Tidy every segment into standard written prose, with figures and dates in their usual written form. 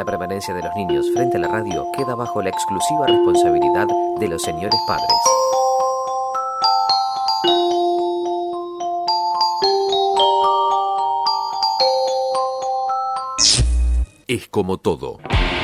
La permanencia de los niños frente a la radio queda bajo la exclusiva responsabilidad de los señores padres. Es como todo.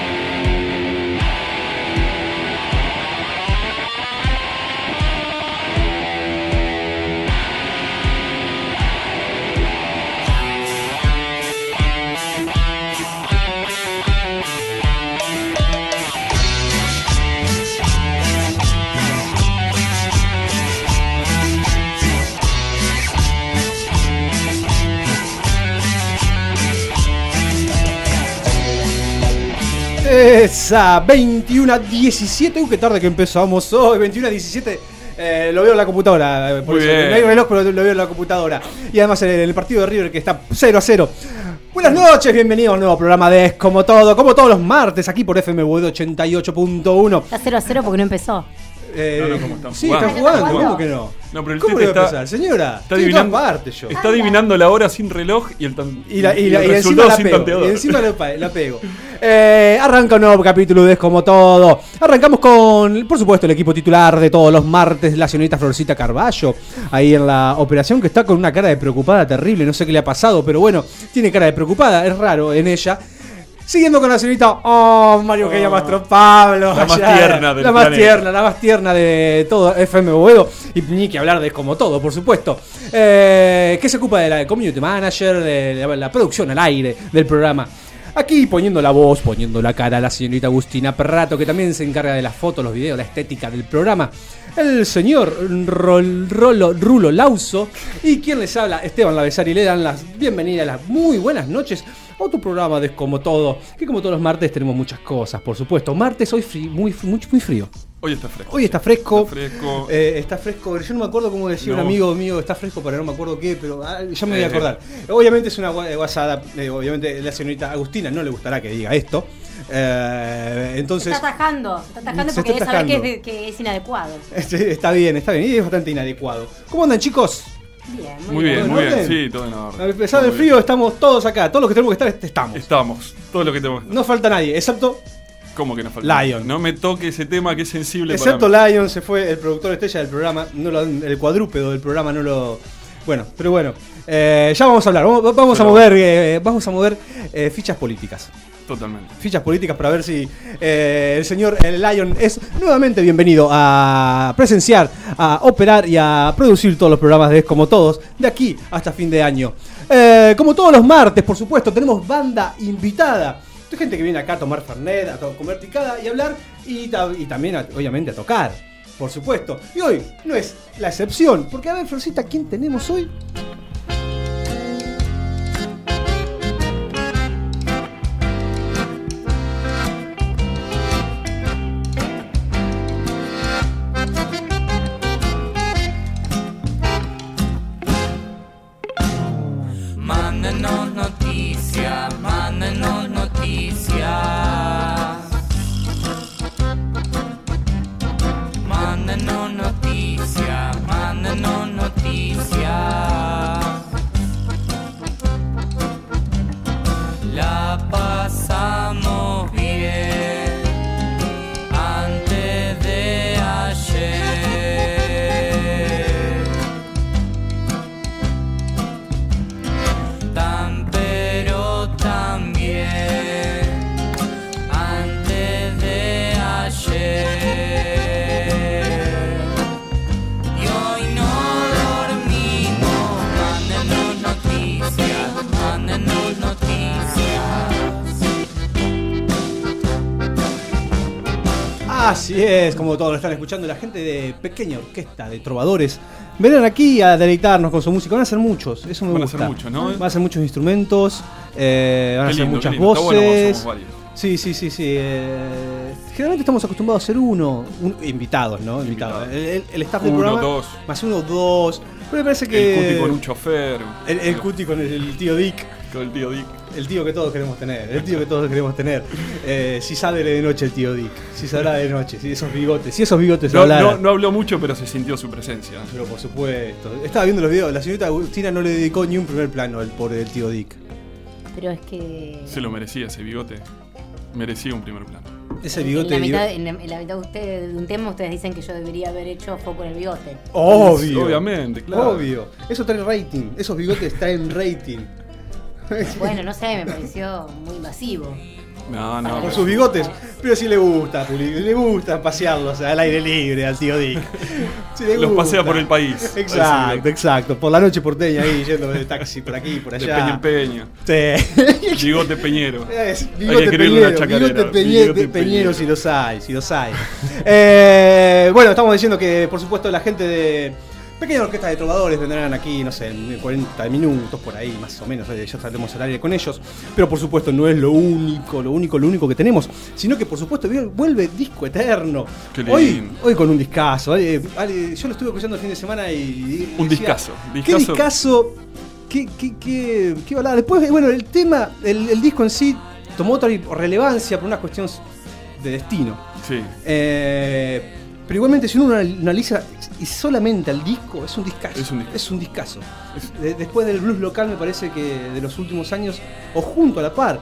Esa 21:17, qué tarde que empezamos hoy, 21:17. Lo veo en la computadora, por eso, no hay reloj, pero lo veo en la computadora. Y además en el partido de River que está 0-0. Buenas noches, bienvenidos a un nuevo programa de Es como todo, como todos los martes, aquí por FM 88.1. Está 0-0 porque no empezó. No, ¿cómo están sí, jugando? están jugando, ¿cómo que no? No, pero el ¿Cómo Tete le va a empezar? Señora, está adivinando, parte yo. está adivinando la hora sin reloj y el encima la sin pego. tanteador. Y encima la pego. Arranca un nuevo capítulo de Es como todo. Arrancamos con, por supuesto, el equipo titular de todos los martes, la señorita Florcita Carballo, ahí en la operación, que está con una cara de preocupada terrible. No sé qué le ha pasado, pero bueno, tiene cara de preocupada, es raro en ella. Siguiendo con la señorita Mario Eugenia Mastro Pablo. La más tierna del La más planeta. la más tierna de todo FM Boedo. Y ni que hablar de como todo, por supuesto. Que se ocupa de la community manager, de la producción al aire del programa. Aquí poniendo la voz, poniendo la cara, la señorita Agustina Perrato, que también se encarga de las fotos, los videos, la estética del programa. El señor Rulo Lauso. Y quien les habla, Esteban Lavesari. Le dan las bienvenidas, las muy buenas noches a otro programa de Es como todo. Que como todos los martes tenemos muchas cosas, por supuesto. Martes hoy muy frío. Hoy está fresco. Hoy está fresco. Está fresco. Yo no me acuerdo cómo decía un No. amigo mío, está fresco, pero no me acuerdo qué, pero ya me voy a acordar. Obviamente es una guasada, obviamente la señorita Agustina no le gustará que diga esto. Entonces Se está atajando se porque está sabe atajando. que es inadecuado. Está bien, y es bastante inadecuado. ¿Cómo andan, chicos? Bien, Muy bien, ¿Todo bien? sí, todo en orden. A pesar del frío, estamos todos acá, todos los que tenemos que estar estamos. Estamos, todo lo que tenemos. No falta nadie, excepto ¿Cómo que nos falta? Lion. No me toque ese tema que es sensible Excepto para mí. Lion, se fue el productor estrella del programa, el cuadrúpedo del programa no lo... Bueno, pero bueno, ya vamos a hablar, vamos a mover fichas políticas. Totalmente. Fichas políticas para ver si el señor Lion es nuevamente bienvenido a presenciar, a operar y a producir todos los programas de Es como todos, de aquí hasta fin de año. Como todos los martes, por supuesto, tenemos banda invitada. Hay gente que viene acá a tomar fernet, a comer picada y hablar y también, obviamente, a tocar, por supuesto. Y hoy no es la excepción, porque a ver, Florcita, ¿quién tenemos hoy? Mándenos noticias, mándenos noticias. Mándenos noticias, mándenos noticias. La pasamos bien antes de ayer. Pero también antes de ayer. Y hoy no dormimos. Mándenos noticias, mándenos noticias. Así es, como todos lo están escuchando, la gente de Pequeña Orquesta de Trovadores vendrán aquí a deleitarnos con su música. Van a ser muchos, eso me Van a gusta. ser muchos, ¿no? Van a ser muchos instrumentos, van a ser muchas Está bueno cuando voces. somos varios. Sí. Generalmente estamos acostumbrados a ser invitados, ¿no? Invitados. El staff del Uno, programa. dos. Más uno, dos. Pero me parece que. El cuti con un chofer. El cuti con el tío Dick. Con el tío Dick. El tío que todos queremos tener. Si sale de noche el tío Dick. Si saldrá de noche. Si esos bigotes hablaran. No habló mucho, pero se sintió su presencia. Pero por supuesto. Estaba viendo los videos. La señorita Agustina no le dedicó ni un primer plano al pobre del tío Dick. Pero es que... Se lo merecía ese bigote. Merecía un primer plano. Ese En bigote la de mitad, en la mitad de un tema ustedes dicen que yo debería haber hecho foco en el bigote. Obvio. Obviamente, claro. Obvio. Eso trae rating. Esos bigotes traen rating. Bueno, no sé, me pareció muy invasivo. No, no. Por sus bigotes. Pero sí le gusta, le gusta pasearlos al aire libre al tío Dick. Sí le Los gusta. pasea por el país. Exacto, exacto. Por la noche porteña ahí, yendo de taxi por aquí, por De peña allá. en peña. Sí. Bigote peñero. Es Hay que bigote escribirle una peñero, chacarera. bigote Bigote peñero, peñero. si los hay, si los hay. Bueno, estamos diciendo que por supuesto la gente de Pequeña Orquesta de Trovadores vendrán aquí, no sé, en 40 minutos por ahí, más o menos, ya estaremos al aire con ellos. Pero por supuesto no es lo único que tenemos, sino que por supuesto vuelve Disco Eterno. Qué lindo. Hoy con un discazo. Yo lo estuve escuchando el fin de semana y Un decía, discazo. ¿qué discazo? ¿Qué balada? Después, bueno, el tema, el disco en sí tomó otra relevancia por una cuestión de destino. Sí. Pero igualmente, si uno analiza y solamente al disco, es un discazo. Es un discazo. Después del blues local, me parece que de los últimos años, o junto a la par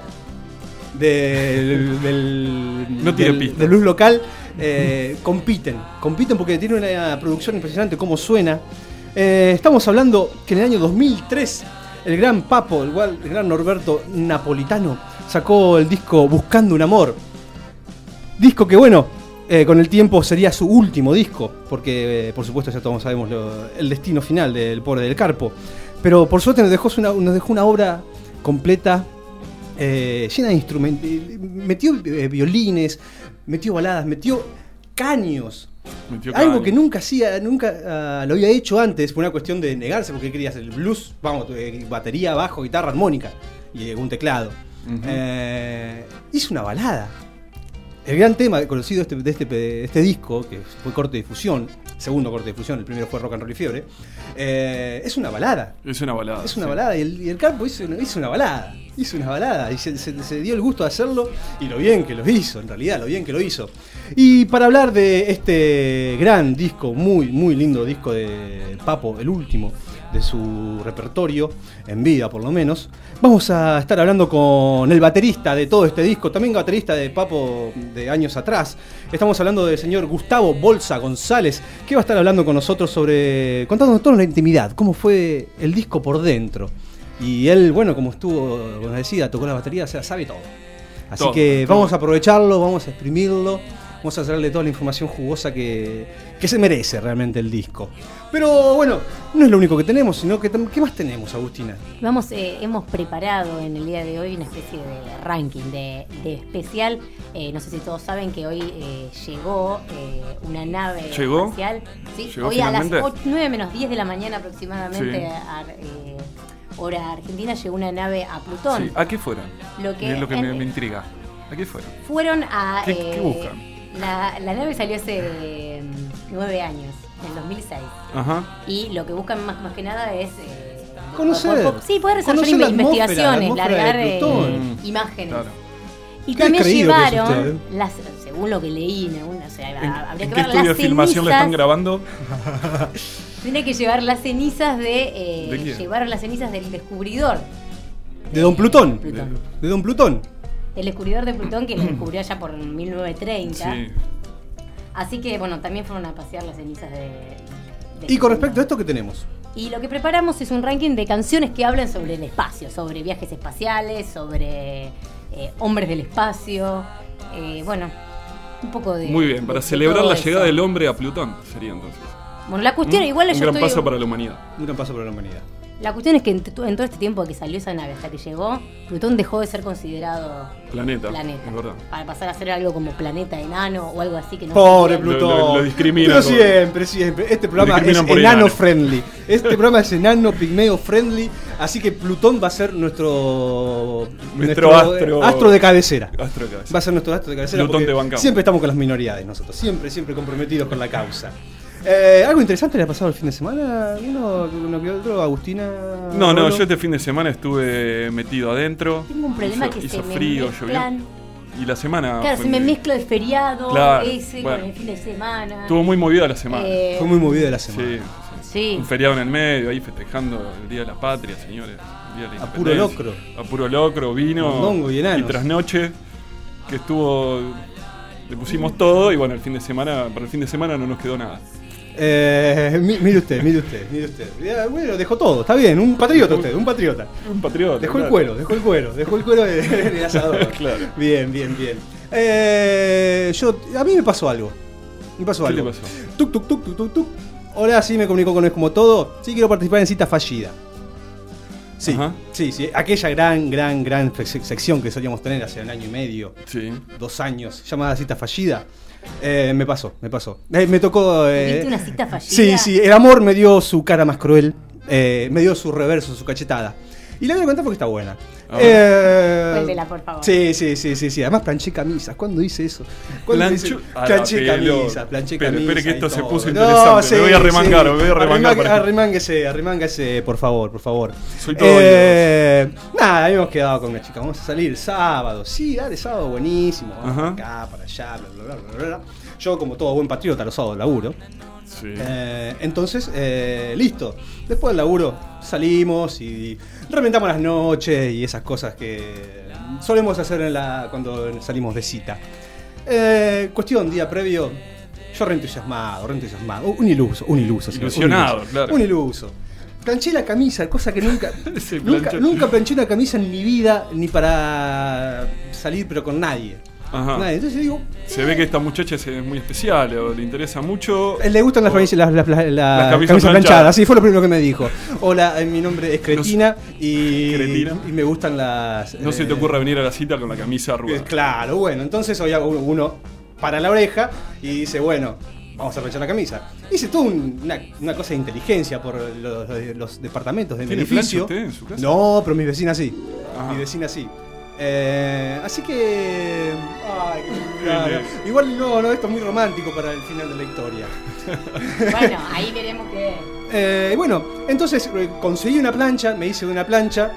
No tiene pista. del blues local, compiten porque tiene una producción impresionante, cómo suena. Estamos hablando que en el año 2003 el gran Papo, el gran Norberto Napolitano, sacó el disco Buscando un Amor. Disco que, bueno, con el tiempo sería su último disco, porque por supuesto ya todos sabemos el destino final del pobre del Carpo. Pero por suerte nos dejó una obra completa, llena de instrumentos. Metió violines, metió baladas, metió caños. Algo que nunca lo había hecho antes, por una cuestión de negarse, porque querías el blues, batería, bajo, guitarra, armónica y un teclado. Hizo una balada. El gran tema conocido de este disco, que fue corte de difusión, segundo corte de difusión, el primero fue Rock and Roll y Fiebre, es una balada. Es una balada. Es una balada, y el Carpo hizo una balada. Hizo una balada y se dio el gusto de hacerlo, y lo bien que lo hizo, en realidad, lo bien que lo hizo. Y para hablar de este gran disco, muy, muy lindo disco de Papo, el último de su repertorio, en vida por lo menos, vamos a estar hablando con el baterista de todo este disco, también baterista de Papo de años atrás. Estamos hablando del señor Gustavo Bolsa González, que va a estar hablando con nosotros contándonos toda la intimidad, cómo fue el disco por dentro. Y él, bueno, como decía, tocó la batería, o sea, sabe todo. Así que vamos a aprovecharlo, vamos a exprimirlo, vamos a hacerle toda la información jugosa que se merece realmente el disco. Pero bueno, no es lo único que tenemos, sino que ¿qué más tenemos, Agustina? Hemos preparado en el día de hoy una especie de ranking de especial. No sé si todos saben que hoy llegó una nave espacial. ¿Sí? ¿Llegó Hoy finalmente? a las 9 menos 10 de la mañana aproximadamente, Sí. hora argentina, llegó una nave a Plutón. Sí. ¿A qué fueron? Es lo que me intriga. ¿A qué fueron? Fueron a... ¿Qué buscan? La nave salió hace 9 años, en 2006. Ajá. Y lo que buscan más que nada es... Conocer. Poder desarrollar Conocer la investigaciones, atmósfera de largar Plutón. imágenes. Claro. Y Qué también descreído que es llevaron, usted, según lo que leí, habría ¿En que qué ver estudio de las filmación le están cenizas. grabando? Tiene que llevar las cenizas ¿De quién? llevaron las cenizas del descubridor. De Don Plutón. Plutón. De Don Plutón. El descubridor de Plutón, que lo descubrió allá por 1930. Sí. Así que, bueno, también fueron a pasear las cenizas de Y con respecto a esto, ¿qué tenemos? Y lo que preparamos es un ranking de canciones que hablan sobre el espacio, sobre viajes espaciales, sobre hombres del espacio. Bueno, un poco de... Muy bien, para de celebrar todo la eso. llegada del hombre a Plutón, sería entonces. Bueno, la cuestión, igual Un yo gran estoy... paso para la humanidad. Un gran paso para la humanidad. La cuestión es que en todo este tiempo que salió esa nave hasta que llegó, Plutón dejó de ser considerado Planeta, planeta. es verdad. Para pasar a ser algo como planeta enano o algo así que no Pobre sé bien. Plutón. Lo discriminan. Pero siempre. Este programa es discriminan por enano enano. friendly. Este programa es enano pigmeo friendly. Así que Plutón va a ser nuestro astro de cabecera. Astro de cabeza. Va a ser nuestro astro de cabecera. Plutón porque te bancamos. siempre estamos con las minoridades nosotros. Siempre comprometidos con la causa. ¿Algo interesante le ha pasado el fin de semana? ¿Uno que otro? ¿Agustina? No, Rolo? yo este fin de semana estuve metido adentro. Tengo un problema que hizo se me frío, mezclan. llovió. Y la semana. Claro, fue se me muy- mezcla el feriado Claro, ese bueno. con el fin de semana. Estuvo muy movida la semana. Fue muy movida la semana. Sí, Sí. Un feriado en el medio, ahí festejando el Día de la Patria, señores. El Día de la A puro Independencia. locro. A puro locro, vino Mondongo y enanos. trasnoche. que estuvo... Le pusimos todo y bueno, para el fin de semana no nos quedó nada. Mire usted. Bueno, dejó todo, está bien, un patriota usted, un patriota. Un patriota. Dejó el cuero en el asador. Claro. Bien. A mí me pasó algo. ¿Qué le pasó? Tuk. Hola, sí, me comunicó con Es Como Todo. Sí, quiero participar en Cita Fallida. Sí, Ajá. sí, aquella gran sección que solíamos tener hace 1 año y medio, Sí. 2 años, llamada Cita Fallida. Me pasó. Me tocó. ¿Tuviste una cita fallida? Sí, el amor me dio su cara más cruel, me dio su reverso, su cachetada. Y la voy a contar porque está buena. Cuéntela, por favor. Sí. Además planché camisas. ¿Cuándo hice eso? Planché camisas. Espere que esto se puso interesante. Me voy a remangar. Arremángase, por favor. Soy todo oídos. Nada, habíamos quedado con una chica. Vamos a salir el sábado. Sí, dale, sábado buenísimo. Vamos Ajá. para acá, para allá, bla. Yo, como todo buen patriota, los sábados laburo. Sí. Entonces, listo. Después del laburo salimos y reventamos las noches y esas cosas que solemos hacer cuando salimos de cita. Cuestión, día previo, yo reentusiasmado. Un iluso. Ilusionado, claro. Un iluso. Planché la camisa, cosa que nunca planché una camisa en mi vida, ni para salir, pero con nadie. Ajá. Entonces digo, Se ve que esta muchacha es muy especial, o le interesa mucho. le gustan las camisas planchadas, sí, fue lo primero que me dijo. Hola, mi nombre es Cretina y me gustan las... No se te ocurra venir a la cita con la camisa arrugada. Claro, bueno, entonces hoy uno para la oreja y dice, bueno, vamos a planchar la camisa. Hice toda una cosa de inteligencia por los departamentos de mi edificio. ¿Tiene plancha usted en su casa? No, pero mis vecinas sí. Ajá. Mi vecina sí. Así que... Ay, qué igual no, esto es muy romántico para el final de la historia. Bueno, ahí veremos qué. Bueno, entonces conseguí una plancha, me hice una plancha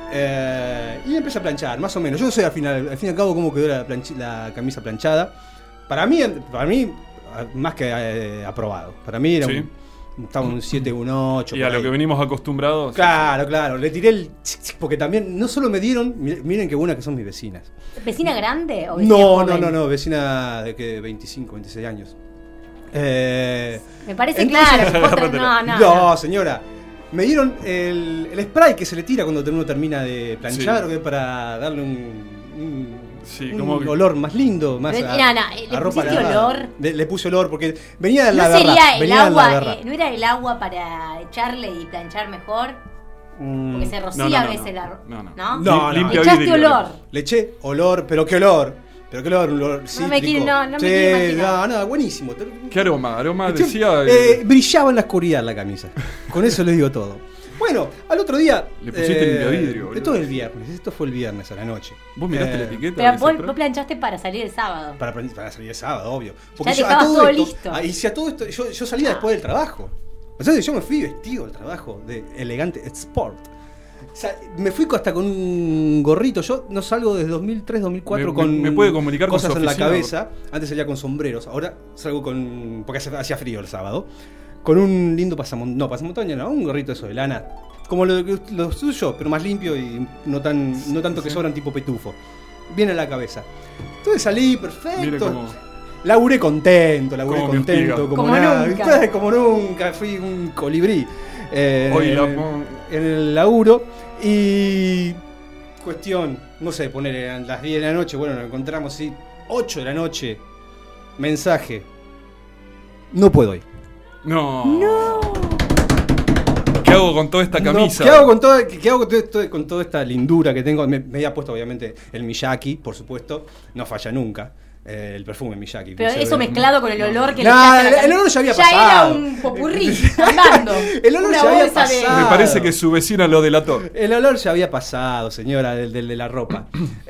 y empecé a planchar, más o menos. Yo no sé al fin y al cabo cómo quedó la camisa planchada. Para mí más que aprobado. Para mí era estaba un 7, un 8. Y a lo que venimos acostumbrados. Claro. Le tiré porque también no solo me dieron, miren qué buenas que son mis vecinas. ¿Vecina grande o vecina joven? No, vecina de 25, 26 años. Me parece claro. No, señora. Me dieron el spray que se le tira cuando uno termina de planchar, que es para darle un olor más lindo, más ¿le ropa pusiste olor? Le puse olor porque venía de la ¿No garra. sería el agua? ¿No era el agua para echarle y planchar mejor? Porque se rocía a veces la ropa. No. Le echaste olor. Le eché olor, pero qué olor. Un olor cítrico. No me quiero imaginar. No, buenísimo. ¿Qué aroma decía? Brillaba en la oscuridad la camisa. Con eso les digo todo. Bueno, al otro día... Le pusiste limpiavidrio. Esto es el viernes. Esto fue el viernes a la noche. ¿Vos miraste la etiqueta? Pero vos planchaste para salir el sábado. Para salir el sábado, obvio. Porque ya dejabas todo listo. Y si a todo esto... Yo salía después del trabajo. Entonces yo me fui vestido al trabajo de elegante sport. O sea, me fui hasta con un gorrito. Yo no salgo desde 2003, 2004 me puede comunicar cosas con su en la oficina, cabeza. Antes salía con sombreros. Ahora salgo porque hacía frío el sábado. Con un lindo pasamontaña, un gorrito eso de lana. Como lo suyo, pero más limpio y no tanto que sobran tipo petufo. Viene a la cabeza. Entonces salí perfecto. Laburé contento, como nada. Como nunca, fui un colibrí. En el laburo. Y cuestión, no sé, poner a las 10 de la noche, bueno, nos encontramos así, 8 de la noche, mensaje. No puedo ir. No. ¿Qué hago con toda esta camisa? ¿Qué hago con toda esta lindura que tengo? Me había puesto obviamente el Miyaki, por supuesto, no falla nunca. El perfume Miyaki. Pero eso mezclado con el olor que el olor ya había pasado. Ya era un popurrí andando. El olor ya había pasado. Me parece que su vecina lo delató. El olor ya había pasado, señora, del de la ropa.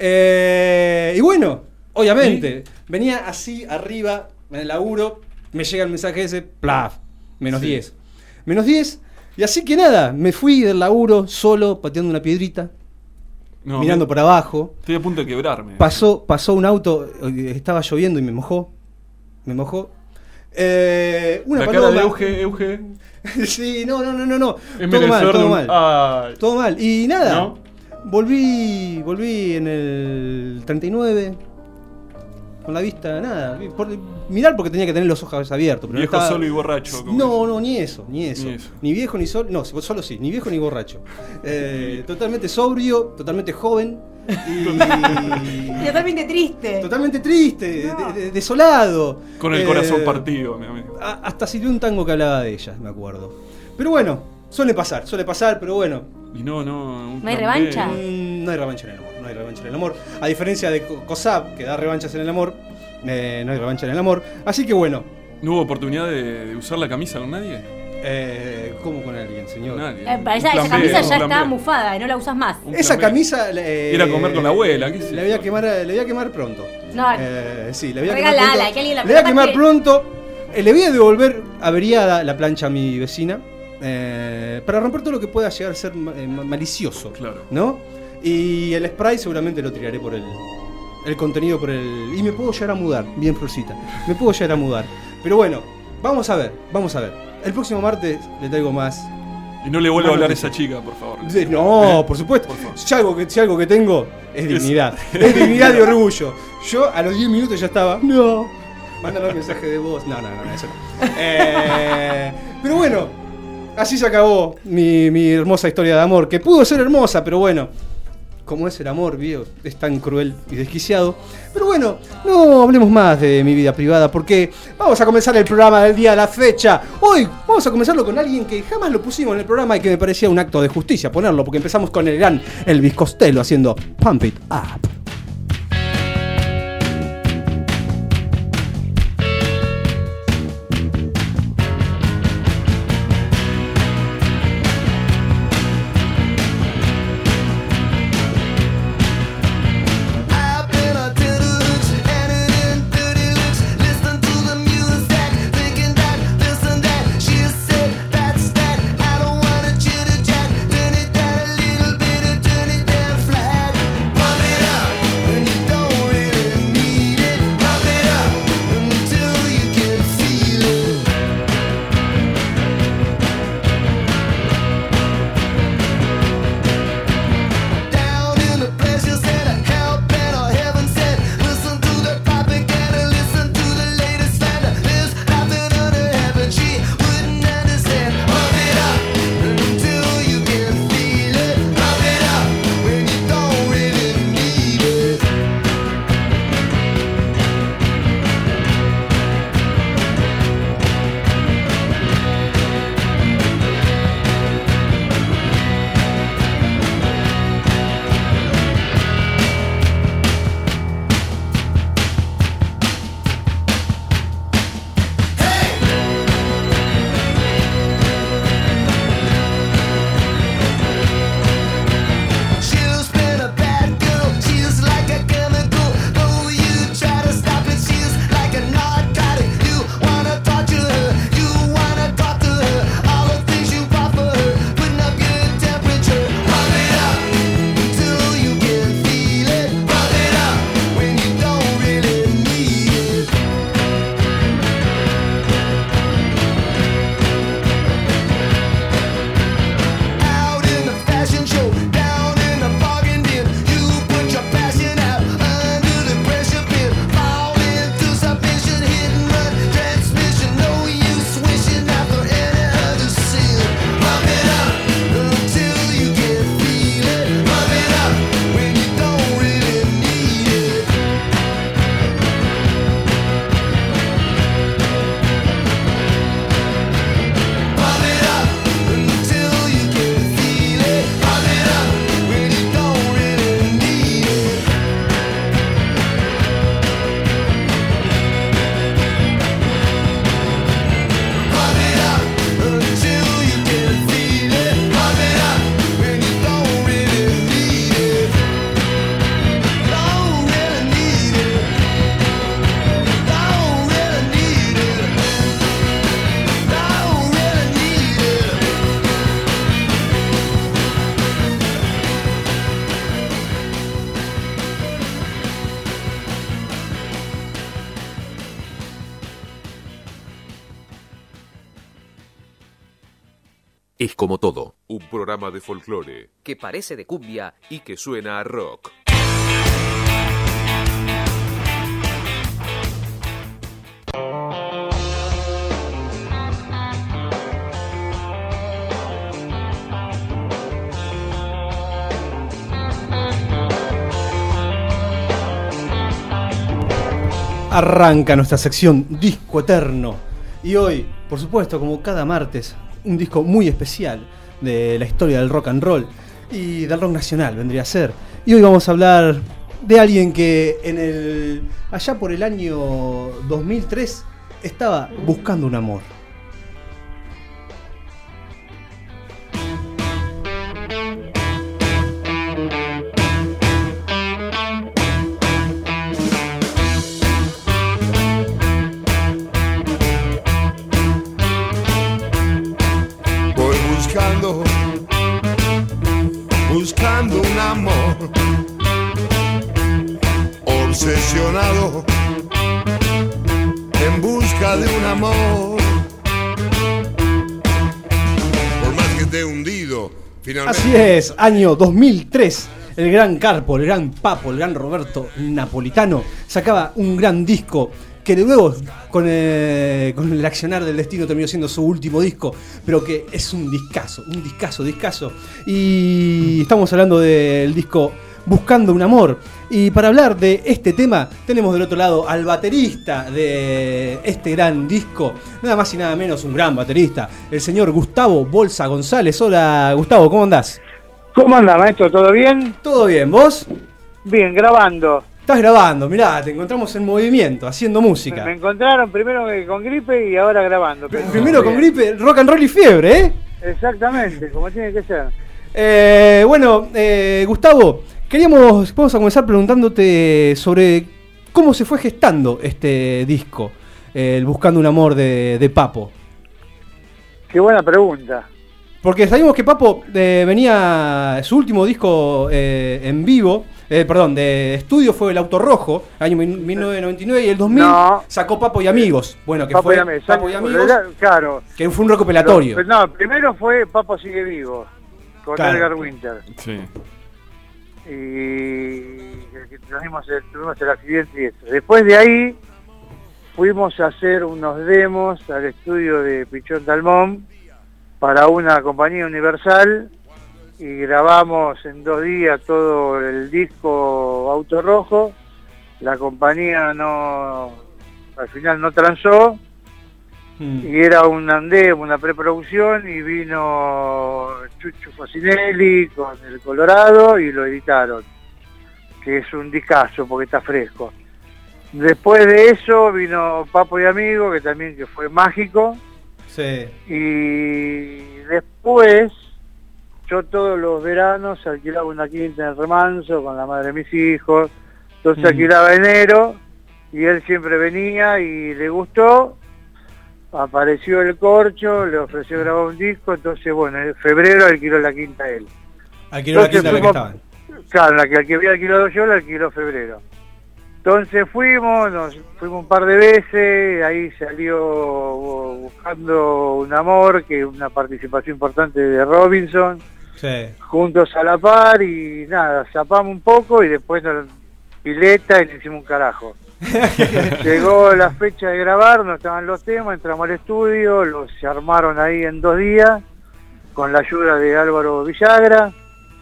Y bueno, obviamente, venía así arriba en el laburo, me llega el mensaje ese, plaf, -10. -10, y así que nada, me fui del laburo solo, pateando una piedrita. Mirando por abajo. Estoy a punto de quebrarme. Pasó un auto, estaba lloviendo y me mojó. Una la paloma. Cara de Euge. Sí, no. Es Todo mal. Y nada. ¿No? Volví en el 39. con la vista, nada. Mirar porque tenía que tener los ojos abiertos. Pero viejo, no estaba... solo y borracho. No, ni eso. Ni viejo ni solo. No, solo sí, ni viejo ni borracho. Totalmente sobrio, totalmente joven. Y totalmente triste. Totalmente triste, desolado. Con el corazón partido, mi amigo. Hasta sirvió un tango que hablaba de ella, me acuerdo. Pero bueno, suele pasar, pero bueno. Y no hay revancha. No hay revancha en el amor. A diferencia de COSAP, que da revanchas en el amor, no hay revancha en el amor. Así que bueno. ¿No hubo oportunidad de usar la camisa con nadie? ¿Cómo con alguien, señor? Nadie. Esa camisa ya está mufada, no la usas más. Esa camisa... Ir a comer con la abuela, ¿qué sé? Le voy a quemar pronto. No, sí, le voy a regalala, quemar pronto. que alguien la le voy a quemar pronto. Le voy a devolver averiada la plancha a mi vecina. Para romper todo lo que pueda llegar a ser malicioso. Claro. ¿No? Y el spray seguramente lo tiraré por el contenido por el... Y me puedo llegar a mudar, bien Florcita. Me puedo llegar a mudar. Pero bueno, vamos a ver. El próximo martes le traigo más. Y no le vuelva a hablar a esa chica, por favor. No, por supuesto. Por favor. Si algo que tengo es dignidad. Es dignidad y orgullo. Yo a los 10 minutos ya estaba. No. Mándame un mensaje de voz. No, eso no. Pero bueno, así se acabó mi hermosa historia de amor. Que pudo ser hermosa, pero bueno. Como es el amor, viejo, es tan cruel y desquiciado. Pero bueno, no hablemos más de mi vida privada, porque vamos a comenzar el programa del día de la fecha. Hoy vamos a comenzarlo con alguien que jamás lo pusimos en el programa y que me parecía un acto de justicia ponerlo, porque empezamos con el gran Elvis Costello haciendo Pump It Up. Es como todo, un programa de folclore que parece de cumbia y que suena a rock. Arranca nuestra sección Disco Eterno. Y hoy, por supuesto, como cada martes, un disco muy especial de la historia del rock and roll y del rock nacional vendría a ser. Y hoy vamos a hablar de alguien que allá por el año 2003 estaba buscando un amor. Buscando un amor, obsesionado en busca de un amor. Por más que esté hundido, finalmente. Así es, año 2003. El gran Carpo, el gran Papo, el gran Roberto Napolitano sacaba un gran disco que luego con el accionar del destino terminó siendo su último disco, pero que es un discazo. Y estamos hablando del disco Buscando un Amor. Y para hablar de este tema tenemos del otro lado al baterista de este gran disco, nada más y nada menos un gran baterista, el señor Gustavo Bolsa González. Hola Gustavo, ¿cómo andás? ¿Cómo andás, maestro? ¿Todo bien? Todo bien, ¿vos? Bien, grabando. Estás grabando, mirá, te encontramos en movimiento, haciendo música. Me encontraron primero con gripe y ahora grabando. Primero con gripe, rock and roll y fiebre, ¿eh? Exactamente, como tiene que ser. Gustavo, vamos a comenzar preguntándote sobre cómo se fue gestando este disco, el Buscando un Amor de Papo. Qué buena pregunta. Porque sabemos que Papo venía, su último disco en vivo, de estudio fue El Auto Rojo, año 1999, y el 2000 sacó Papo y Amigos. Bueno, que Papo fue y Papo y Amigos, claro. Que fue un recopilatorio. Primero fue Papo Sigue Vivo, con Edgar Winter. Sí. Y tuvimos el accidente y eso. Después de ahí fuimos a hacer unos demos al estudio de Pichón Talmón para una compañía Universal y grabamos en 2 días todo el disco Auto Rojo. La compañía al final no transó y era una preproducción y vino Chucho Facinelli con El Colorado y lo editaron, que es un discazo porque está fresco. Después de eso vino Papo y Amigo, que fue mágico. Sí. Y después yo todos los veranos alquilaba una quinta en el Remanso con la madre de mis hijos, entonces alquilaba enero y él siempre venía y le gustó, apareció el corcho, le ofreció grabar un disco, entonces bueno, en febrero alquiló la quinta él. Alquiló la quinta en la que estaban. Claro, la que había alquilado yo la alquiló febrero. Entonces nos fuimos un par de veces, ahí salió Buscando un Amor, que es una participación importante de Robinson, sí. Juntos a la par y nada, zapamos un poco y después pileta y le hicimos un carajo. Llegó la fecha de grabar, no estaban los temas, entramos al estudio, se armaron ahí en 2 días, con la ayuda de Álvaro Villagra.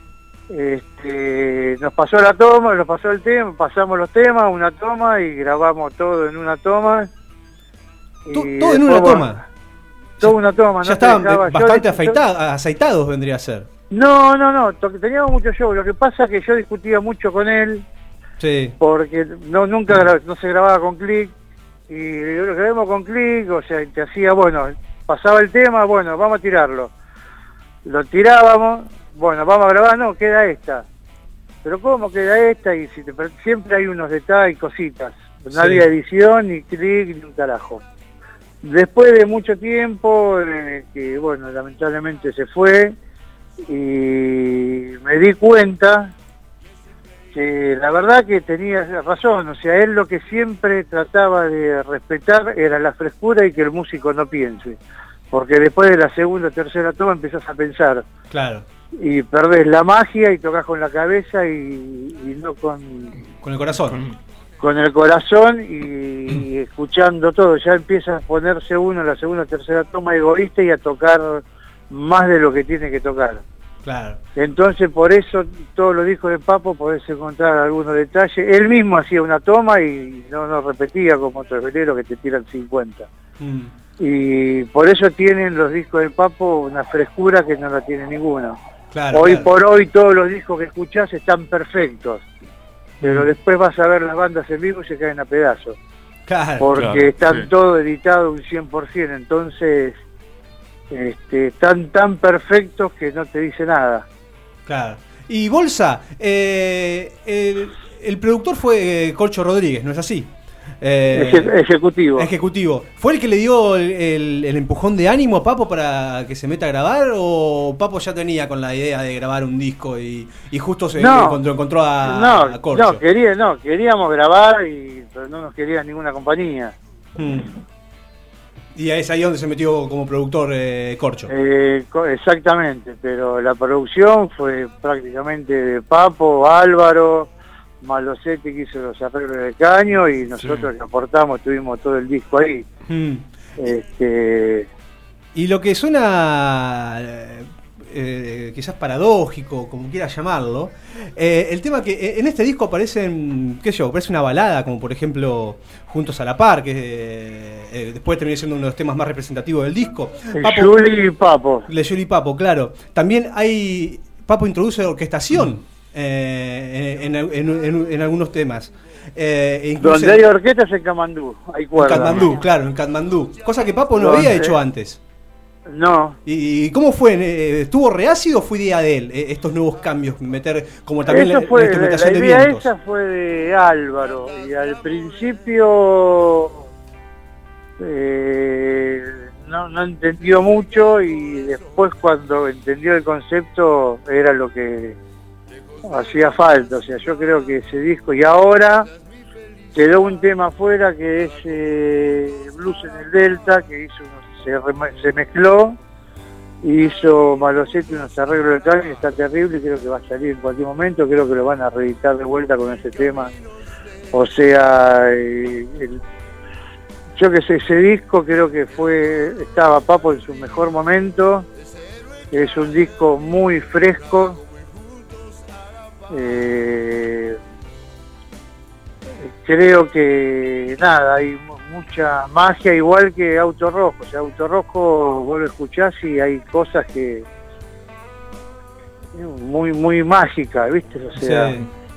Nos pasó el tema, pasamos los temas, una toma y grabamos todo en una toma. ¿Todo en una toma? Todo una toma. Ya estaban bastante aceitados, vendría a ser. No, teníamos mucho show. Lo que pasa es que yo discutía mucho con él, sí, porque nunca no se grababa con clic, y lo grabamos con clic, o sea, te hacía, pasaba el tema, vamos a tirarlo. Lo tirábamos. Bueno, vamos a grabar, no, queda esta. Pero ¿cómo queda esta? Y siempre hay unos detalles, cositas. No había edición, ni clic, ni un carajo. Después de mucho tiempo, que lamentablemente se fue, y me di cuenta que la verdad que tenía razón. O sea, él lo que siempre trataba de respetar era la frescura y que el músico no piense. Porque después de la segunda o tercera toma empiezas a pensar. Claro. Y perdés la magia y tocas con la cabeza y no con el corazón. Con el corazón y escuchando todo. Ya empieza a ponerse uno en la segunda o tercera toma egoísta y a tocar más de lo que tiene que tocar. Claro. Entonces, por eso, todos los discos de Papo podés encontrar algunos detalles. Él mismo hacía una toma y no repetía como otros veleros que te tiran 50. Y por eso tienen los discos de Papo una frescura que no la tiene ninguno. Claro, hoy claro. por hoy todos los discos que escuchás están perfectos, pero después vas a ver las bandas en vivo y se caen a pedazos. Claro. Porque están todos editados un 100%, entonces están tan perfectos que no te dice nada. Claro. Y Bolsa, el productor fue Corcho Rodríguez, ¿no es así? Ejecutivo. Ejecutivo. ¿Fue el que le dio el empujón de ánimo a Papo para que se meta a grabar? ¿O Papo ya tenía con la idea de grabar un disco y justo se encontró a Corcho? Queríamos grabar, pero no nos quería ninguna compañía. Y es ahí donde se metió como productor Corcho. Exactamente, pero la producción fue prácticamente de Papo, Álvaro, Malosetti, que hizo los arreglos de caño, y nosotros le aportamos, tuvimos todo el disco ahí. Y lo que suena quizás paradójico, como quieras llamarlo, el tema que en este disco aparecen, aparece una balada, como por ejemplo Juntos a la Par, que después terminó siendo uno de los temas más representativos del disco. Juli y Papo. De Juli y Papo, claro. También Papo introduce orquestación en algunos temas. Donde hay orquestas en Katmandú, hay cuerdas. En Katmandú, claro, en Katmandú. Cosa que Papo no había hecho antes. No. ¿Y cómo fue? ¿Estuvo reácido o fue idea de él estos nuevos cambios? Meter como también la instrumentación de vientos. La idea esa fue de Álvaro, y al principio no entendió mucho, y después cuando entendió el concepto era lo que hacía falta. O sea, yo creo que ese disco, y ahora quedó un tema afuera que es Blues en el Delta, que se mezcló, hizo Malosetti unos arreglos de caño, está terrible, y creo que va a salir en cualquier momento, creo que lo van a reeditar de vuelta con ese tema. O sea, yo que sé, ese disco creo que estaba Papo en su mejor momento, es un disco muy fresco. Creo que hay mucha magia, igual que Auto Rojo. O sea, Auto Rojo vos lo escuchás y hay cosas que muy muy mágicas, ¿viste? O sea,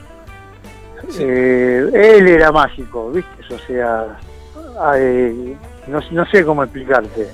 él era mágico, ¿viste? O sea, no sé cómo explicarte.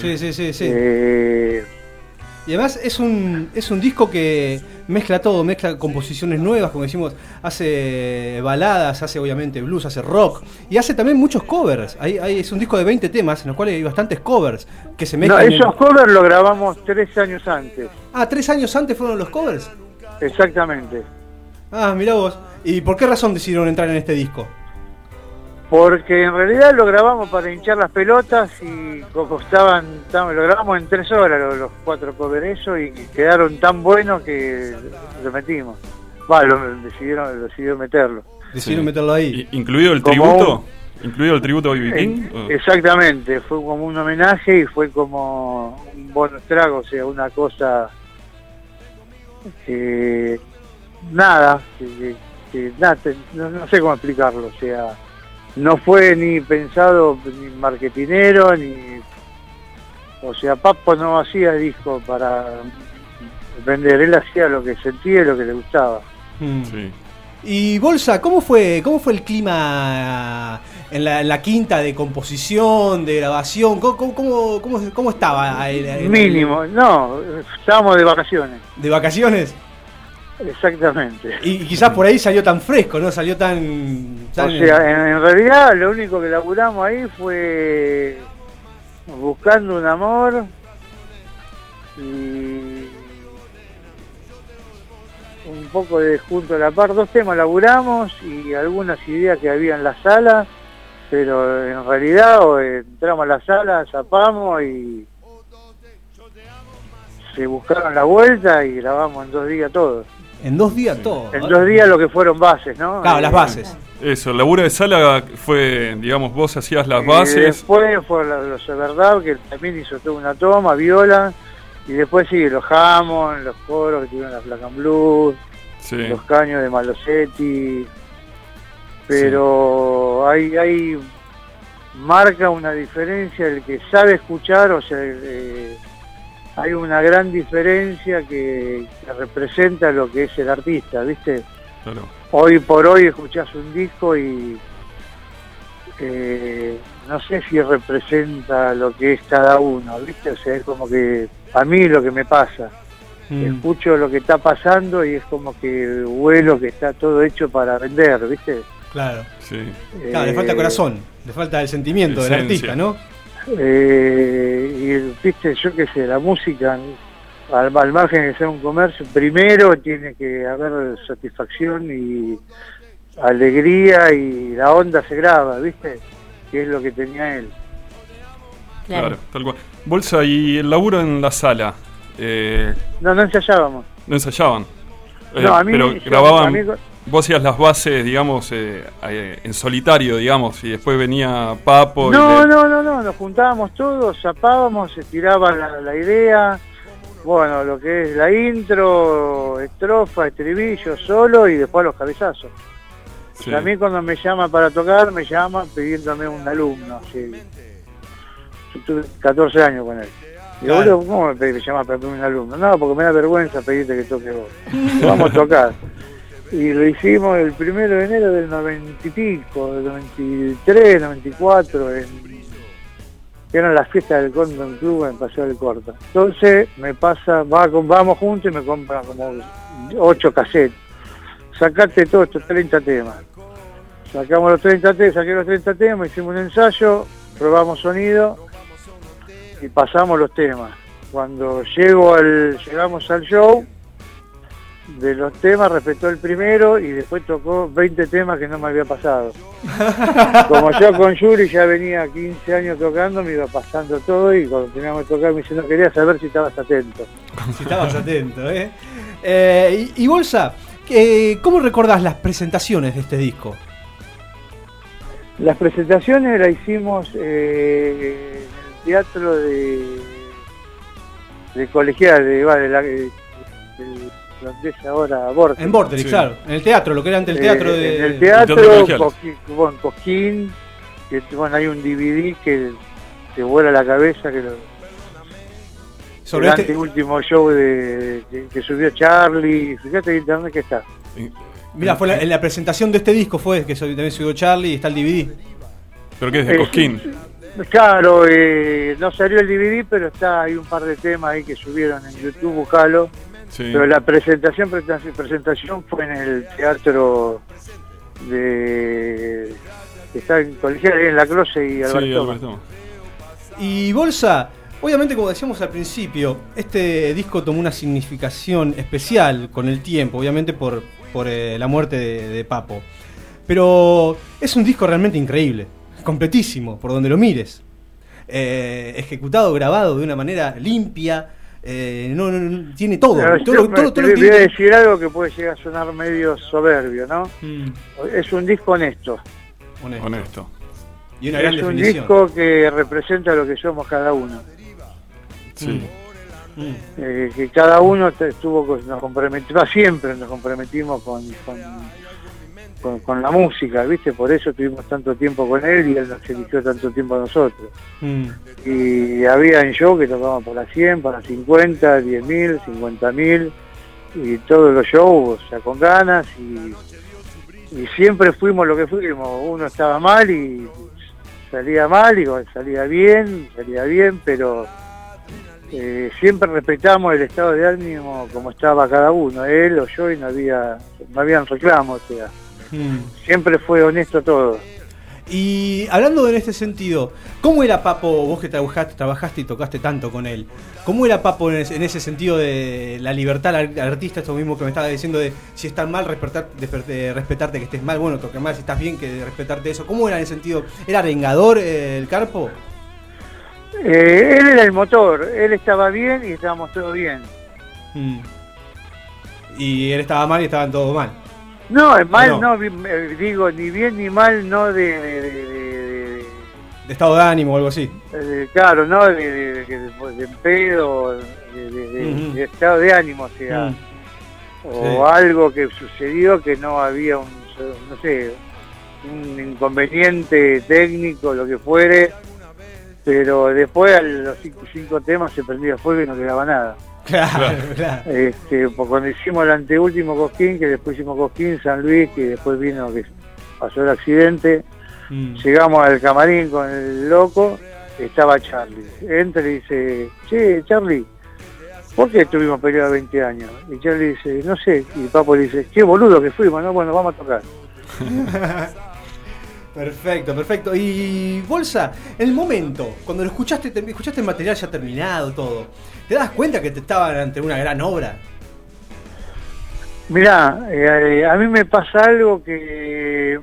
Sí. Y además es un disco que mezcla todo, mezcla composiciones nuevas, como decimos, hace baladas, hace obviamente blues, hace rock, y hace también muchos covers. Es un disco de 20 temas, en los cuales hay bastantes covers que se mezclan. No, esos covers los grabamos 3 años antes. Ah, 3 años antes fueron los covers. Exactamente. Ah, mirá vos. ¿Y por qué razón decidieron entrar en este disco? Porque en realidad lo grabamos para hinchar las pelotas, y como lo grabamos en 3 horas los 4 covers eso, y quedaron tan buenos que lo metimos. Decidieron meterlo. Decidieron meterlo ahí. ¿Incluido el tributo? ¿Incluido el tributo a B.B. King? Exactamente, fue como un homenaje y fue como un bonus track, o sea, una cosa que no sé cómo explicarlo, o sea, no fue ni pensado ni marketinero, o sea, Papo no hacía disco para vender, él hacía lo que sentía y lo que le gustaba. Sí. Y Bolsa, ¿cómo fue el clima en la quinta de composición, de grabación? ¿Cómo estaba? Mínimo, no, estábamos de vacaciones. ¿De vacaciones? Exactamente. Y quizás por ahí salió tan fresco, ¿no? Salió tan... O sea, en realidad lo único que laburamos ahí fue Buscando un Amor y un poco de Junto a la Par. 2 temas laburamos y algunas ideas que había en la sala, pero en realidad entramos a la sala, zapamos y se buscaron la vuelta y grabamos en 2 días todo. En 2 días todo. En 2 días lo que fueron bases, ¿no? Claro, las bases. Eso, el laburo de sala fue, digamos, vos hacías las bases. Después fue los de verdad, que también hizo toda una toma, viola, Y después sí, los Hammond, los coros que tuvieron las Black and Blues, Sí. los caños de Malosetti, pero hay marca una diferencia el que sabe escuchar, o sea, hay una gran diferencia que representa lo que es el artista, ¿viste? Claro. Hoy por hoy escuchás un disco y no sé si representa lo que es cada uno, ¿viste? O sea, es como que a mí lo que me pasa. Escucho lo que está pasando y es como que huelo que está todo hecho para vender, ¿viste? Claro. Sí. Claro, le falta corazón, le falta el sentimiento del Esencia. artista, ¿no? Y viste, yo qué sé, la música, al margen de ser un comercio, primero tiene que haber satisfacción y alegría y la onda se graba, ¿viste? Que es lo que tenía él. Claro, tal cual. Bolsa, y el laburo en la sala. No ensayábamos. ¿No ensayaban? No, a mí, pero yo- grababan. a mí- Vos hacías las bases, digamos, en solitario, digamos, y después venía Papo. No, nos juntábamos todos, zapábamos, se tiraba la idea, bueno, lo que es la intro, estrofa, estribillo, solo y después los cabezazos. Sí. A mí cuando me llaman para tocar, me llaman pidiéndome un alumno. Sí. Yo tuve 14 años con él. Y digo, Claro. boludo, ¿cómo me llamas para pedirme un alumno? No, porque me da vergüenza pedirte que toque vos. Vamos a tocar. Y lo hicimos el 1 de enero del 90 y pico, del 93, 94, que eran las fiestas del Condon Club en Paseo del Corta. Entonces vamos juntos y me compran como 8 cassettes. Sacate todos estos 30 temas. Sacamos los 30 temas, saqué los 30 temas, hicimos un ensayo, probamos sonido y pasamos los temas. Cuando llegamos al show, de los temas respetó el primero y después tocó 20 temas que no me había pasado. Como yo con Yuri ya venía 15 años tocando, me iba pasando todo y cuando teníamos que tocar me dice, no quería saber si estabas atento. Si estabas atento, ¿eh? Y Bolsa, ¿cómo recordás las presentaciones de este disco? Las presentaciones las hicimos en el teatro de colegial, donde es ahora Vortex. En Vortex, Sí. claro. En el teatro, lo que era antes el teatro de... En el teatro teatro, colegial. en Cosquín, que bueno, hay un DVD que te vuela la cabeza, que Sobre el este... último show que subió Charlie, fíjate en internet que está. Mira, fue en la presentación de este disco fue que también subió Charlie y está el DVD. ¿Pero qué es de Cosquín? Claro, no salió el DVD, pero hay un par de temas ahí que subieron en YouTube, buscalo. Sí. Pero la presentación fue en el teatro que está en colegial, en La Closet y Alberto. Sí, Thomas. Alberto. Y Bolsa, obviamente como decíamos al principio, este disco tomó una significación especial con el tiempo, obviamente por la muerte de Papo. Pero es un disco realmente increíble, completísimo, por donde lo mires. Ejecutado, grabado de una manera limpia, no, tiene todo. Todo lo Te que voy a tiene. decir algo que puede llegar a sonar medio soberbio, ¿no? Es un disco honesto. Honesto. Y una gran Es un definición. disco que representa lo que somos cada uno. Sí. Que cada uno nos comprometimos, siempre nos comprometimos con la música, ¿viste? Por eso tuvimos tanto tiempo con él y él nos eligió tanto tiempo a nosotros. Y había en show que tocábamos para 100, para 50, 10.000, 50.000 y todos los shows, o sea, con ganas y siempre fuimos lo que fuimos. Uno estaba mal y salía mal y salía bien, pero siempre respetamos el estado de ánimo como estaba cada uno, él o yo, y no habían reclamos, o sea, siempre fue honesto todo. Y hablando en este sentido, ¿cómo era Papo, vos que trabajaste y tocaste tanto con él? ¿Cómo era Papo en ese sentido de la libertad al artista? Esto mismo que me estaba diciendo de si estás mal, respetarte que estés mal, bueno, tocar mal, si estás bien, que respetarte eso. ¿Cómo era en ese sentido? ¿Era vengador el Carpo? Él era el motor, él estaba bien y estábamos todos bien. Y él estaba mal y estaban todos mal. No, es mal, No. digo, ni bien ni mal, no De estado de ánimo o algo así. claro, no de pedo, de estado de ánimo, o sea, o algo que sucedió que no había un inconveniente técnico, lo que fuere, pero después a los 5 temas se prendía fuego y no quedaba nada. Claro. Pues cuando hicimos el anteúltimo Cosquín, que después hicimos Cosquín, San Luis, que después vino, que pasó el accidente, llegamos al camarín con el loco, estaba Charlie. Entra y dice, che, Charlie, ¿por qué estuvimos peleados 20 años? Y Charlie dice, no sé, y Papo le dice, qué boludo que fuimos, ¿no? Bueno, vamos a tocar. Perfecto. Y Bolsa, el momento, cuando lo escuchaste el material ya terminado, todo, ¿te das cuenta que te estaban ante una gran obra? Mirá, a mí me pasa algo que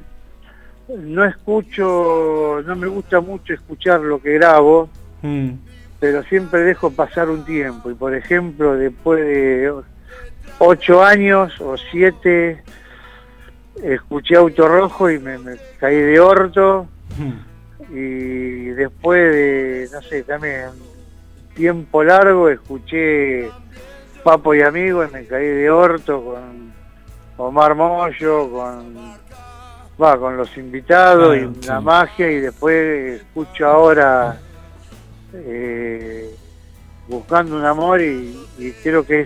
no me gusta mucho escuchar lo que grabo, pero siempre dejo pasar un tiempo. Y por ejemplo, después de 8 años o 7... escuché Auto Rojo y me caí de orto, y después de, no sé, también tiempo largo escuché Papo y Amigo y me caí de orto con Omar Mollo, con los invitados y la magia, y después escucho ahora Buscando un Amor y creo que es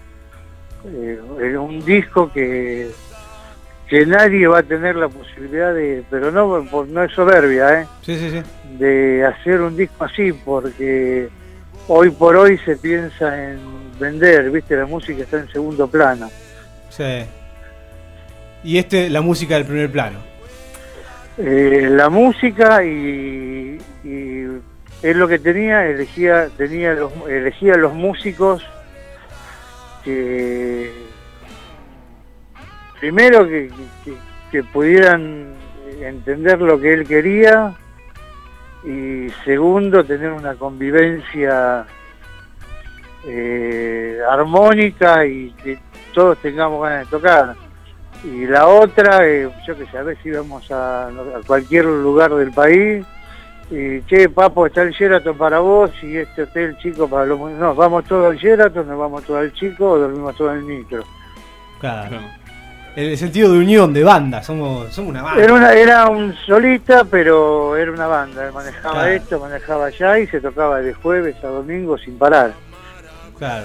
un disco que nadie va a tener la posibilidad de, pero no es soberbia, sí. de hacer un disco así, porque hoy por hoy se piensa en vender, viste, la música está en segundo plano. Sí. Y la música del primer plano. La música y es lo que tenía, elegía los músicos que primero que pudieran entender lo que él quería, y segundo tener una convivencia armónica y que todos tengamos ganas de tocar. Y la otra, yo que sé, a ver si íbamos a cualquier lugar del país y che, Papo, está el Sheraton para vos y este hotel chico para los... No, vamos todos al Sheraton, nos vamos todos al chico o dormimos todos en el micro. Claro. El sentido de unión, de banda, somos una banda. Era un solista, pero era una banda. Él manejaba esto, manejaba allá y se tocaba de jueves a domingo sin parar. Claro.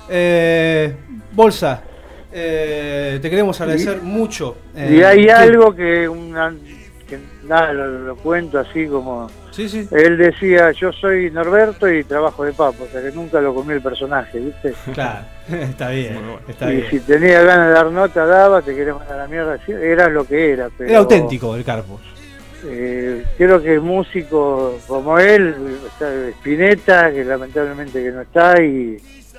Bolsa, te queremos agradecer mucho. Y hay algo que nada, lo cuento así como... Sí. Él decía, yo soy Norberto y trabajo de Papo, o sea que nunca lo comí el personaje, ¿viste? Claro, está bien. Y si tenía ganas de dar nota, daba, te querés mandar a la mierda, era lo que era. Pero, era auténtico el Carpo. Creo que músicos como él, está Spinetta, que lamentablemente que no está, y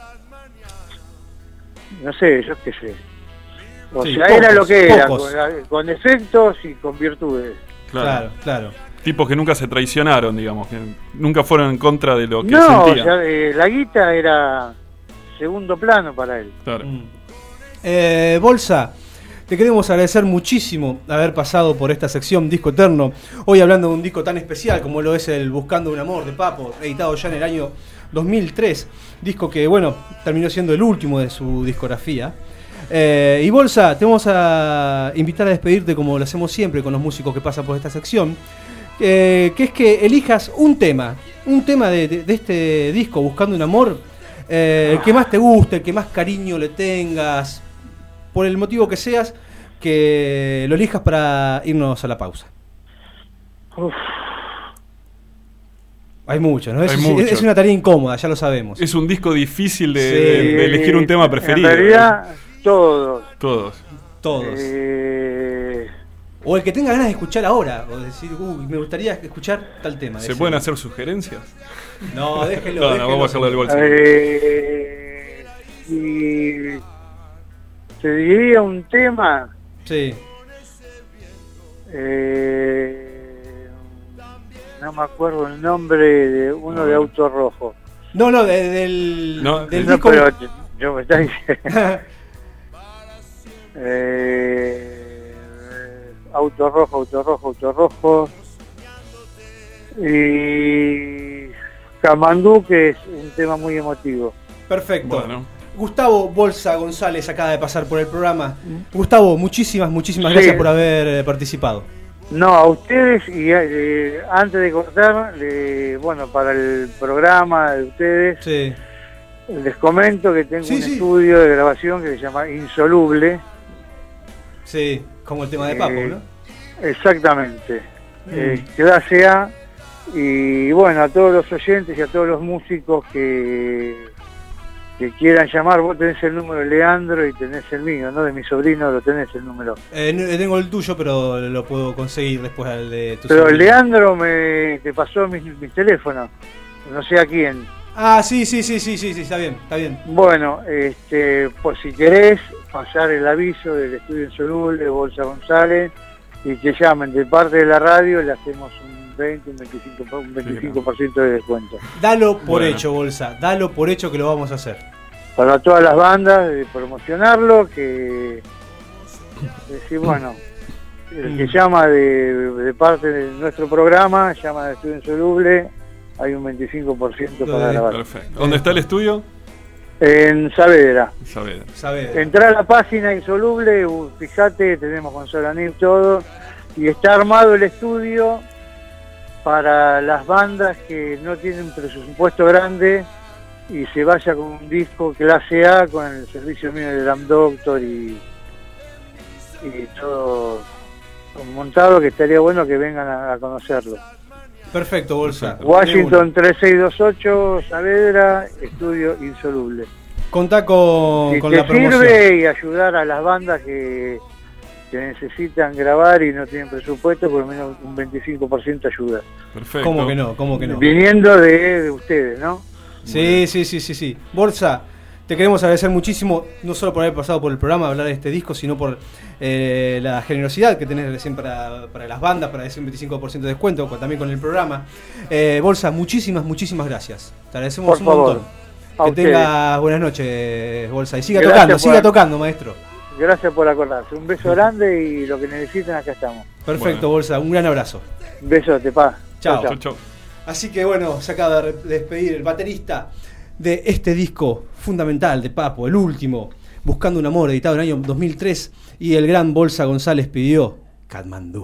no sé, yo qué sé. O sea, era lo que era, con efectos y con virtudes. Claro. Tipos que nunca se traicionaron, digamos, que nunca fueron en contra de lo que sentían. O sea, la guita era segundo plano para él. Claro. Bolsa, te queremos agradecer muchísimo haber pasado por esta sección Disco Eterno, hoy hablando de un disco tan especial como lo es el Buscando un Amor de Papo, editado ya en el año 2003, disco que, bueno, terminó siendo el último de su discografía. Y Bolsa, te vamos a invitar a despedirte como lo hacemos siempre con los músicos que pasan por esta sección, que es que elijas un tema de este disco Buscando un Amor, el que más te guste, el que más cariño le tengas, por el motivo que seas, que lo elijas para irnos a la pausa. Uf. Hay mucho, ¿no? Es una tarea incómoda, ya lo sabemos. Es un disco difícil de elegir un tema preferido. En realidad, todos. O el que tenga ganas de escuchar ahora, o decir, me gustaría escuchar tal tema. ¿Se pueden hacer sugerencias? No, déjelo. No, vamos a hacerlo del bolso. Y te diría un tema. Sí. No me acuerdo el nombre de uno de Auto Rojo. No, del disco. Pero yo me está diciendo. Auto Rojo. Y Camandú, que es un tema muy emotivo. Perfecto. Bueno. Gustavo Bolsa González acaba de pasar por el programa. Gustavo, muchísimas gracias por haber participado. No, a ustedes, y antes de cortar, bueno, para el programa de ustedes, les comento que tengo un estudio de grabación que se llama Insoluble. Sí, como el tema de Papo, ¿no? Exactamente. Clase A. Y bueno, a todos los oyentes y a todos los músicos que quieran llamar, vos tenés el número de Leandro y tenés el mío, ¿no? De mi sobrino lo tenés el número. Tengo el tuyo, pero lo puedo conseguir después al de tu Pero sobrino. Leandro te pasó mis teléfonos, no sé a quién. Ah, sí, está bien. Bueno, pues si querés pasar el aviso del estudio Insoluble de Bolsa González y que llamen de parte de la radio, le hacemos un 25% de descuento. Dalo por hecho, Bolsa, dalo por hecho que lo vamos a hacer. Para todas las bandas, de promocionarlo, que decir, bueno, el que llama de parte de nuestro programa, llama de Estudio Insoluble, hay un 25% para grabar. Perfecto. ¿Dónde está el estudio? En Saavedra. Saavedra. Entrá a la página Insoluble, fíjate, tenemos consola NIP, todo, y está armado el estudio para las bandas que no tienen presupuesto grande y se vaya con un disco clase A con el servicio mío de Drum Doctor y todo montado, que estaría bueno que vengan a conocerlo. Perfecto, Bolsa. Washington 3628, Saavedra, Estudio Insoluble. Contá con la promoción. Sirve y ayudar a las bandas que necesitan grabar y no tienen presupuesto, por lo menos un 25% ayuda. Perfecto. ¿Cómo que no? Viniendo de ustedes, ¿no? Sí. Bolsa, te queremos agradecer muchísimo, no solo por haber pasado por el programa a hablar de este disco, sino por la generosidad que tenés recién para las bandas, para ese 25% de descuento, también con el programa. Bolsa, muchísimas gracias. Te agradecemos un montón. Que tengas buenas noches, Bolsa. Y siga tocando, maestro. Gracias por acordarse. Un beso grande y lo que necesiten, acá estamos. Perfecto, Bolsa. Un gran abrazo. Besote, pa. Chao. Así que bueno, se acaba de despedir el baterista de este disco fundamental de Papo, el último, Buscando un Amor, editado en el año 2003, y el gran Bolsa González pidió Katmandú.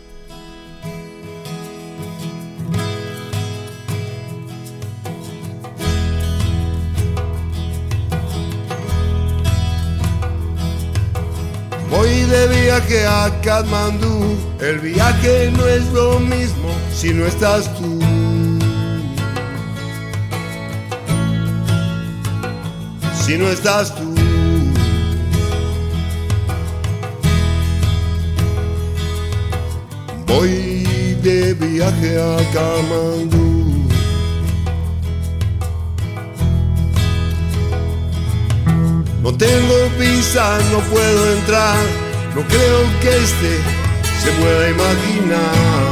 Voy de viaje a Katmandú, el viaje no es lo mismo si no estás tú. Si no estás tú. Voy de viaje a Katmandú. No tengo visa, no puedo entrar, no creo que se pueda imaginar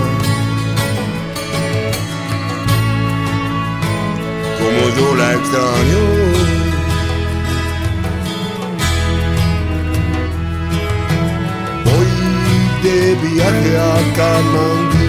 como yo la extraño. Voy de viaje a Katmandú.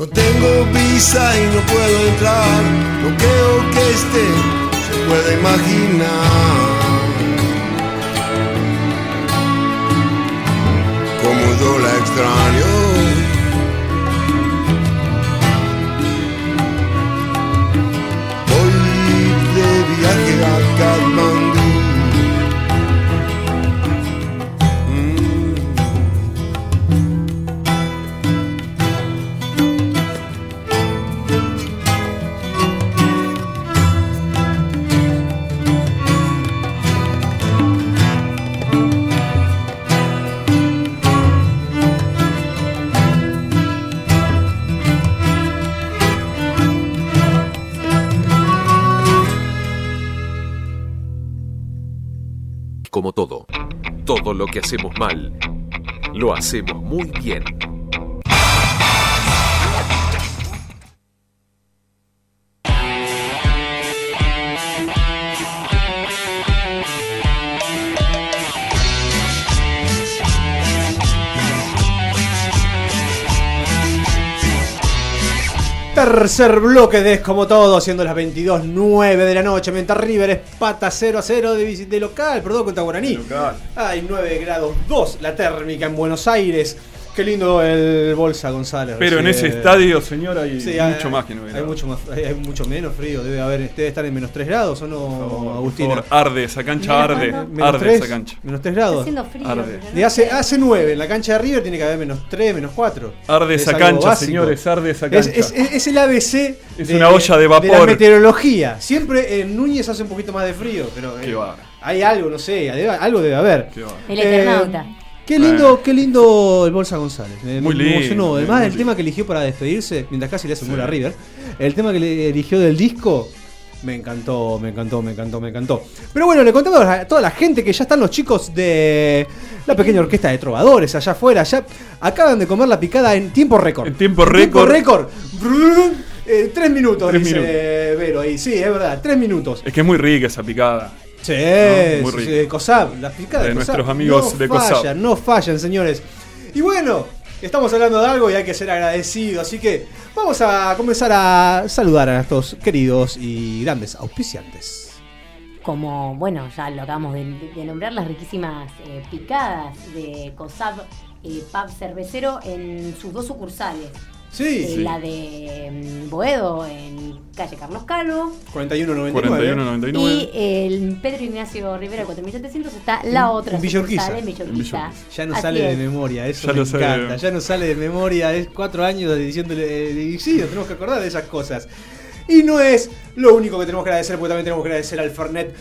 No tengo visa y no puedo entrar, no creo que se pueda imaginar como yo la extraño. Voy de viaje a Katmandú. Como todo lo que hacemos mal, lo hacemos muy bien. Tercer bloque de Es Como Todo, siendo las 22:09 de la noche, mientras River es pata 0-0 de local, perdón, contra Guaraní. Hay 9 grados 2 la térmica en Buenos Aires. Qué lindo el Bolsa González. Pero en ese estadio, señor, hay mucho más que 9 hay grados. Hay mucho menos frío. Debe estar en menos 3 grados, ¿o no, Agustín? Por favor, arde esa cancha, arde. Menos Arde 3, esa cancha. menos 3 grados. Está haciendo frío. Arde. De hace 9, en la cancha de River tiene que haber menos 3, menos 4. Arde esa cancha, señores, arde esa cancha. Es el ABC. Es una olla de vapor. De la meteorología. Siempre en Núñez hace un poquito más de frío, pero Qué va. hay algo, no sé, algo debe haber. Qué va. El Eternauta. Qué lindo el Bolsa González. Muy lindo, emocionó. Además, muy el tema que eligió para despedirse, mientras casi le hace un gol a River, el tema que le eligió del disco, me encantó. Pero bueno, le contamos a toda la gente que ya están los chicos de la pequeña orquesta de trovadores allá afuera. Ya acaban de comer la picada en tiempo récord. En tiempo récord. 3 minutos, 3 dice minutos. Vero ahí. Sí, es verdad, 3 minutos. Es que es muy rica esa picada. Sí, muy sí, rico. COSAB, las picadas De de COSAB nuestros amigos de COSAB. No fallan, señores. Y bueno, estamos hablando de algo y hay que ser agradecidos, así que vamos a comenzar a saludar a estos queridos y grandes auspiciantes. Como, bueno, ya lo acabamos de nombrar, las riquísimas picadas de COSAB Pub Cervecero en sus 2 sucursales. Sí. La de Boedo en calle Carlos Calvo 4199. y el Pedro Ignacio Rivera 4700 está la otra en Villa sucursal Urquiza. en Villa Urquiza. Ya no Así sale de es. memoria, eso Ya me lo sé. encanta. Ya no sale de memoria, es 4 años diciéndole. Y sí, nos tenemos que acordar de esas cosas. Y no es lo único que tenemos que agradecer, porque también tenemos que agradecer al Fernet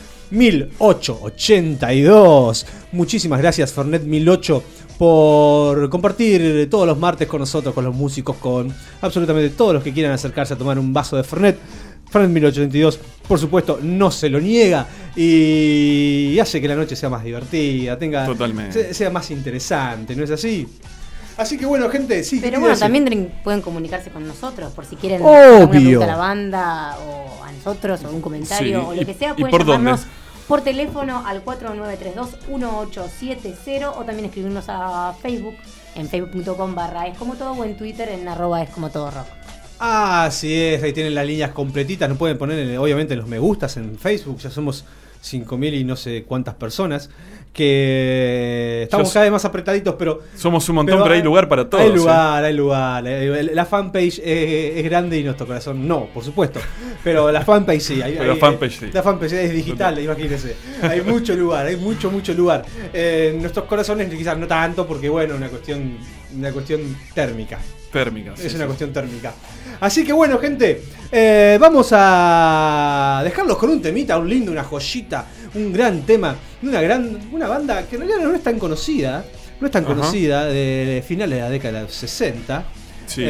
1882. Muchísimas gracias, Fernet 1008, por compartir todos los martes con nosotros, con los músicos, con absolutamente todos los que quieran acercarse a tomar un vaso de Fernet. Fernet 1882, por supuesto, no se lo niega y hace que la noche sea más divertida, Totalmente. sea más interesante, ¿no es así? Así que bueno, gente, sí. Pero bueno, también pueden comunicarse con nosotros por si quieren Obvio. hacer una pregunta a la banda o a nosotros o un comentario Sí. o lo que sea. ¿Y Pueden por dónde? llamarnos por teléfono al 4932-1870 o también escribirnos a Facebook en facebook.com/escomotodo o en Twitter en @escomotodorock. Así es, ahí tienen las líneas completitas. Nos pueden poner, obviamente, los me gustas en Facebook. Ya somos 5.000 y no sé cuántas personas. Que estamos cada vez más apretaditos, pero somos un montón, pero hay lugar para todos. Hay lugar. La fanpage es grande y nuestro corazón no, por supuesto. Pero la fanpage sí. La fanpage sí. La fanpage es digital, imagínense. Hay mucho lugar, hay mucho lugar. Nuestros corazones quizás no tanto, porque bueno, una cuestión térmica. Es una cuestión térmica. Así que bueno, gente, vamos a dejarlos con un temita, un lindo, una joyita, un gran tema, una banda que en realidad no es tan conocida, de finales de la década de los 60, Sí.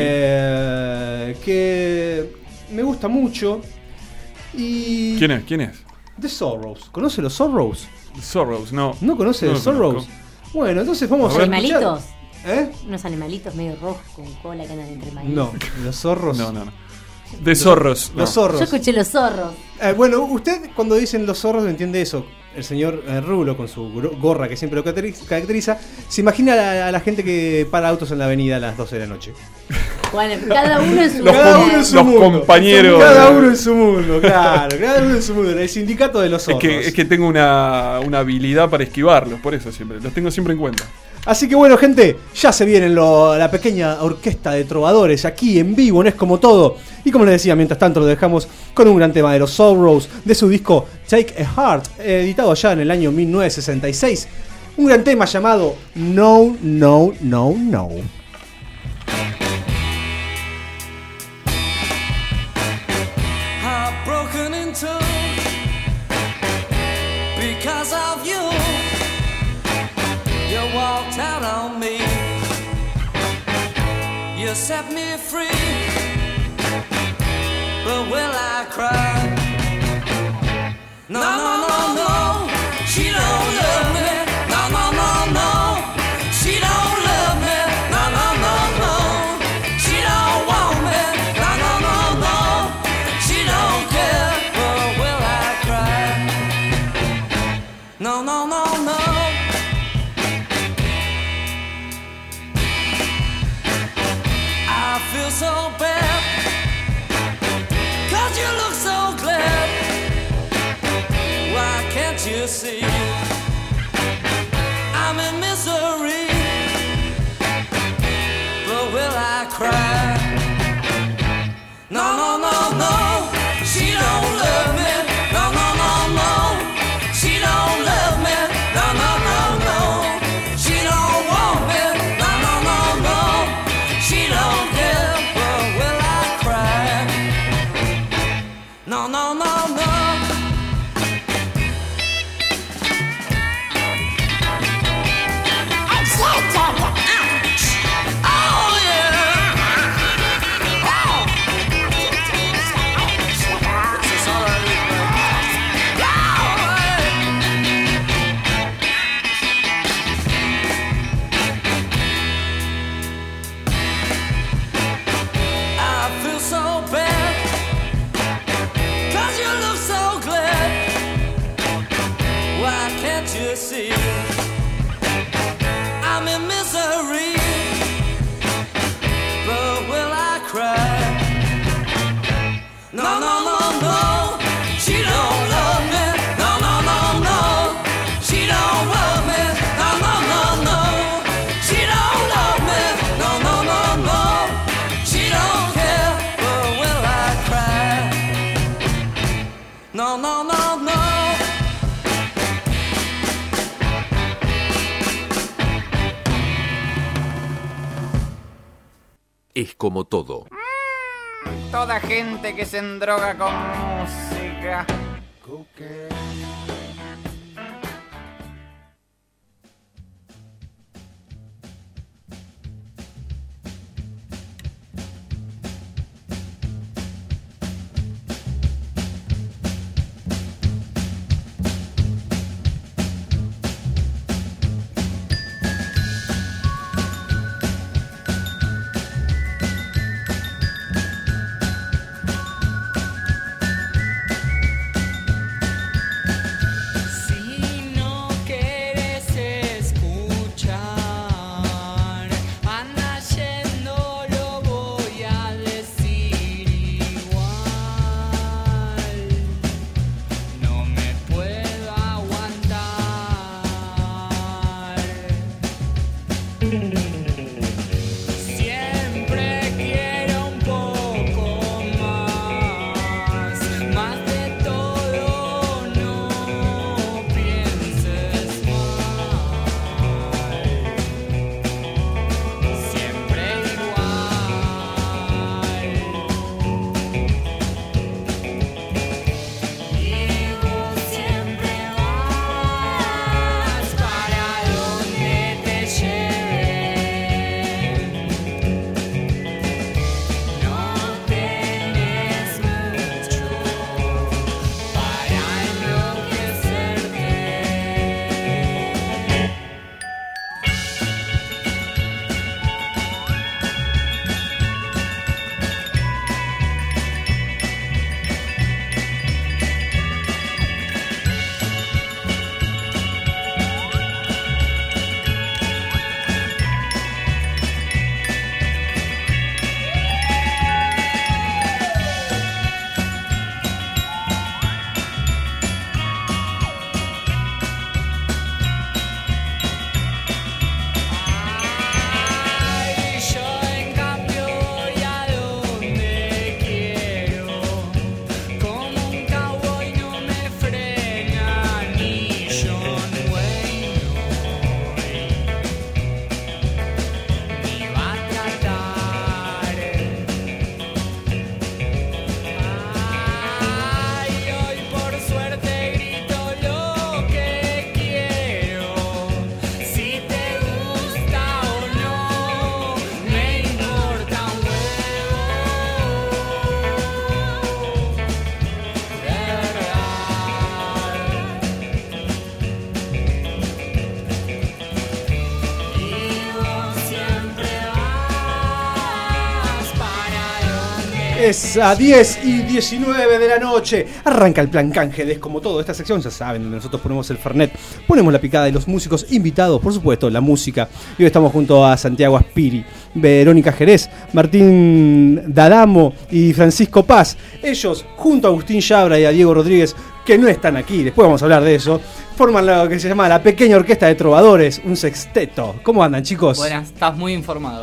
que me gusta mucho. Y ¿Quién es? The Sorrows. ¿Conoce los Sorrows? Sorrows, no. ¿No conoce No The lo Sorrows? conozco. Bueno, entonces vamos ¿Los a animalitos? ¿Eh? Unos animalitos medio rojos con cola que andan entre maíz. No, los zorros. No. De zorros. Los zorros. Yo escuché los zorros. Bueno, usted cuando dicen los zorros entiende eso. El señor Rulo, con su gorra que siempre lo caracteriza, se imagina a la gente que para autos en la avenida a las 12 de la noche. Bueno, cada uno en su Cada uno en su Los mundo. compañeros. Cada uno en su mundo, claro. Cada uno en su mundo. El sindicato de los zorros. Es que tengo una habilidad para esquivarlos, por eso siempre. Los tengo siempre en cuenta. Así que bueno, gente, ya se viene la pequeña orquesta de trovadores aquí en vivo, no es como todo. Y como les decía, mientras tanto lo dejamos con un gran tema de los Sorrows, de su disco Take a Heart, editado ya en el año 1966. Un gran tema llamado No, No, No, No. Broken in two because of you. You walked out on me. You set me free, but will I cry? No, no, no, no. She don't love me. No, no, no, no. She don't love me. No, no, no, no. She don't want me. No, no, no, no. She don't care, but will I cry? No, no, no, no. I feel so bad, 'cause you look so glad. Why can't you see? I'm in misery, but will I cry? No, no, no, no. She don't love me. No, no, no, no. She don't love me. No, no, no, no. She don't want me. No, no, no, no. She don't care, but will I cry? No, no, no, no. Oh, yeah. Oh. It's all right, I feel so bad, 'cause you look so glad. Why can't you see? I'm in misery, but will I cry? No, no, no, no. She don't love me. No, no, no, no. She don't love me. No, no, no, no. She don't love me. No, no, no, no. She don't care, but will I cry? No, no, no, no. Es como todo. Toda gente que se endroga con música. Es a 10 y 19 de la noche. Arranca el plan Cángeles, como todo. Esta sección ya saben, donde nosotros ponemos el Fernet, ponemos la picada y los músicos invitados, por supuesto, la música. Y hoy estamos junto a Santiago Aspiri, Verónica Jerez, Martín D'Adamo y Francisco Paz. Ellos, junto a Agustín Yabra y a Diego Rodríguez, que no están aquí, después vamos a hablar de eso, forman lo que se llama la Pequeña Orquesta de Trovadores, un sexteto. ¿Cómo andan, chicos? Buenas, estás muy informado.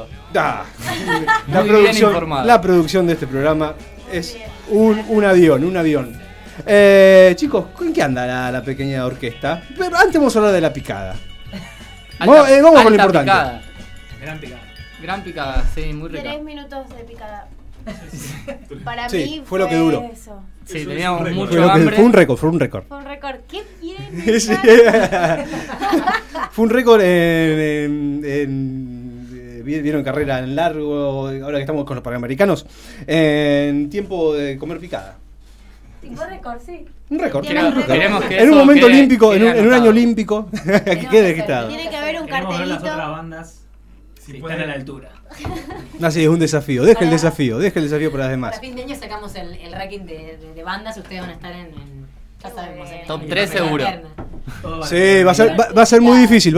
La producción de este programa es un avión. Chicos, ¿en qué anda la Pequeña Orquesta? Pero antes vamos a hablar de la picada. Vamos con lo importante. Picada. Gran picada, sí, muy rica. 3 minutos de picada. Para sí, mí fue lo que duró. Eso. Sí, teníamos mucho hambre. Fue un récord. ¡Qué bien! Sí. Fue un récord vieron carrera en largo, ahora que estamos con los panamericanos, en tiempo de comer picada. ¿Tipo récord, sí? Un récord. En un momento olímpico, en un año olímpico, que quede registrado. Tiene que haber un cartelito. cartelito. Ver las otras bandas si pueden a la altura. Así es un desafío, deja el desafío para las demás. Para fin de año sacamos el ranking de bandas, ustedes van a estar en ya sabemos, top 3 seguro. Sí, va a ser muy difícil,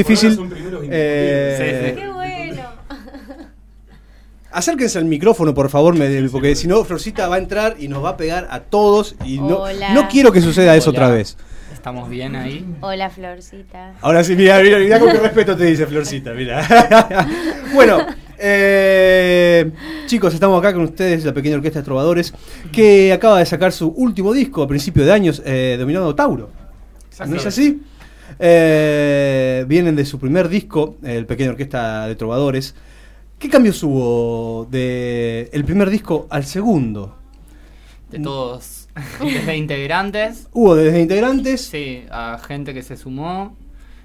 Qué bueno. Acérquense al micrófono, por favor, porque si no, Florcita va a entrar y nos va a pegar a todos y no quiero que suceda eso otra vez. ¿Estamos bien ahí? Hola, Florcita. Ahora sí, mira con qué respeto te dice Florcita, mira. Bueno, chicos, estamos acá con ustedes, la Pequeña Orquesta de Trovadores, que acaba de sacar su último disco a principio de años, denominado Tauro. ¿No es así? Vienen de su primer disco, el Pequeña Orquesta de Trovadores. ¿Qué cambios hubo del primer disco al segundo? De todos. Desde integrantes. ¿Hubo desde integrantes? Sí, a gente que se sumó,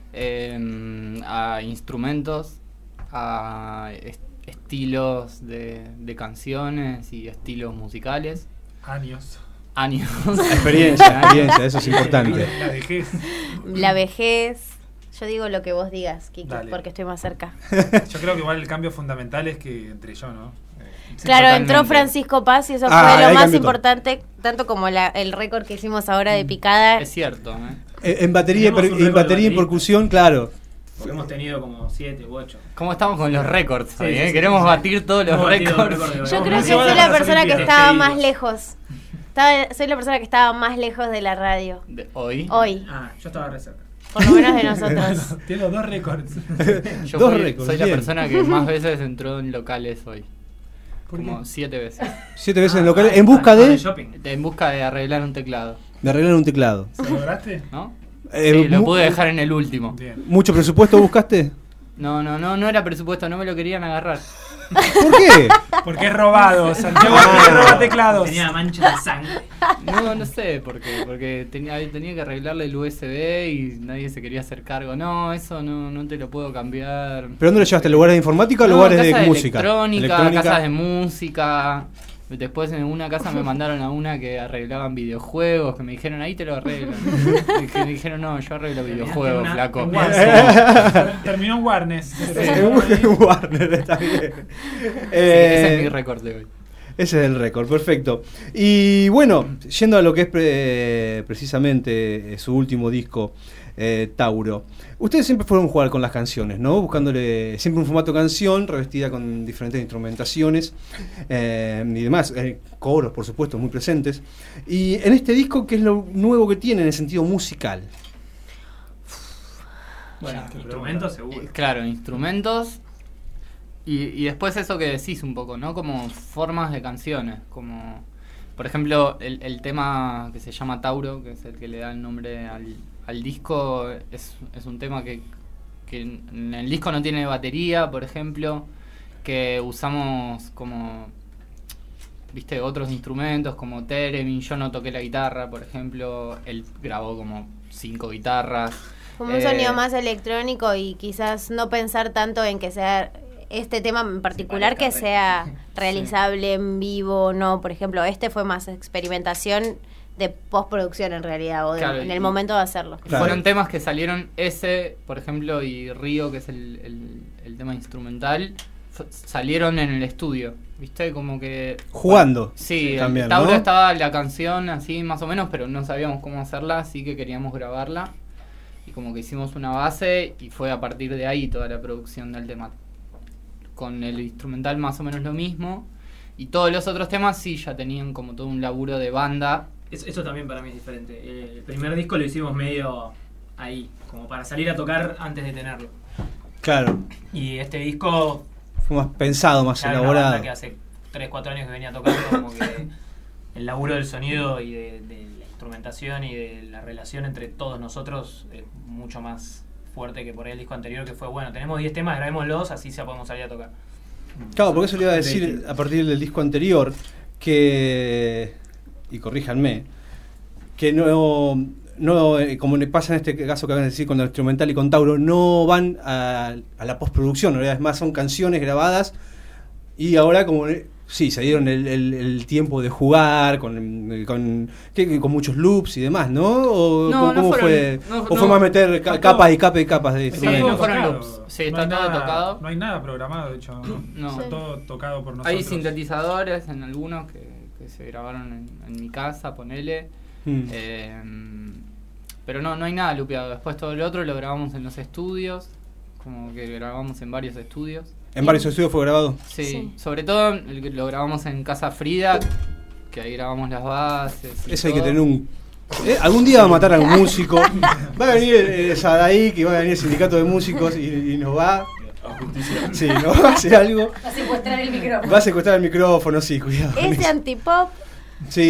a instrumentos, a estilos de canciones y estilos musicales. Años. Experiencia, eso es importante. La vejez. Yo digo lo que vos digas, Kiki, porque estoy más cerca. Yo creo que igual el cambio fundamental es que entre yo, ¿no? Claro, entró Francisco Paz y eso fue lo más importante, tanto como el récord que hicimos ahora de picada. Es cierto, en batería y percusión, claro. Porque hemos tenido como 7 u 8. ¿Cómo estamos con los récords? Sí, Queremos batir todos los récords. Yo creo que soy la persona que estaba más lejos. Soy la persona que estaba más lejos de la radio. ¿Hoy? Yo estaba re cerca. Por lo menos de nosotros. Tengo 2 récords. Yo soy la persona que más veces entró en locales hoy. Como 7 veces. 7 veces en locales. ¿En busca de? En busca de arreglar un teclado. ¿De arreglar un teclado? ¿Se lograste? ¿No? Sí, lo pude dejar en el último. Bien. ¿Mucho presupuesto buscaste? No era presupuesto, no me lo querían agarrar. ¿Por qué? Porque es robado, Santiago roba teclados. Tenía mancha de sangre. No sé por qué. Porque tenía que arreglarle el USB y nadie se quería hacer cargo. No, eso no te lo puedo cambiar. ¿Pero dónde lo llevaste? ¿Lugares de informática o lugares de música? Electrónica, casas de música. Después en una casa me mandaron a una que arreglaban videojuegos, que me dijeron, ahí te lo arreglo. Me dijeron, no, yo arreglo videojuegos, flaco. Terminó en Warner. Warner, está bien. Ese es mi récord de hoy. Ese es el récord, perfecto. Y bueno, yendo a lo que es precisamente su último disco, Tauro. Ustedes siempre fueron a jugar con las canciones, ¿no? Buscándole siempre un formato canción revestida con diferentes instrumentaciones y demás, coros, por supuesto, muy presentes. Y en este disco, ¿qué es lo nuevo que tiene en el sentido musical? Bueno, instrumentos seguro. Claro, instrumentos. Y después eso que decís un poco, ¿no? Como formas de canciones, como por ejemplo el tema que se llama Tauro, que es el que le da el nombre al disco, es un tema que en el disco no tiene batería, por ejemplo, que usamos como, viste, otros instrumentos como Theremin. Yo no toqué la guitarra, por ejemplo, él grabó como 5 guitarras. Como un sonido más electrónico y quizás no pensar tanto en que sea este tema en particular que sea realizable en vivo, no, por ejemplo, este fue más experimentación de postproducción en realidad, o en el momento de hacerlo. Claro. Fueron temas que salieron ese, por ejemplo, y Río, que es el tema instrumental, salieron en el estudio, ¿viste? Como que... Jugando. Sí, también, el Tauro ¿no? estaba la canción así más o menos, pero no sabíamos cómo hacerla, así que queríamos grabarla. Y como que hicimos una base y fue a partir de ahí toda la producción del tema. Con el instrumental más o menos lo mismo. Y todos los otros temas sí ya tenían como todo un laburo de banda. Eso también para mí es diferente. El primer disco lo hicimos medio ahí, como para salir a tocar antes de tenerlo. Claro. Y este disco... Fue más pensado, más Era una elaborado. banda que hace 3-4 años que venía tocando, como que el laburo del sonido y de la instrumentación y de la relación entre todos nosotros es mucho más fuerte que por ahí el disco anterior, que fue, bueno, tenemos 10 temas, grabémoslos, así ya podemos salir a tocar. Claro, porque eso le iba a decir a partir del disco anterior, que, y corríjanme, que no como le pasa en este caso que acaban de decir con el instrumental y con Tauro, no van a la postproducción, en realidad es más, son canciones grabadas y ahora como sí, se dieron el tiempo de jugar con muchos loops y demás, ¿no? ¿O No, cómo fueron, fue? no, ¿O fue más meter capas y capas y capas de instrumentos? no fueron loops. Sí, está todo tocado. No hay nada programado, de hecho. No. Está todo tocado por nosotros. Hay sintetizadores en algunos que se grabaron en mi casa, ponele. Pero no hay nada lupeado. Después todo lo otro lo grabamos en los estudios. Como que grabamos en varios estudios. ¿En varios estudios fue grabado? Sí. Sobre todo lo grabamos en Casa Frida, que ahí grabamos las bases. Eso hay que tener un... algún día va a matar a un músico. Va a venir Sadaí, que va a venir el sindicato de músicos y nos va... Sí, ¿no? Va a hacer algo. Va a secuestrar el micrófono. Va a secuestrar el micrófono, sí, cuidado. Ese antipop. Sí.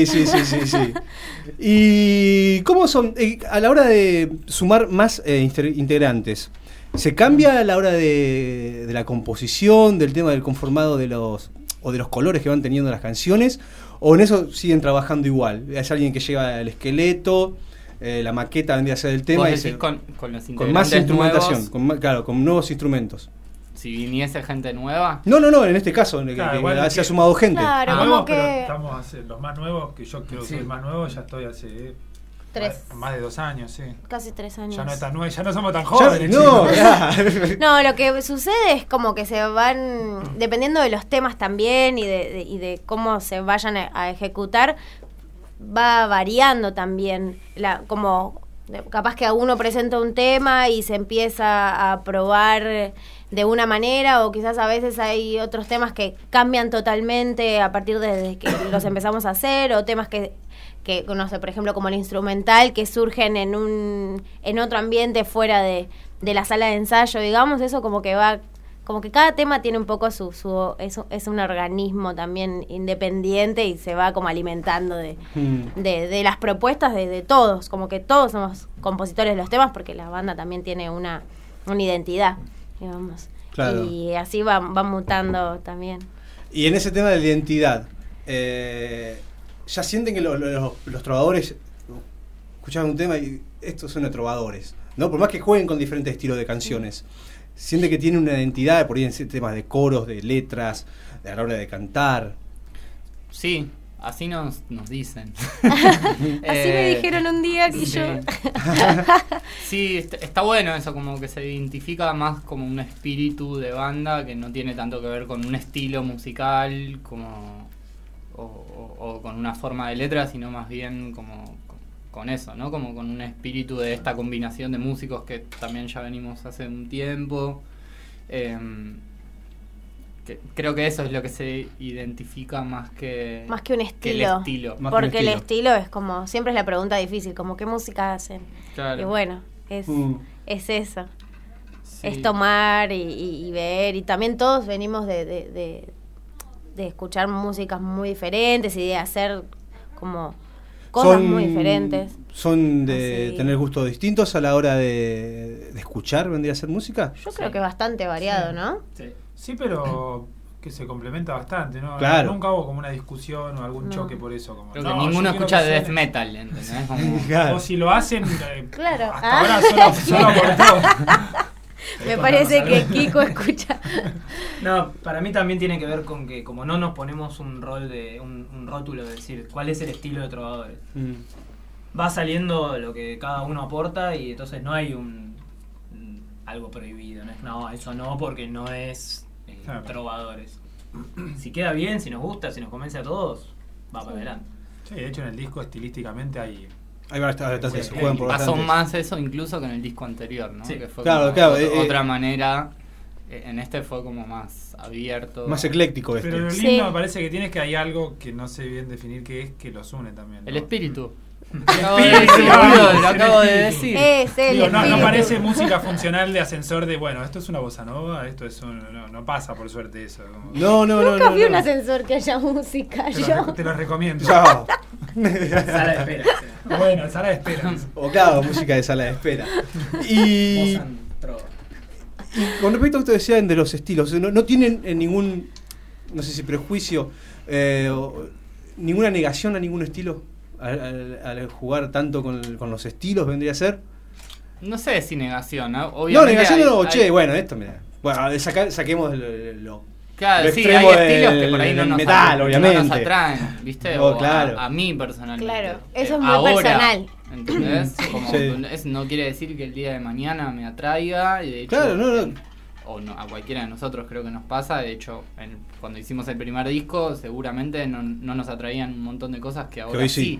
¿Y cómo son a la hora de sumar más integrantes? ¿Se cambia a la hora de la composición, del tema del conformado de los colores que van teniendo las canciones? ¿O en eso siguen trabajando igual? ¿Es alguien que lleva el esqueleto, la maqueta vendría a ser el tema? ¿Vos decís con los con más instrumentación, nuevos? con nuevos instrumentos. Si viniese gente nueva. No, en este caso, claro, se ha sumado gente. Claro, nuevos, como que... pero estamos los más nuevos, que yo creo que soy el más nuevo, ya estoy hace... 3. Más de 2 años, sí. Casi 3 años. Ya no es tan nuevo, ya no somos tan jóvenes. No, lo que sucede es como que se van, dependiendo de los temas también y de cómo se vayan a ejecutar, va variando también. Como capaz que uno presenta un tema y se empieza a probar de una manera, o quizás a veces hay otros temas que cambian totalmente a partir de que los empezamos a hacer, o temas que no sé, por ejemplo, como el instrumental, que surgen en otro ambiente fuera de la sala de ensayo, digamos. Eso como que va, como que cada tema tiene un poco es un organismo también independiente y se va como alimentando de las propuestas de todos, como que todos somos compositores de los temas, porque la banda también tiene una identidad, digamos. Claro. Y así va mutando también. Y en ese tema de la identidad, ya sienten que los trovadores escuchan un tema y estos son los trovadores, ¿no? Por más que jueguen con diferentes estilos de canciones, sienten que tienen una identidad, por ahí en temas de coros, de letras, a la hora de cantar. Sí, así nos dicen. Así me dijeron un día que sí. yo... Sí, está bueno eso, como que se identifica más como un espíritu de banda que no tiene tanto que ver con un estilo musical como o con una forma de letra, sino más bien como con eso, ¿no? Como con un espíritu de esta combinación de músicos que también ya venimos hace un tiempo. Creo que eso es lo que se identifica más que un estilo. Que el estilo. Porque el estilo es como, siempre es la pregunta difícil, como qué música hacen. Claro. Y bueno, es eso. Sí. Es tomar y ver. Y también todos venimos de escuchar músicas muy diferentes y de hacer como cosas muy diferentes. ¿Son de tener gustos distintos a la hora de escuchar, vendría a ser música? Yo creo que bastante variado, ¿no? Sí, pero que se complementa bastante, ¿no? Claro. Nunca hubo como una discusión o algún choque por eso. Como, creo que ninguno escucha death metal, ¿entendés? Como... Claro. O si lo hacen, claro. hasta ahora solo por todo. Me parece que Kiko escucha. No, para mí también tiene que ver con que como no nos ponemos un rol de un rótulo de decir cuál es el estilo de trovadores. Va saliendo lo que cada uno aporta y entonces no hay algo prohibido, no es eso no porque no es trovadores. Si queda bien, si nos gusta, si nos convence a todos, va para adelante. Sí, de hecho en el disco estilísticamente hay se juegan por pasó bastantes. más eso incluso que en el disco anterior, ¿no? Sí. Que fue Claro, como claro, otra manera. En este fue como más abierto. Más ecléctico este. Pero lo Sí. lindo me parece que tiene es que hay algo que no sé bien definir qué es, que los une también, ¿no? El espíritu. El Acabo de espíritu, decir, boludo, lo acabo de decir. Es el Digo, no espíritu. parece música funcional de ascensor de, bueno, esto es una bossa nova, esto es un... No pasa por suerte eso. Como- Nunca vi un ascensor que haya música. Te lo recomiendo. Ya. Sala de espera. Bueno, sala de espera. O claro, música de sala de espera. Y con respecto a esto que decían de los estilos, no tienen ningún, no sé si prejuicio, ninguna negación a ningún estilo al jugar tanto con los estilos, vendría a ser. No sé si negación, ¿no? No, Obviamente negación no, hay- che, bueno, esto, mira. Bueno, saquemos lo Claro, lo sí, extremo hay estilos que por ahí del no nos, metal, obviamente. no nos atraen, ¿viste? No, O claro. a mí personalmente. Claro, eso es muy Ahora, personal. ¿entendés? Como Sí. no quiere decir que el día de mañana me atraiga. Y de hecho, Claro, no. o no, a cualquiera de nosotros creo que nos pasa. De hecho, cuando hicimos el primer disco, seguramente no nos atraían un montón de cosas que ahora hoy sí.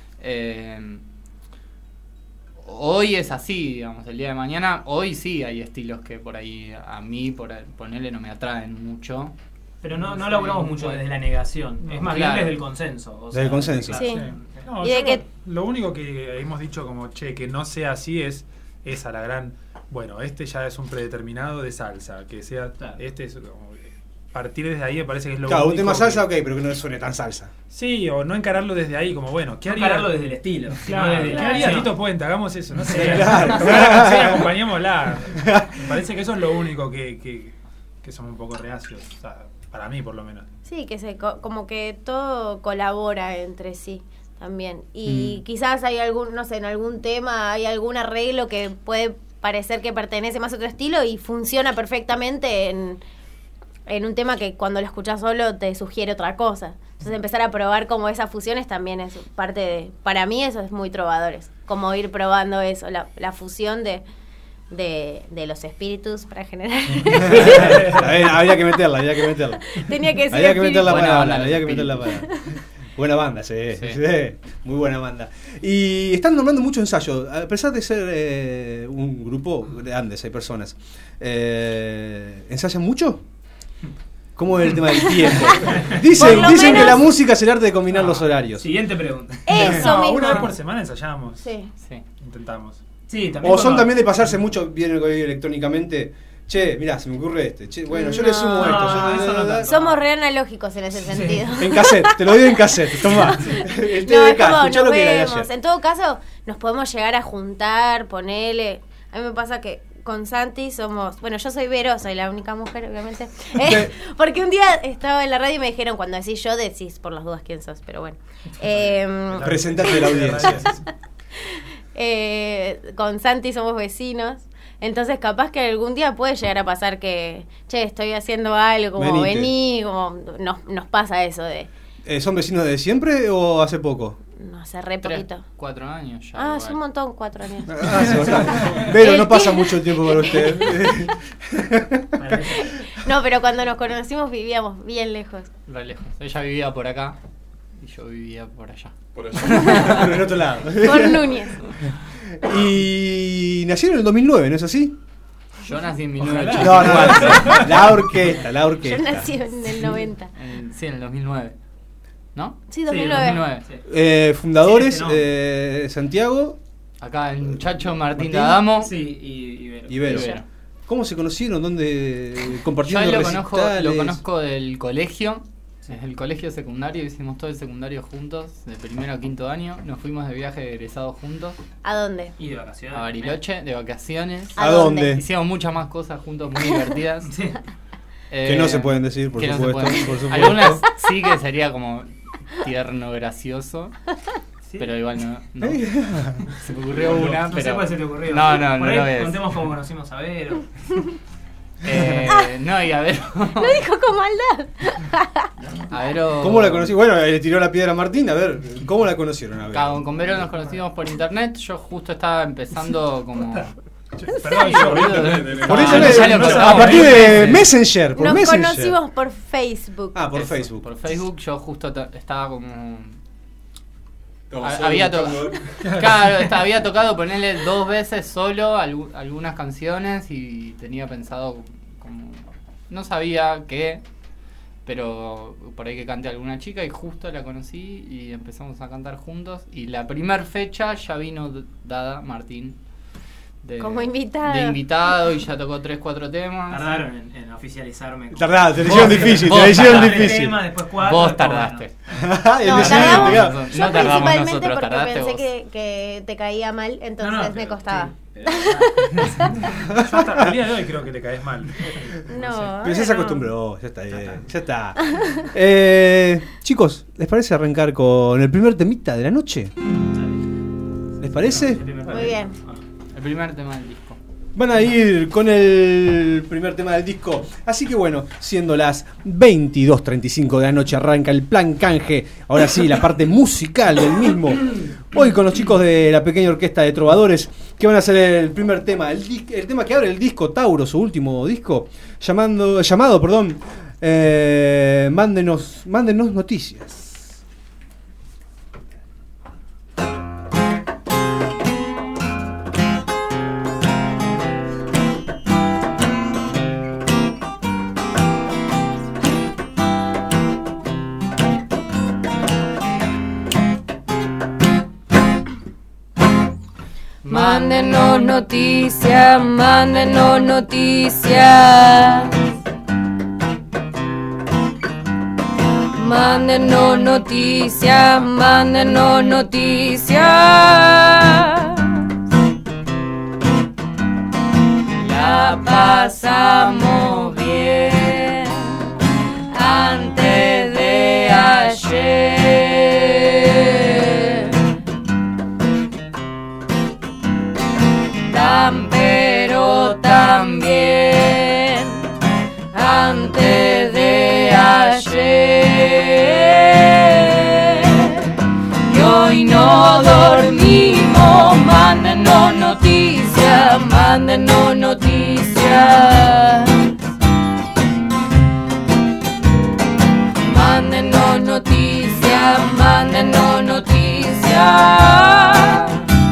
Hoy es así, digamos, el día de mañana, hoy sí hay estilos que por ahí a mí, ponerle, no me atraen mucho. Pero no laburamos mucho desde la negación, es más Claro. bien desde el consenso. O Desde el consenso. Sí. No, Y de yo que- lo único que hemos dicho como, che, que no sea así es esa la gran... Bueno, este ya es un predeterminado de salsa, que sea... Claro. Este es como... Partir desde ahí me parece que es lo Claro, un único tema que- salsa, ok, pero que no suene tan salsa. Sí, o no encararlo desde ahí, como bueno, ¿qué No haría? encararlo desde el estilo, Claro, sino desde ¿qué la haría acción. Tito Puente? Hagamos eso, no sé. Claro. Sí, acompañémosla. Me parece que eso es lo único que somos un poco reacios, o sea, para mí por lo menos. Sí, que como que todo colabora entre sí también. Y quizás hay algún, no sé, en algún tema hay algún arreglo que puede parecer que pertenece más a otro estilo y funciona perfectamente en un tema que cuando lo escuchas solo te sugiere otra cosa. Entonces empezar a probar como esas fusiones también es parte de... Para mí eso es muy trovadores, como ir probando eso, la fusión de los espíritus para generar... Había que meterla. Tenía que decir Había que meter la Buena palabra, banda, había que espíritu. meter la palabra. Buena banda, sí. Sí. Muy buena banda. Y están nombrando mucho ensayo, a pesar de ser un grupo grande, 6 personas. ¿Ensayan mucho? ¿Cómo es el tema del tiempo? Dicen Por lo que menos- la música es el arte de combinar los horarios. Siguiente pregunta. Eso No, mismo. una vez por semana ensayamos. Sí. Sí. Intentamos. Sí, también O son cuando- también de pasarse mucho bien el código electrónicamente. Che, mirá, se me ocurre este. Che, bueno, yo le sumo No, esto. eso no tanto. Somos re analógicos en ese sentido. En cassette, te lo digo en cassette, tomá. El No, es TDK, como escuchá nos lo que era de vemos. ayer. En todo caso, nos podemos llegar a juntar, ponerle. A mí me pasa que con Santi somos. Bueno, yo soy Vero, soy la única mujer, obviamente. Porque un día estaba en la radio y me dijeron, cuando decís yo, decís por las dudas quién sos, pero bueno. Presentate a la audiencia. Con Santi somos vecinos. Entonces capaz que algún día puede llegar a pasar que, che, estoy haciendo algo, como Venite. vení, como nos pasa eso de, ¿Son vecinos de siempre o hace poco? no sé, re poquito. 4 años ya. Ah, igual. es un montón, 4 años. Hace bastante. Pero no pasa mucho tiempo para usted. No, pero cuando nos conocimos vivíamos bien lejos. Re lejos. Ella vivía por acá y yo vivía por allá. Por allá. Pero en otro lado. Por Núñez. Y nacieron en el 2009, ¿no es así? Yo nací en No, 1984. la orquesta. Yo nací en el 90. Sí, en el 2009. ¿No? Sí, 2009. Fundadores, Sí, este Santiago Acá el muchacho Martín Martín. D'Adamo. Sí, y Vero. y Vero. Ibero. ¿Cómo se conocieron? ¿Dónde Yo compartieron ahí lo recitales? conozco del colegio. Desde el colegio secundario, hicimos todo el secundario juntos, de primero a quinto año. Nos fuimos de viaje de egresados juntos ¿A dónde? Y de vacaciones. a Bariloche, de vacaciones. ¿A dónde? Hicimos muchas más cosas juntos, muy divertidas. Que no se pueden decir, por que no se supuesto, pueden. por supuesto. Algunas sí que sería como tierno, gracioso. Pero igual no. Se me ocurrió una, No pero... sé cuál se te ocurrió. No Por lo ahí voy a decir. contemos cómo conocimos a Vero. No, y a ver... Lo dijo con maldad. A Vero... ¿Cómo la conocí? Bueno, le tiró la piedra a Martín. A ver, ¿cómo la conocieron? A ver. Con Vero nos conocimos por internet. Yo justo estaba empezando como Perdón, yo, Por eso ya lo a contamos. partir de Messenger. Por Nos Messenger. conocimos por Facebook. Ah, por Eso, Facebook. Por Facebook yo justo estaba como... Todos Había, solos, claro, había tocado ponerle 2 veces solo algunas canciones y tenía pensado como... No sabía qué, pero por ahí que cante alguna chica y justo la conocí y empezamos a cantar juntos. Y la primer fecha ya vino Dada Martín. Como invitado. De invitado y ya tocó 3-4 temas. Tardaron en oficializarme. Tardaste, te hicieron difícil, te hicieron difícil. Después 4. Vos tardaste. No, tardamos, yo No tardamos principalmente nosotros, porque tardaste pensé vos. que te caía mal, entonces me costaba. Yo hasta el día de hoy creo que le caes mal. No, Pero ya se no. acostumbró, ya está bien. Ya está. Chicos, ¿les parece arrancar con el primer temita de la noche? ¿Les parece? Muy bien. El primer tema del disco. Van a ir con el primer tema del disco. Así que bueno, siendo las 22:35 de la noche, arranca el plan canje. Ahora sí, la parte musical del mismo. Hoy con los chicos de la pequeña orquesta de trovadores, que van a hacer el primer tema, el tema que abre el disco Tauro, su último disco, llamado, mándenos noticias. Mándenos noticias, mándenos noticias. Mándenos noticias, mándenos noticias. La pasamos bien antes de ayer. Pero también antes de ayer. Y hoy no dormimos, mándenos noticias, mándenos noticias. Mándenos noticias, mándenos noticias.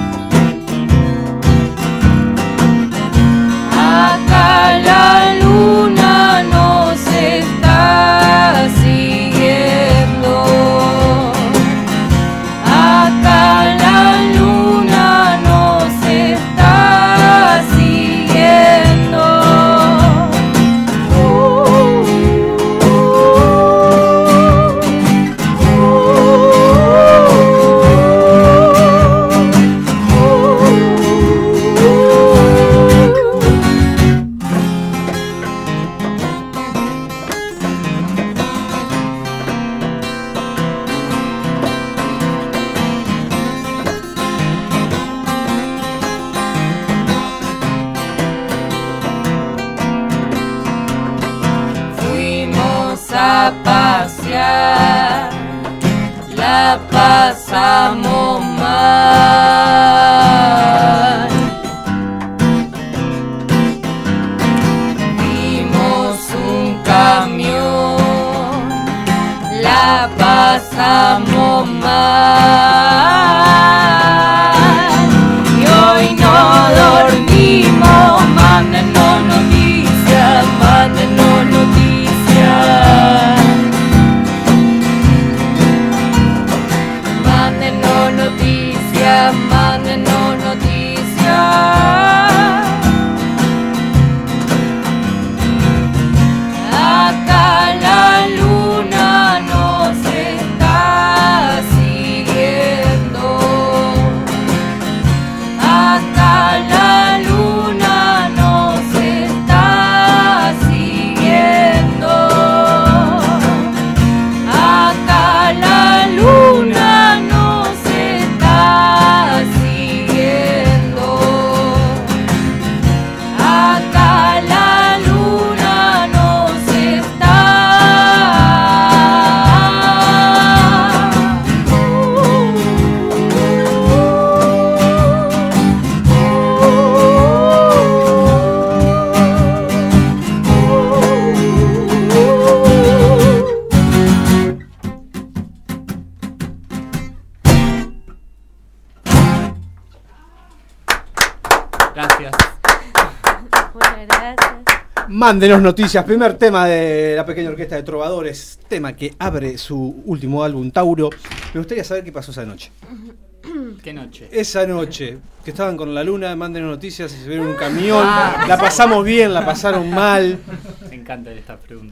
Acá la luna nos está siguiendo. Acá la luna nos está siguiendo. Fuimos a pasear, la pasamos mal. Vimos un camión, la pasamos mal. Y hoy no dormimos, mándenos noticias, mándenos noticias. Mándenos noticias, mándenos noticias. Acá la luna nos está siguiendo. Muchas gracias. Mándenos noticias. Primer tema de la pequeña orquesta de trovadores. Tema que abre su último álbum, Tauro. Me gustaría saber qué pasó esa noche. ¿Qué noche? Esa noche, que estaban con la luna, mándenos noticias, si se vieron un camión, la pasamos bien, la pasaron mal. Me encantan estas preguntas.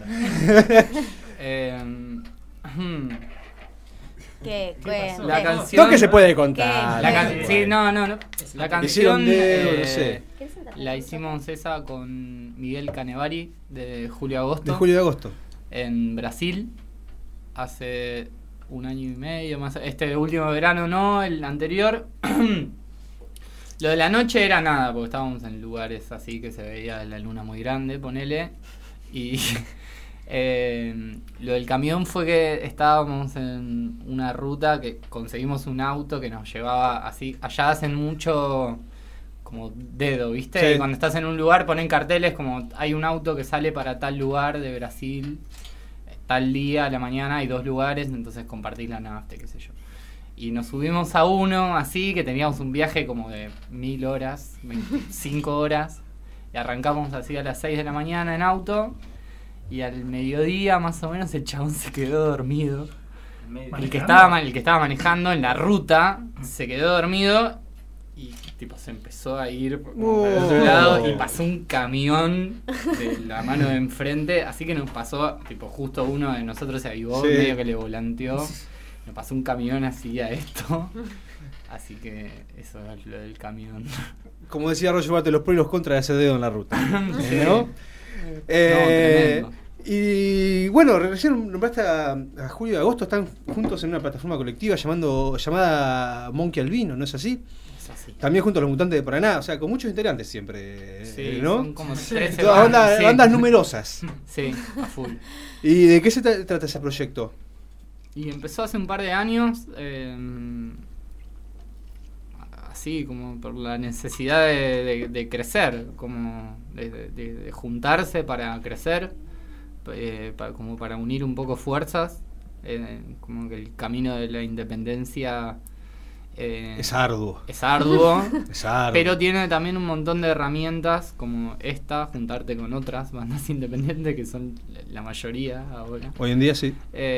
La canción... No que se puede contar. Sí, no. La canción Hicieron dedo, no sé. la hicimos esa con Miguel Canevari de Julio Agosto. De Julio de Agosto. En Brasil, hace 1 año y medio más. Este último verano no, el anterior. Lo de la noche era nada, porque estábamos en lugares así que se veía la luna muy grande, ponele. Y lo del camión fue que estábamos en una ruta que conseguimos un auto que nos llevaba así. Allá hacen mucho como dedo, ¿viste? Sí. Y cuando estás en un lugar ponen carteles como hay un auto que sale para tal lugar de Brasil, tal día a la mañana, hay 2 lugares, entonces compartís la nafta, qué sé yo. Y nos subimos a uno así, que teníamos un viaje como de 1000 horas, 25 horas, y arrancamos así a las 6 de la mañana en auto, y al mediodía más o menos el chabón se quedó dormido. El que estaba manejando en la ruta se quedó dormido y tipo se empezó a ir por el otro lado y pasó un camión de la mano de enfrente, así que nos pasó, tipo justo uno de nosotros se avivó, Sí. medio que le volanteó, nos pasó un camión así a esto, así que eso es lo del camión. Como decía Roger Waters, los pros y los contras de hacer dedo en la ruta. Sí. ¿No? Tremendo. Y bueno, recién nombraste a Julio de Agosto, están juntos en una plataforma colectiva llamada Monkey Albino, ¿no es así? Es así. También junto a los Mutantes de Paraná, o sea, con muchos integrantes siempre, Sí, ¿no? son como 13 bandas, sí. bandas numerosas. Sí, a full. ¿Y de qué se trata ese proyecto? Y empezó hace un par de años, así como por la necesidad de crecer, como de juntarse para crecer, como para unir un poco fuerzas, como que el camino de la independencia Es arduo. Es arduo, Es arduo. pero tiene también un montón de herramientas como esta, juntarte con otras bandas independientes que son la mayoría ahora. Hoy en día sí.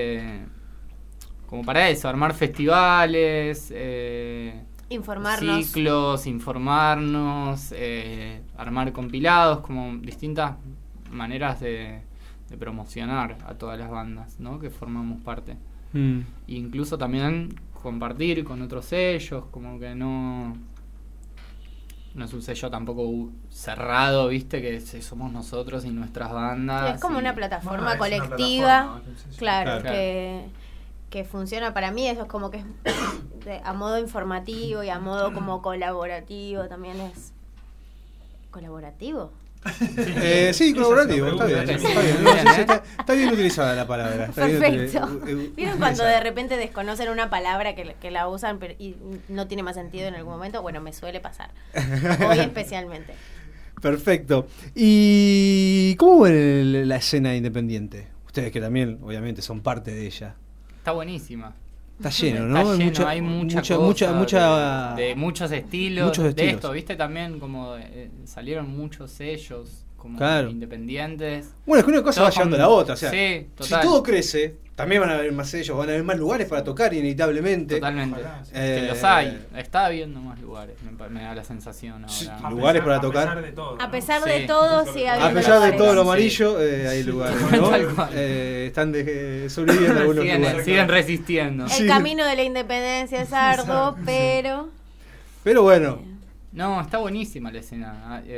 Como para eso, armar festivales, Informarnos. ciclos, informarnos, armar compilados, como distintas maneras de promocionar a todas las bandas, ¿no? Que formamos parte. Mm. E incluso también compartir con otros sellos, como que no es un sello tampoco cerrado, viste, que somos nosotros y nuestras bandas. Es como y- una plataforma Bueno, es una colectiva, plataforma, claro, Claro. que funciona para mí. Eso es como que es a modo informativo y a modo como colaborativo también es. ¿Colaborativo? Sí, colaborativo, está bien. Sí, Está bien, muy bien, sí, está bien utilizada la palabra. Está bien Perfecto. utilizada. ¿Vieron cuando de repente desconocen una palabra que la usan y no tiene más sentido en algún momento? Bueno, me suele pasar. Hoy especialmente. Perfecto. ¿Y cómo ven la escena independiente? Ustedes que también, obviamente, son parte de ella. Está buenísima. Está lleno, ¿no? Está lleno, Mucha- hay mucha mucha- cosa de muchos estilos, muchos de estilos. esto, viste, también como salieron muchos sellos como Claro. independientes. Bueno, es que una cosa Todos va llevando a con- la otra. O sea, sí, si total. todo crece, también van a haber más sellos, van a haber más lugares para tocar, inevitablemente. Totalmente. Que los hay. Está habiendo más lugares, me da la sensación ahora. Lugares para tocar. A pesar Sí. de todo, sigue habiendo A pesar de lugares. todo lo Sí. amarillo, hay lugares, ¿no? Tal cual. Están sobreviviendo algunos lugares. siguen resistiendo. El camino de la independencia es arduo, pero... Pero bueno. No, está buenísima la escena.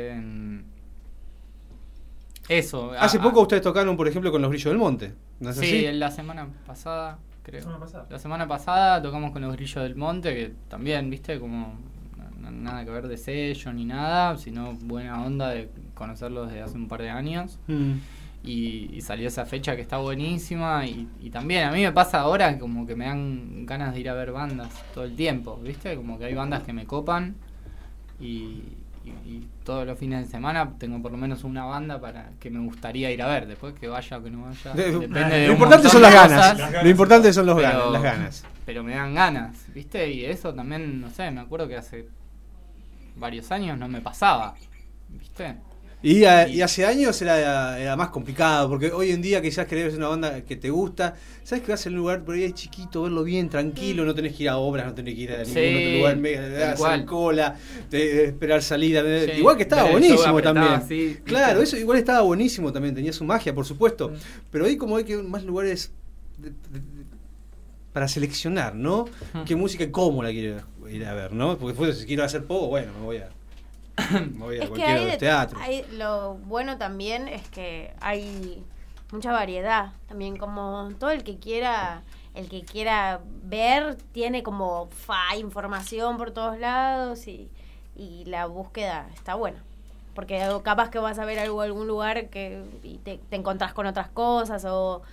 Eso. Hace poco ustedes tocaron, por ejemplo, con Los Grillos del Monte. ¿No es Sí, así? la semana pasada, creo. La semana pasada tocamos con Los Grillos del Monte, que también, viste, como nada que ver de sello ni nada, sino buena onda de conocerlos desde hace un par de años. Mm. Y salió esa fecha que está buenísima. Y también a mí me pasa ahora como que me dan ganas de ir a ver bandas todo el tiempo, viste, como que hay bandas que me copan y todos los fines de semana tengo por lo menos una banda para que me gustaría ir a ver. Después que vaya o que no vaya, depende de Lo un importante montón son de las ganas. cosas. Lo importante son Pero- las ganas. Pero me dan ganas, ¿viste? Y eso también, no sé, me acuerdo que hace varios años no me pasaba, ¿viste? Y hace años era más complicado, porque hoy en día quizás querés ver una banda que te gusta, sabes que vas a un lugar por ahí es chiquito, verlo bien, tranquilo, no tenés que ir a obras, no tenés que ir a ningún otro lugar, hacer cola, esperar salida, igual que estaba buenísimo también. Sí, claro, eso igual estaba buenísimo también, tenía su magia, por supuesto, pero ahí como hay que más lugares para seleccionar, ¿no? Qué música y cómo la quiero ir a ver, ¿no? Porque después si quiero hacer poco, bueno, me voy a cualquiera de los teatros. Lo bueno también es que hay mucha variedad. También como todo el que quiera ver tiene como información por todos lados y la búsqueda está buena. Porque capaz que vas a ver algún lugar y te encontrás con otras cosas o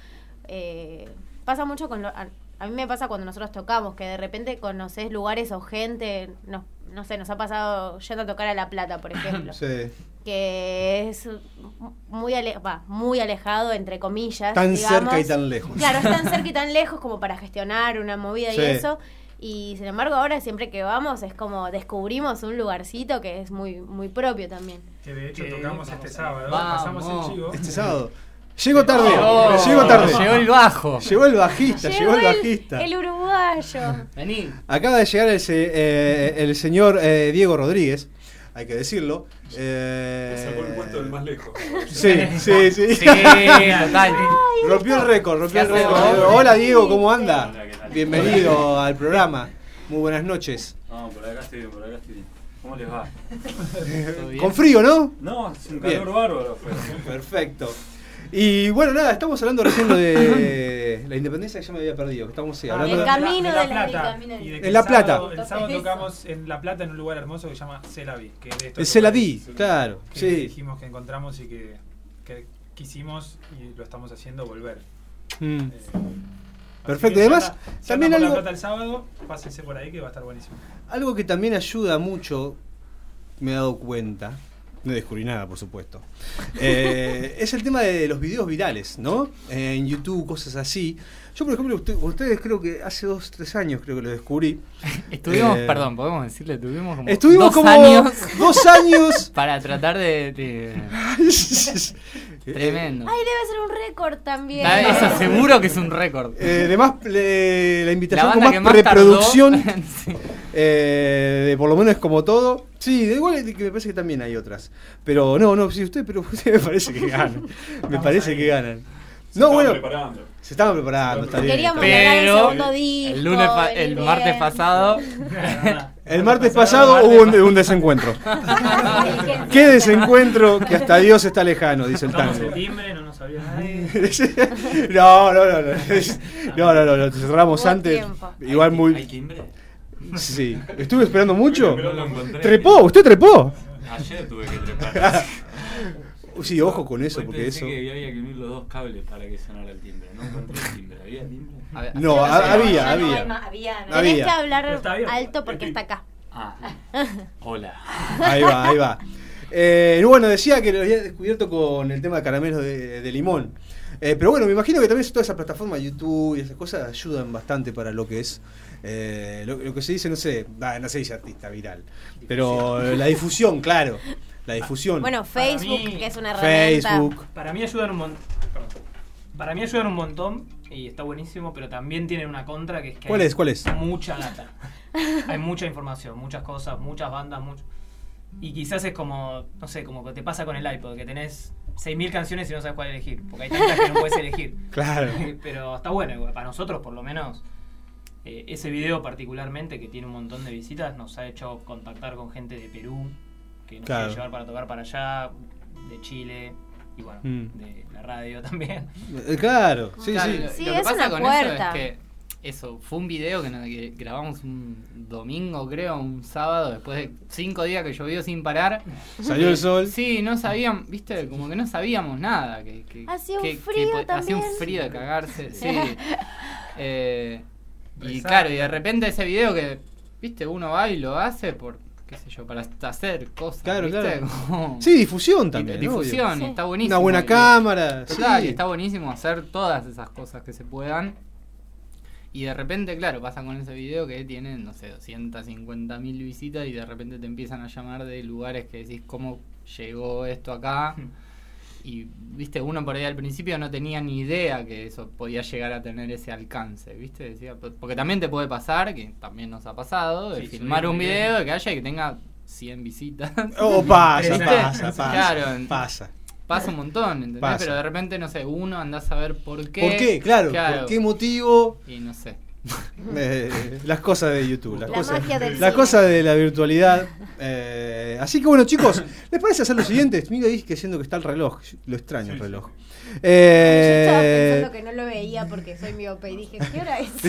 pasa mucho a mí me pasa cuando nosotros tocamos, que de repente conoces lugares o gente, no sé, nos ha pasado yendo a tocar a La Plata, por ejemplo. Sí. Que es muy alejado, entre comillas. Tan digamos. cerca y tan lejos. Claro, es tan cerca y tan lejos como para gestionar una movida Sí. y eso. Y sin embargo ahora siempre que vamos es como descubrimos un lugarcito que es muy, muy propio también. Que de hecho tocamos este sábado, Vamos. pasamos el chivo. Este sábado. Llego tarde. Llegó el bajo. Llegó el bajista. El uruguayo. Vení. Acaba de llegar el señor Diego Rodríguez, hay que decirlo. Sacó el puesto del más lejos. Sí. Sí, total. Rompió el récord. ¿Qué hace? Hola Diego, ¿cómo anda? Bienvenido al programa. Muy buenas noches. No, por acá estoy bien. ¿Cómo les va? Con frío, ¿no? No, es un Bien. calor bárbaro afuera. Perfecto. Y bueno, nada, estamos hablando recién de la independencia que ya me había perdido. Que estamos hablando el camino de La de Plata. camino de- Y de que En La Plata. El sábado tocamos en La Plata en un lugar hermoso que se llama Celaví. Que de estos Se la vi, lugares claro. que Sí. dijimos que encontramos y que quisimos y lo estamos haciendo volver. Perfecto. Además, también por La algo, Plata el sábado, pásense por ahí que va a estar buenísimo. algo que también ayuda mucho, me he dado cuenta, no descubrí nada, por supuesto, es el tema de los videos virales, ¿no? En YouTube, cosas así. Yo, por ejemplo, ustedes creo que hace 2-3 años creo que lo descubrí. Estuvimos, perdón, podemos decirle, tuvimos como Estuvimos 2 años para tratar de tremendo. Ay, debe ser un récord también. Eso seguro que es un récord. Además, la invitación La con banda más que más preproducción, sí. De por lo menos es como todo. Sí, de igual que me parece que también hay otras. Pero no, sí, usted me parece que ganan. Me parece que ganan. No, bueno, se estaban preparando, está bien. Queríamos lograr el segundo disco. El lunes el martes pasado. El martes pasado hubo un desencuentro. ¿Qué desencuentro que hasta Dios está lejano? Dice el Tocamos tango. el timbre, no nos sabía nadie. No, cerramos antes. tiempo. Igual muy. ¿Hay timbre? Sí. ¿Estuve esperando mucho? No lo encontré. ¿Trepó? ¿Usted trepó? Ayer tuve que trepar. Sí, ojo con eso, Hoy porque pensé eso. que había que unir los dos cables para que sonara el timbre. No encontré el timbre. ¿Había timbre? No, había. Tenés que hablar Pero está bien. alto porque está acá. Ah, hola. Ahí va. Bueno, decía que lo había descubierto con el tema de caramelos de limón. Pero bueno, me imagino que también todas esas plataformas, YouTube y esas cosas, ayudan bastante para lo que es. Lo que se dice, no se dice artista viral. Pero la difusión, claro. La difusión. Bueno, Facebook, mí- que es una herramienta. Facebook. Para mí ayudan un montón. Para mí ayudan un montón y está buenísimo, pero también tienen una contra que es que ¿Cuál hay es? mucha data. Hay mucha información, muchas cosas, muchas bandas, y quizás es como, no sé, como que te pasa con el iPod, que tenés 6.000 canciones y no sabes cuál elegir, porque hay tantas que no puedes elegir. Claro. Pero está bueno, igual, para nosotros por lo menos, ese video particularmente que tiene un montón de visitas nos ha hecho contactar con gente de Perú, que nos Claro. quiere llevar para tocar para allá, de Chile, y bueno, de la radio también. Claro, sí, Claro, sí. Sí, Lo que es pasa una con puerta. eso es que fue un video que grabamos un domingo, creo, un sábado, después de 5 días que llovió sin parar. Salió el sol. Sí, no sabíamos, viste, como que no sabíamos nada. Hacía un frío hacía también. un frío de cagarse, sí. Y claro, y de repente ese video que, viste, uno va y lo hace por, qué sé yo, para hacer cosas. Claro, ¿viste? claro. Como- Sí, difusión también. Difusión, obvio. y está buenísimo. Una buena Y- cámara. Total, sí. y está buenísimo hacer todas esas cosas que se puedan. Y de repente, claro, pasa con ese video que tiene, no sé, 250.000 visitas y de repente te empiezan a llamar de lugares que decís, ¿cómo llegó esto acá. Y, viste, uno por ahí al principio no tenía ni idea que eso podía llegar a tener ese alcance, viste, decía, porque también te puede pasar, que también nos ha pasado, de filmar un video de que haya y que tenga 100 visitas. Pasa. Claro, pasa un montón, ¿entendés? Pasa. Pero de repente, no sé, uno anda a saber por qué. ¿Por qué? Claro, ¿por qué motivo? Y no sé. Las cosas de YouTube, La magia del las cine. cosas de la virtualidad. Así que bueno, chicos, ¿les parece hacer lo siguiente? Mira, dije siendo que está el reloj, lo extraño el reloj. Yo estaba pensando que no lo veía porque soy miope y dije, ¿qué hora es?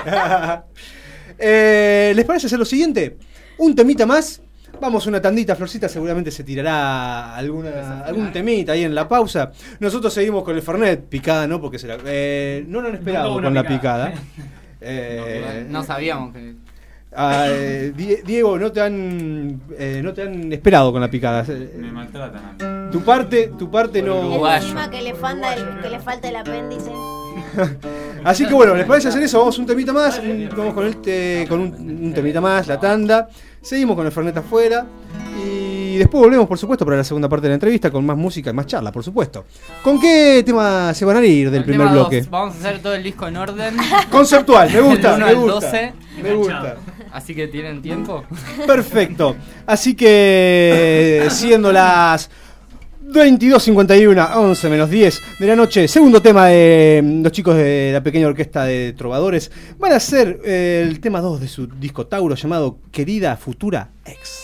¿Les parece hacer lo siguiente? Un temita más. Vamos una tandita, Florcita seguramente se tirará algún temita ahí en la pausa. Nosotros seguimos con el Fernet, picada, ¿no? Porque no lo han esperado con la picada. No sabíamos que... Diego, no te han esperado con la picada. Me maltratan. Tu parte no. Encima que le falta el apéndice. Así que bueno, ¿les parece hacer eso? Vamos un temita más. Vamos con un temita más, la tanda. Seguimos con el Fernet afuera. Y después volvemos, por supuesto, para la segunda parte de la entrevista con más música y más charla, por supuesto. ¿Con qué tema se van a ir del primer bloque? Vamos a hacer todo el disco en orden. Conceptual, me gusta. Del 1 me al gusta 12. Me gusta. Así que tienen tiempo. Perfecto. Así que siendo las 22:51, 11 menos 10 de la noche, segundo tema de los chicos de la pequeña orquesta de trovadores, van a hacer el tema 2 de su disco Tauro llamado Querida Futura Ex.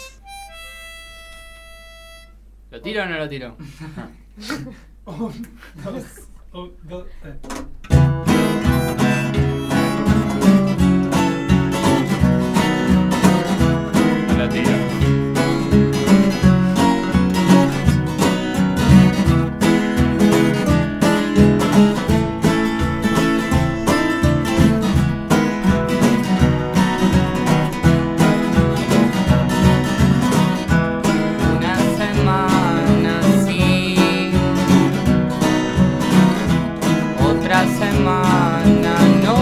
¿Lo tiro o no lo tiro? 1, 2, 3. Lo tiro. Una semana sí, otra semana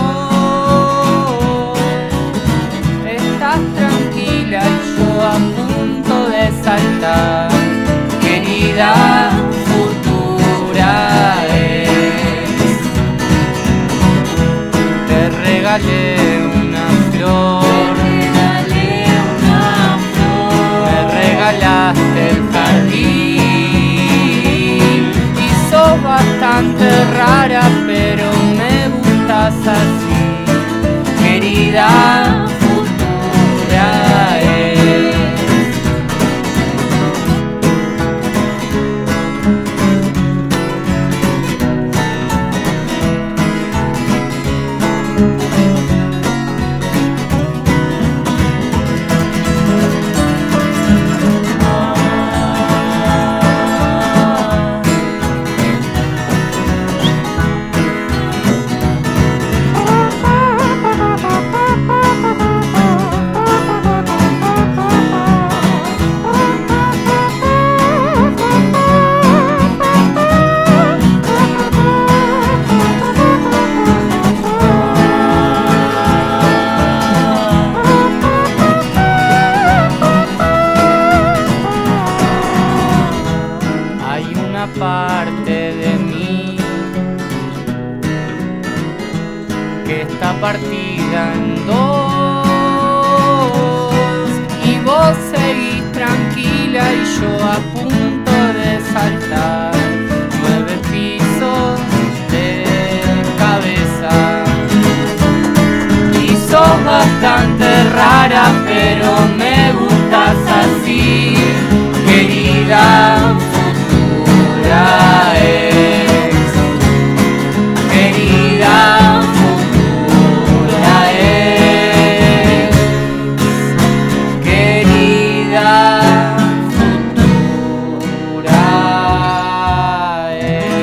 no. Estás tranquila y yo a punto de saltar. Querida futura ex, te regalé una flor. Me regalaste el jardín y sos bastante rara, pero me gustas así, querida futura ex. Hay una parte de mí que está partida en dos y vos seguís tranquila y yo a punto de saltar 9 pisos de cabeza. Y sos bastante rara, pero me gustas así, querida futura ex, querida futura ex, querida futura ex.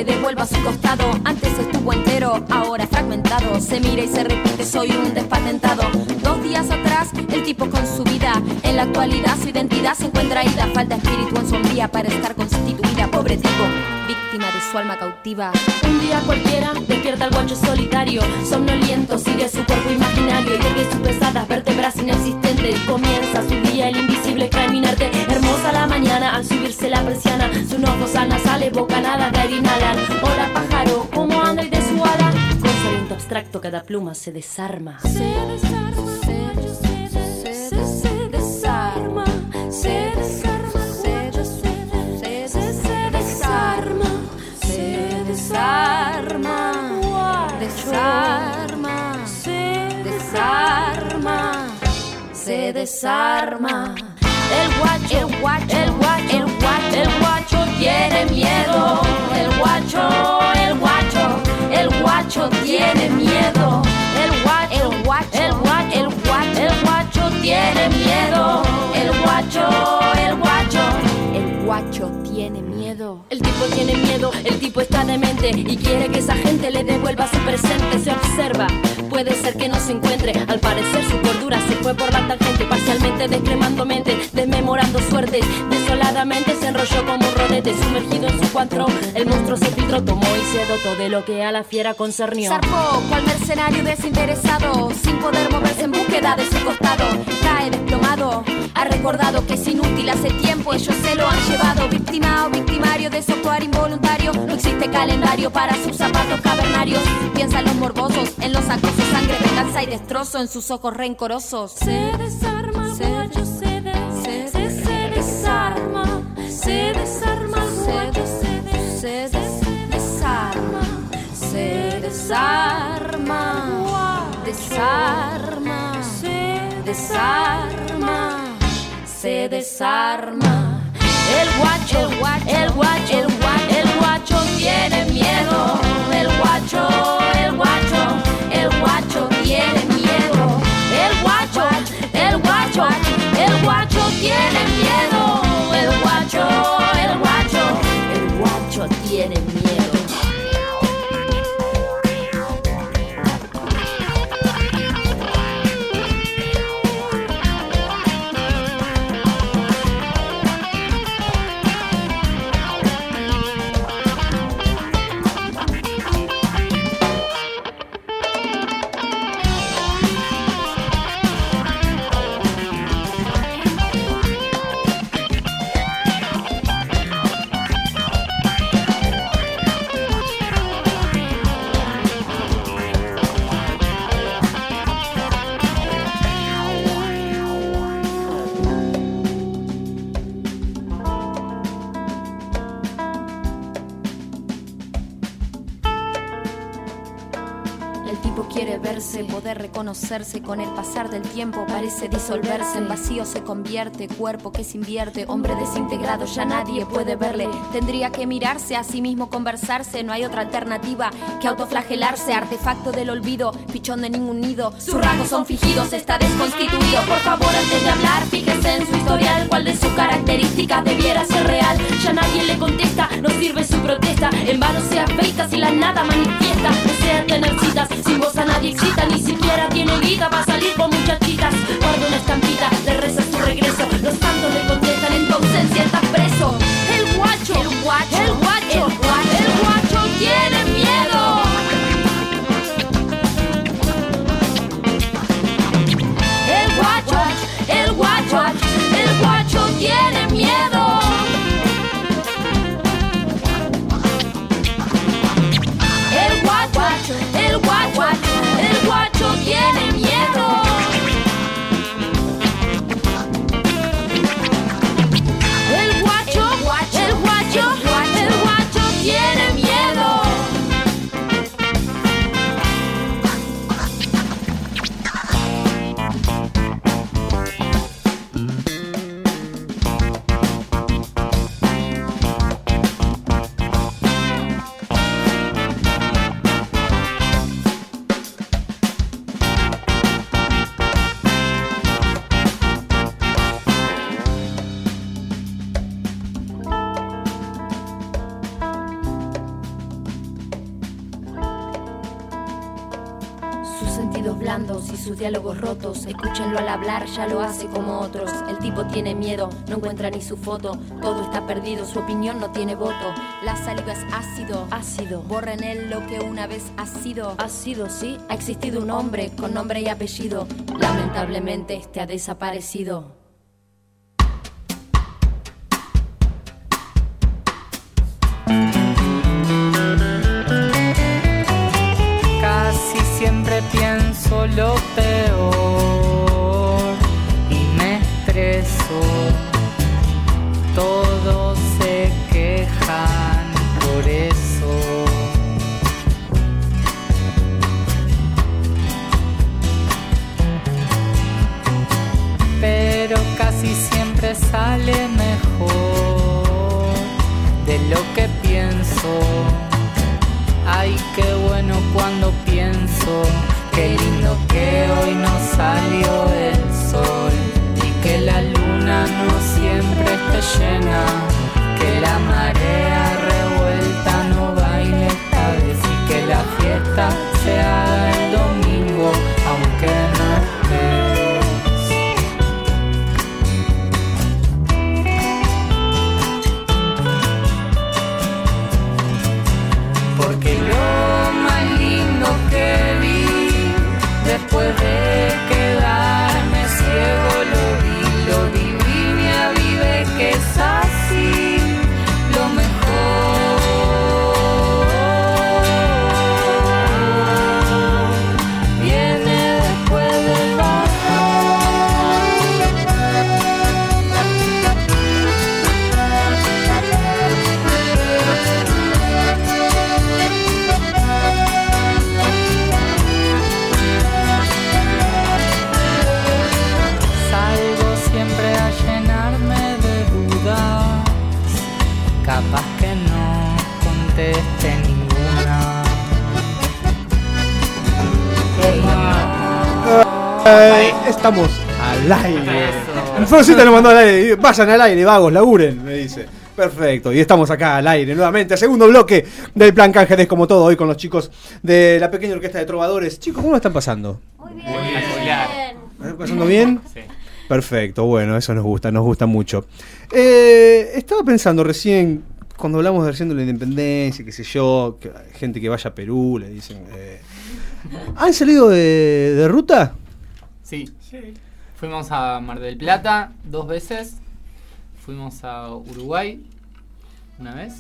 le devuelva su costado. Antes estuvo entero, ahora fragmentado. Se mira y se repite, soy un despatentado. 2 días atrás, el tipo con su vida. En la actualidad su identidad se encuentra ida. Falta espíritu en sombría para estar constituida. Pobre tipo, víctima de su alma cautiva. Un día cualquiera despierta el guacho solitario, somnoliento, sigue su cuerpo imaginario y ergue sus pesadas vértebras inexistentes. Comienza su día el invisible caminarte. Hermosa la mañana al subirse la persiana, sus ojos al nasales, bocanadas de aire inhalan. Hola pájaro, ¿cómo anda y de su ala? Con su aliento abstracto cada pluma se desarma. Se desarma, se desarma, se desarma, se desarma, desarma, desarma, se desarma. El guacho tiene miedo. El guacho tiene miedo. El guacho tiene miedo. El guacho tiene miedo. El tipo tiene miedo, el tipo está demente y quiere que esa gente le devuelva su presente. Se observa, puede ser que no se encuentre. Al parecer su cordura se fue por la tangente, parcialmente descremando mente, desmemorando suertes. Desoladamente se enrolló como un rodete, sumergido en su cuatro. El monstruo se filtró, tomó y se dotó de lo que a la fiera concernió. Zarpó cual mercenario desinteresado, sin poder moverse en búsqueda de su costado. Cae desplomado, ha recordado que es inútil, hace tiempo ellos se lo han llevado. Víctima o victimario de su actuar involuntario, no existe calendario para sus zapatos cavernarios. Piensa en los morbosos, en los acosos, sangre, venganza y destrozo en sus ojos rencorosos. Se desarma el guacho, se desarma, se desarma el guacho, se desarma, se desarma, desarma, desarma, se desarma. El guacho tiene miedo. El guacho tiene miedo. El guacho tiene miedo. El guacho tiene miedo. Poder reconocerse con el pasar del tiempo, parece disolverse, en vacío se convierte, cuerpo que se invierte, hombre desintegrado, ya nadie puede verle. Tendría que mirarse a sí mismo, conversarse, no hay otra alternativa que autoflagelarse, artefacto del olvido, pichón de ningún nido, sus rasgos son fingidos, está desconstituido. Por favor, antes de hablar, fíjese en su historial, cuál de sus características debiera ser real. Ya nadie le contesta, no sirve su protesta, en vano se afeita si la nada manifiesta. Desea tener citas, sin voz a nadie excita, ni siquiera tiene guita para salir con muchachitas. Guarda una estampita, le reza su regreso, los santos le contestan, en tu ausencia estás preso. El guacho tiene miedo. El guacho tiene miedo. El guacho tiene miedo. El guacho tiene miedo. hablando, si sus diálogos rotos, escúchenlo al hablar, ya lo hace como otros. El tipo tiene miedo, no encuentra ni su foto, todo está perdido, su opinión no tiene voto. La saliva es ácido, ácido, borra en él lo que una vez ha sido. Ha sido, sí, ha existido un hombre con nombre y apellido, lamentablemente este ha desaparecido. Casi siempre pienso lo peor y me estreso. Todos se quejan por eso. Pero casi siempre sale mejor de lo que pienso. Ay, qué bueno cuando pienso, qué lindo que hoy no salió el sol y que la luna no siempre esté llena, que la marea revuelta no baile esta vez y que la fiesta se haga el domingo, aunque no estés. Porque lo más lindo que vi, después de quedarme ciego, lo viví, me avivé, que es así, lo mejor viene después del salgo siempre a llenarme de dudas, capaz que no conteste ninguna. Estamos al aire. Florcita lo mandó al aire. Vayan al aire, vagos, laburen, me dice. Perfecto, y estamos acá al aire nuevamente, segundo bloque del Plan Cángeles, como todo, hoy con los chicos de la pequeña orquesta de trovadores. Chicos, ¿cómo lo están pasando? Muy bien. ¿Están pasando bien? Sí. Perfecto, bueno, eso nos gusta mucho. Estaba pensando recién, cuando hablamos de recién de la independencia, qué sé yo, que hay gente que vaya a Perú, le dicen... ¿Han salido de ruta? Sí. Fuimos a Mar del Plata 2 veces. Fuimos a Uruguay una vez.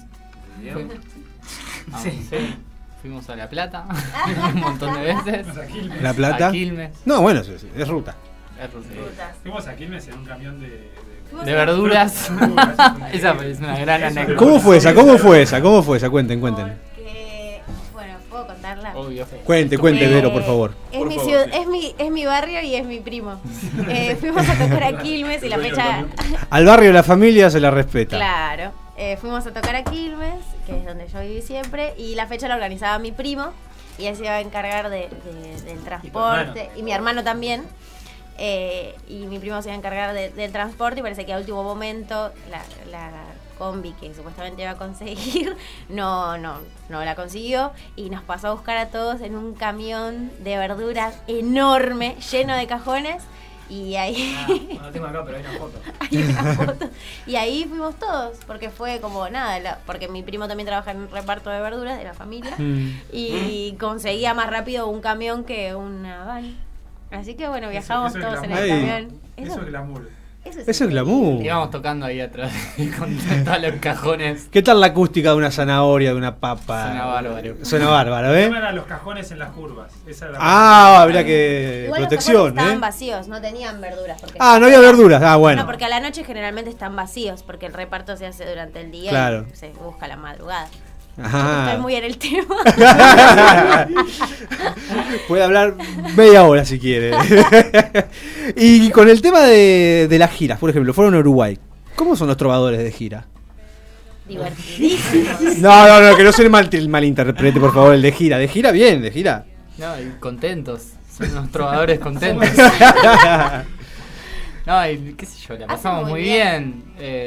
Sí. Fuimos a La Plata un montón de veces. ¿La Plata? A Quilmes. No, bueno, es ruta. Fuimos a Quilmes en un camión de verduras. Esa es una gran anécdota. ¿Cómo fue esa? Cuenten. Bueno, ¿puedo contarla? Obvio. Cuente, Vero, por favor. Es mi ciudad, es mi barrio y es mi primo. Fuimos a tocar a Quilmes y la fecha... Al barrio de la familia se la respeta. Claro. Fuimos a tocar a Quilmes, que es donde yo viví siempre, y la fecha la organizaba mi primo, y él se iba a encargar del transporte, y mi hermano también. Y mi primo se iba a encargar del transporte, y parece que a último momento la combi que supuestamente iba a conseguir no la consiguió, y nos pasó a buscar a todos en un camión de verduras enorme, lleno de cajones, y ahí No lo tengo acá, pero hay una foto. hay una foto. Y ahí fuimos todos, porque fue como nada, porque mi primo también trabaja en un reparto de verduras de la familia, y conseguía más rápido un camión que una van. Así que bueno, viajamos eso todos en glamour. el camión. Eso es glamour. Eso es glamour. Íbamos tocando ahí atrás con todos los cajones. ¿Qué tal la acústica de una zanahoria, de una papa? Suena bárbaro. El tema era los cajones en las curvas. Esa era habría que... Igual protección, los cajones estaban vacíos, no tenían verduras. No había verduras. Bueno. No, porque a la noche generalmente están vacíos, porque el reparto se hace durante el día, claro, y se busca a la madrugada. Ajá. Estoy muy en el tema. Puede hablar media hora si quiere. Y con el tema de las giras, por ejemplo, fueron a Uruguay. ¿Cómo son los trovadores de gira? Divertidísimos. No, que no se malinterprete, por favor, el de gira. De gira, bien, de gira. No, y contentos. Son unos trovadores contentos. No, y qué sé yo, la pasamos muy bien.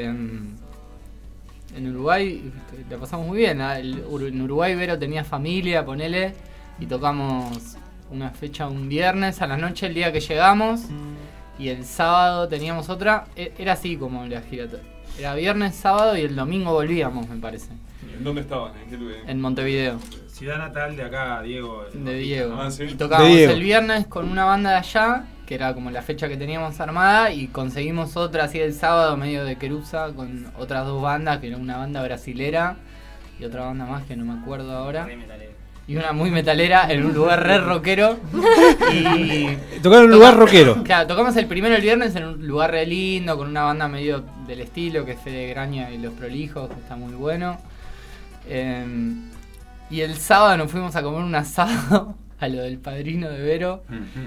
En Uruguay la pasamos muy bien. En Uruguay Vero tenía familia, ponele, y tocamos una fecha un viernes a la noche, el día que llegamos, y el sábado teníamos otra. Era así como la gira. Era viernes, sábado y el domingo volvíamos, me parece. ¿En dónde estaban? ¿En qué lugar? En Montevideo. Ciudad natal de acá, Diego. De Diego. Ah, ¿sí? Y tocábamos De Diego. el viernes con una banda de allá, que era como la fecha que teníamos armada, y conseguimos otra así el sábado medio de Querusa con otras 2 bandas, que era una banda brasilera y otra banda más que no me acuerdo ahora. Y una muy metalera en un lugar re rockero. Y Tocaron en un lugar rockero. Claro, tocamos el primero el viernes en un lugar re lindo, con una banda medio del estilo, que es Fede Graña y Los Prolijos, que está muy bueno. Y el sábado nos fuimos a comer un asado a lo del padrino de Vero.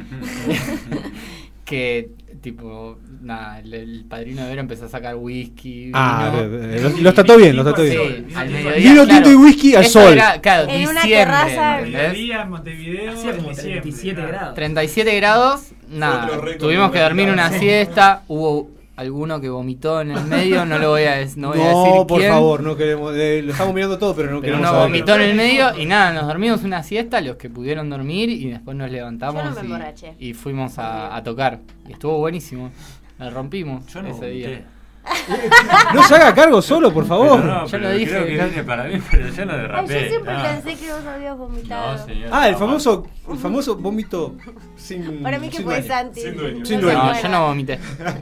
Que tipo, nada, el padrino de Vero empezó a sacar whisky. Los trató bien, los trató bien. Sí, al mediodía, Vino, tinto y whisky al esto sol. Era, claro, En una diciembre, terraza. ¿entendés? Mediodía en Montevideo. Hacía como en diciembre, 37 claro. grados. 37 grados, nada, Otro récord tuvimos que dormir una Sí. siesta, hubo alguno que vomitó en el medio, no lo voy a, no voy a decir No, por quién, favor, no queremos. Lo estamos mirando todo, pero no pero queremos uno saber. vomitó en el medio y nada, nos dormimos una siesta, los que pudieron dormir, y después nos levantamos Yo no me emborraché. y fuimos a tocar, y estuvo buenísimo, la rompimos Yo no ese día. vomité. No se haga cargo solo, por favor. Pero no, Yo pero lo dije. creo que viene para mí, pero yo no Ay, derrapé. yo siempre no. pensé que vos habías vomitado. No, señor. Ah, el famoso vómito sin. Para mí que sin fue dueño. Santi. Sin dueño. Sin No dueño. sé, No, bueno. yo no vomité.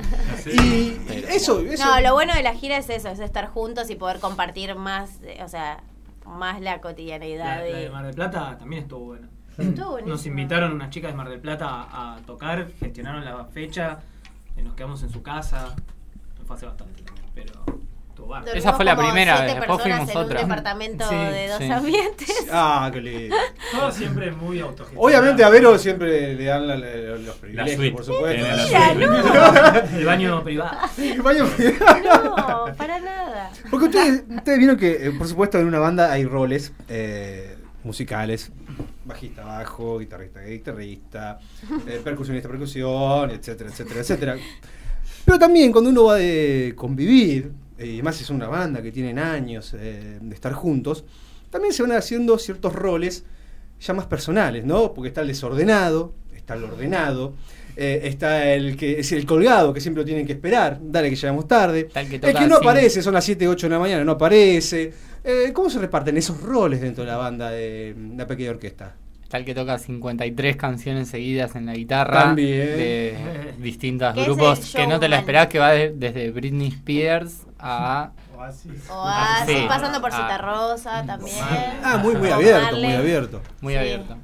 Y eso. No, lo bueno de la gira es eso, es estar juntos y poder compartir más, o sea, más la cotidianeidad La de Mar del Plata también estuvo buena. Estuvo buenísimo. Nos invitaron unas chicas de Mar del Plata a tocar, gestionaron la fecha, nos quedamos en su casa. Fue hace bastante también, pero estuvo bárbaro. Esa fue la Como primera 7 vez, después personas fuimos en otra. un departamento Sí, de 2 sí. ambientes. Ah, qué lindo. Todo siempre muy autogestionado. Obviamente a Vero siempre le dan los privilegios, suite. por supuesto. Tiene la Mira, no. El baño privado. El baño- No, para nada. Porque ustedes vieron que, por supuesto, en una banda hay roles musicales. Bajista, bajo, guitarrista, percusionista, percusión, etcétera, etcétera, etcétera. Pero también cuando uno va de convivir, y además es una banda que tienen años de estar juntos, también se van haciendo ciertos roles ya más personales, ¿no? Porque está el desordenado, está el ordenado, está el que es el colgado, que siempre lo tienen que esperar, dale que llegamos tarde. Tal que El toca que no así. aparece, son las 7, 8 de la mañana, no aparece. ¿Cómo se reparten esos roles dentro de la banda de la pequeña orquesta? Tal que toca 53 canciones seguidas en la guitarra También. de distintos Que es grupos el que no te la showman. esperás, que va desde Britney Spears a Oasis. Oasis, Sí. pasando por Cita Ah. Rosa también. Ah, muy Bob abierto, Marley. muy abierto. muy Sí. abierto.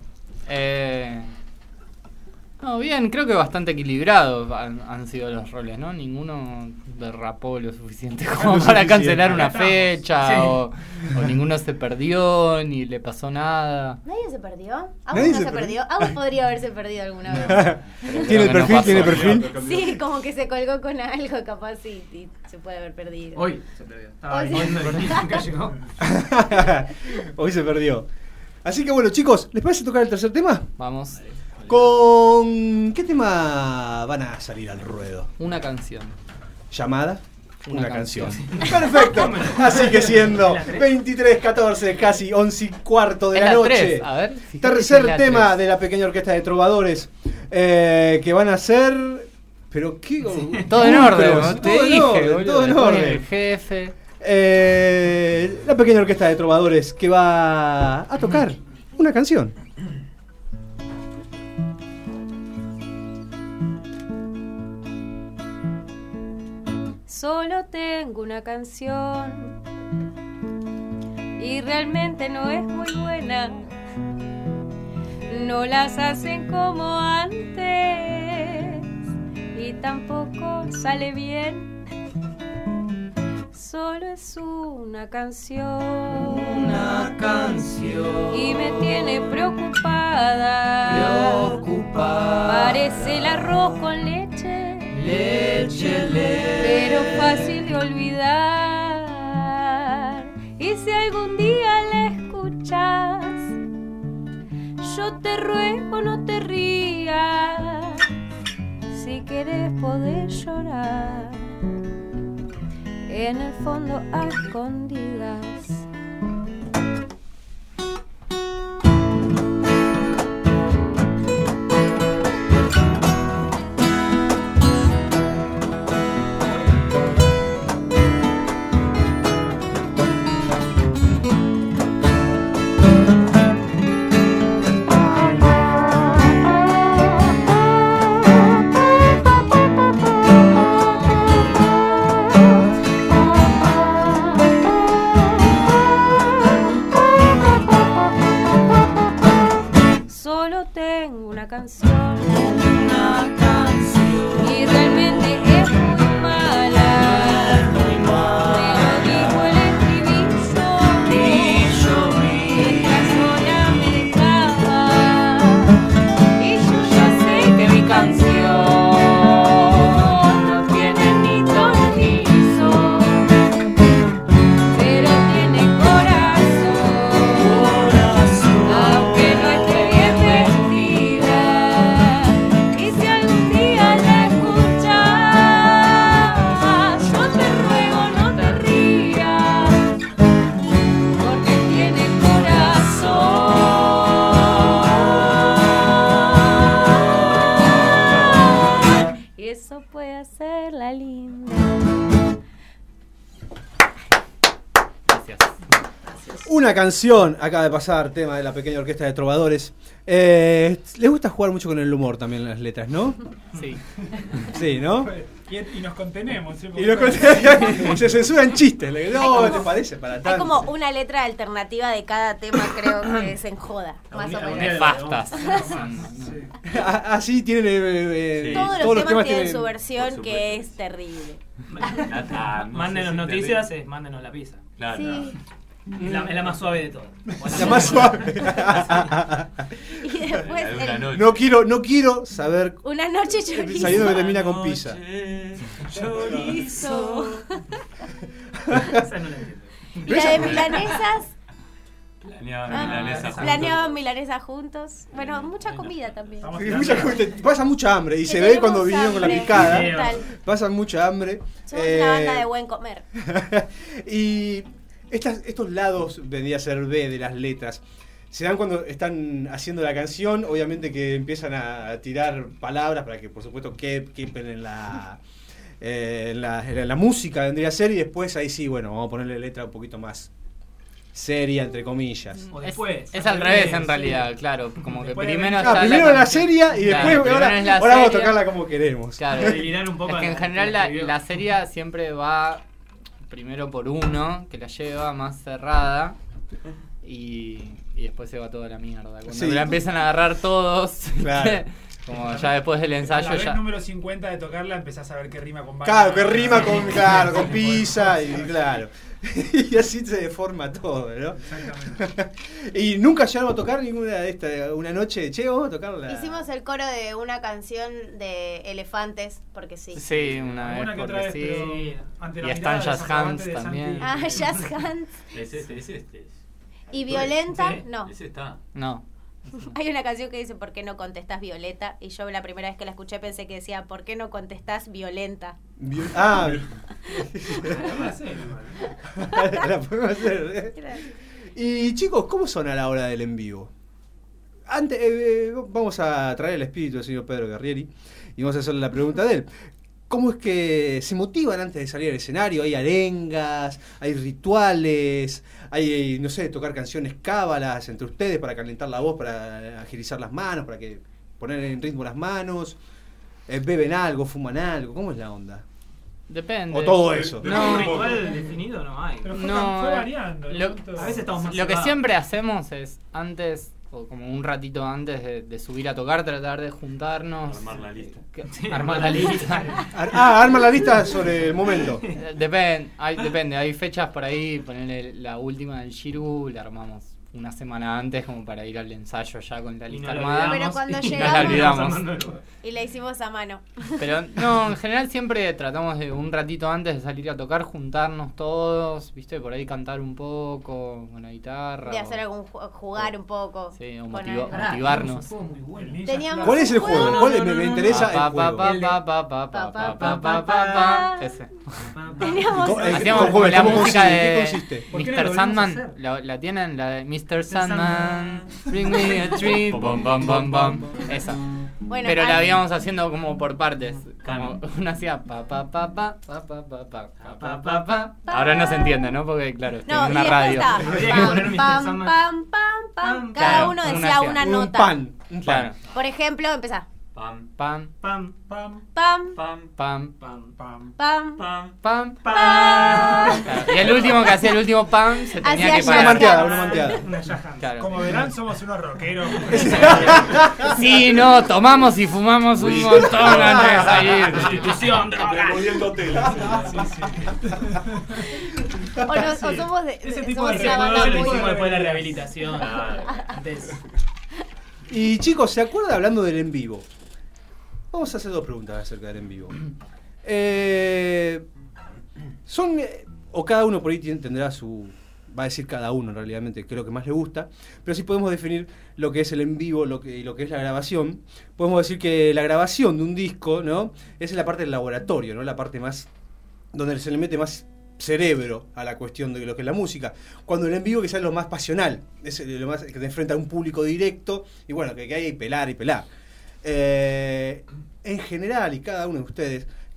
No, bien, creo que bastante equilibrados han sido los roles, ¿no? Ninguno derrapó lo suficiente como Lo para suficiente. cancelar una Acá estamos. fecha, Sí. o ninguno se perdió, ni le pasó nada. ¿Nadie se perdió? ¿Agus Nadie no se se perdió. perdió? Agus podría haberse perdido alguna vez. ¿Tiene Creo el que no perfil? pasó. ¿Tiene perfil? Sí, como que se colgó con algo capaz y se puede haber perdido. Hoy se perdió. Estaba Hoy viniendo y nunca llegó. Hoy se perdió. Así que bueno, chicos, ¿les parece tocar el tercer tema? Vamos, ¿Con qué tema van a salir al ruedo? una canción. ¿Llamada? Una canción. Perfecto. Así que siendo 23:14, casi 11:15 de Es la la noche. 3, a ver, fíjate si es Tercer la tema 3. de la pequeña orquesta de trovadores. Que van a ser. Pero qué. Todo en orden, Todo ¿no? en Te dije, orden, boludo, todo en después orden. el jefe. La pequeña orquesta de trovadores que va a tocar una canción. Solo tengo una canción y realmente no es muy buena. No las hacen como antes y tampoco sale bien. Solo es una canción. Una canción. Y me tiene preocupada. Parece el arroz con leche. Pero fácil de olvidar. Y si algún día la escuchas, yo te ruego no te rías. Si querés podés llorar en el fondo a escondidas. perla linda. Gracias. Una canción acaba de pasar, tema de la pequeña orquesta de trovadores. Les gusta jugar mucho con el humor también en las letras, ¿no? Sí. Sí, ¿no? Y nos contenemos. ¿Sí? Se censuran chistes. No, ¿te parece? Para Hay tanto. como una letra alternativa de cada tema, creo que se enjoda, más o menos. Nefastas. Así tienen Todos los temas tienen su versión que es terrible. Mándenos noticias, mándenos la pizza. Claro. Sí. Es la más suave de todas. La más suave. Y después No quiero saber. una noche chorizo. Sabiendo que termina con pizza. Chorizo. Esa no la entiendo. Y la de milanesas. Planeaban milanesas juntos. Bueno, mucha comida también. Pasa mucha hambre. Y Que se ve tenemos cuando vinieron con la hambre. picada. Total. Pasan mucha hambre. Somos una banda de buen comer. Y estos lados, vendría a ser B de las letras, se dan cuando están haciendo la canción. Obviamente que empiezan a tirar palabras para que, por supuesto, quepen en la música, vendría a ser. Y después ahí sí, bueno, vamos a ponerle letra un poquito más seria, entre comillas. Es al revés en realidad, claro. Como que primero está primero la seria y después claro, ahora vamos a tocarla como queremos. Claro. Es que en general la serie siempre va primero por uno, que la lleva más cerrada, y después se va toda la mierda. Cuando la empiezan a agarrar todos, claro. como ya después del ensayo a la vez ya... número 50 de tocarla empezás a ver qué rima con Claro, que rima con pizza y claro. Y así se deforma todo, ¿no? Exactamente. Y nunca llegaron a tocar ninguna de estas, una noche, che, vamos a tocarla. Hicimos el coro de una canción de Elefantes, porque sí. Sí, una vez que porque otra vez, sí. pero ante la Y están mirada Jazz desapagante Hands de también. Santi. Jazz Hands. Es este. Y Violenta, no. Ese está. No. Hay una canción que dice ¿por qué no contestás Violeta? Y yo la primera vez que la escuché pensé que decía ¿por qué no contestás Violenta? La La podemos hacer. Y chicos, ¿cómo son a la hora del en vivo? Antes, vamos a traer el espíritu del señor Pedro Guerrieri y vamos a hacerle la pregunta de él. ¿Cómo es que se motivan antes de salir al escenario? ¿Hay arengas? ¿Hay rituales? ¿Hay, no sé, tocar canciones cábalas entre ustedes para calentar la voz, para agilizar las manos, para que poner en ritmo las manos? ¿Beben algo? ¿Fuman algo? ¿Cómo es la onda? Depende. ¿O todo eso? No, un ritual definido no hay. Pero fue variando. A veces estamos más Lo que cebados. siempre hacemos es antes, o como un ratito antes de subir a tocar, tratar de juntarnos. Armar la lista. Armar la lista. Arma la lista sobre el momento. Depende, hay fechas por ahí, ponerle la última del Shiru, la armamos una semana antes como para ir al ensayo ya con la lista armada. Pero cuando y nos la olvidamos. y la hicimos a mano. Pero no, en general siempre tratamos de un ratito antes de salir a tocar, juntarnos todos, viste, por ahí cantar un poco con la guitarra. De hacer algún jugar un poco. Sí, o poner- motivarnos. Teníamos ¿Cuál es el un juego? ¿Cuál me interesa el juego? Ese. Teníamos Hacíamos ¿Cómo como la consiste? música ¿Qué de consiste? ¿Por qué no Mr. lo volvemos a Sandman. hacer? La tienen, la de Mr. Sandman. Bring me a treat. Bom, bom, bom, bom. Esa. Bueno, Pero la antes- íbamos haciendo como por partes. Como uno hacía pa pa pa pa pa pa pa pa pa pa pa. Ahora no se entiende, ¿no? Porque claro, estoy No, en y una después radio. está Habría que poner Mr. pam, Sandman. pam, pam, pam. Cada Claro, uno uno decía hacía una Un nota. pan. Claro. Por ejemplo, empezá. Pam, Pam, Pam, Pam, Pam, pam, pam, pam, pam. pam, pam. pam. pam. Claro. Y el último que hacía el último pam se tenía Hacía que Una parar. manteada, una manteada. Una Jazz Hands. Claro. Como verán, somos unos rockeros. Sí, no, tomamos y fumamos un montón antes de salir. Institución, droga. O somos de. Ese tipo somos de una banda ritual lo muy- hicimos después de la rehabilitación. Antes. Y chicos, ¿se acuerdan hablando del en vivo? Vamos a hacer dos preguntas acerca del en vivo. Son, o cada uno por ahí tendrá su, va a decir cada uno en realidad, que es lo que más le gusta, pero si podemos definir lo que es el en vivo y lo que es la grabación, podemos decir que la grabación de un disco, ¿no? Es la parte del laboratorio, ¿no? La parte más, donde se le mete más cerebro a la cuestión de lo que es la música, cuando el en vivo quizás es lo más pasional, es lo más que te enfrenta a un público directo y bueno, que hay que pelar y pelar. En general, y cada uno de ustedes,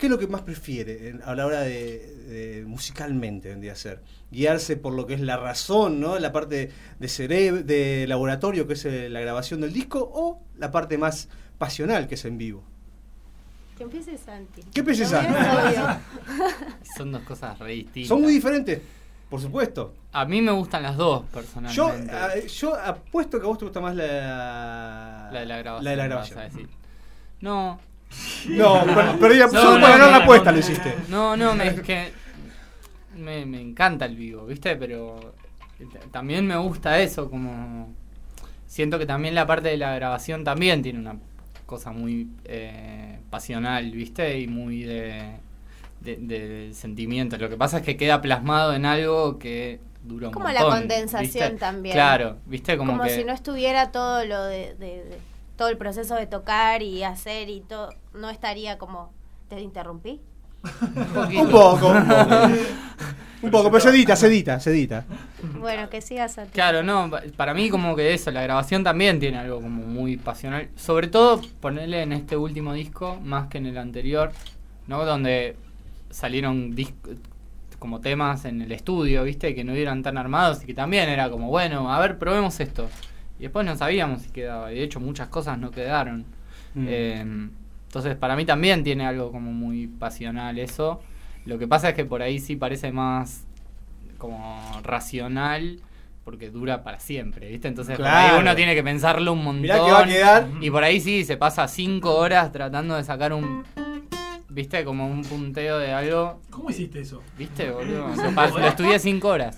¿qué es lo que más prefiere a la hora de musicalmente, vendría a ser? ¿Guiarse por lo que es la razón, ¿no? La parte de laboratorio, que es la grabación del disco, o la parte más pasional, que es en vivo? Que empiece Santi. ¿Qué empiece Santi? Son dos cosas re distintas. Son muy diferentes, por supuesto. A mí me gustan las dos, personalmente. Yo apuesto que a vos te gusta más la de la grabación. La de la grabación. Vas a decir. No. No, pero solo para ganar la apuesta lo hiciste. No, es que me encanta el vivo, ¿viste? Pero también me gusta eso, como... Siento que también la parte de la grabación también tiene una cosa muy pasional, ¿viste? Y muy de sentimiento. Lo que pasa es que queda plasmado en algo que dura un como montón. La condensación, ¿viste? También. Claro, ¿viste? Como que... si no estuviera todo lo de todo el proceso de tocar y hacer y todo, no estaría como... ¿Te interrumpí? Un poco. Un poco, pero se edita. Bueno, que sigas a ti. Claro, no, para mí como que eso, la grabación también tiene algo como muy pasional. Sobre todo ponerle en este último disco, más que en el anterior, ¿no? Donde salieron como temas en el estudio, ¿viste? Que no eran tan armados y que también era como, bueno, a ver, probemos esto. Y después no sabíamos si quedaba. Y de hecho muchas cosas no quedaron. Entonces para mí también tiene algo como muy pasional eso. Lo que pasa es que por ahí sí parece más como racional, porque dura para siempre, ¿viste? Entonces por ahí uno tiene que pensarlo un montón. Mirá que va a quedar. Y por ahí sí se pasa 5 horas tratando de sacar un... ¿Viste? Como un punteo de algo. ¿Cómo hiciste eso? ¿Viste, boludo? Lo estudié 5 horas.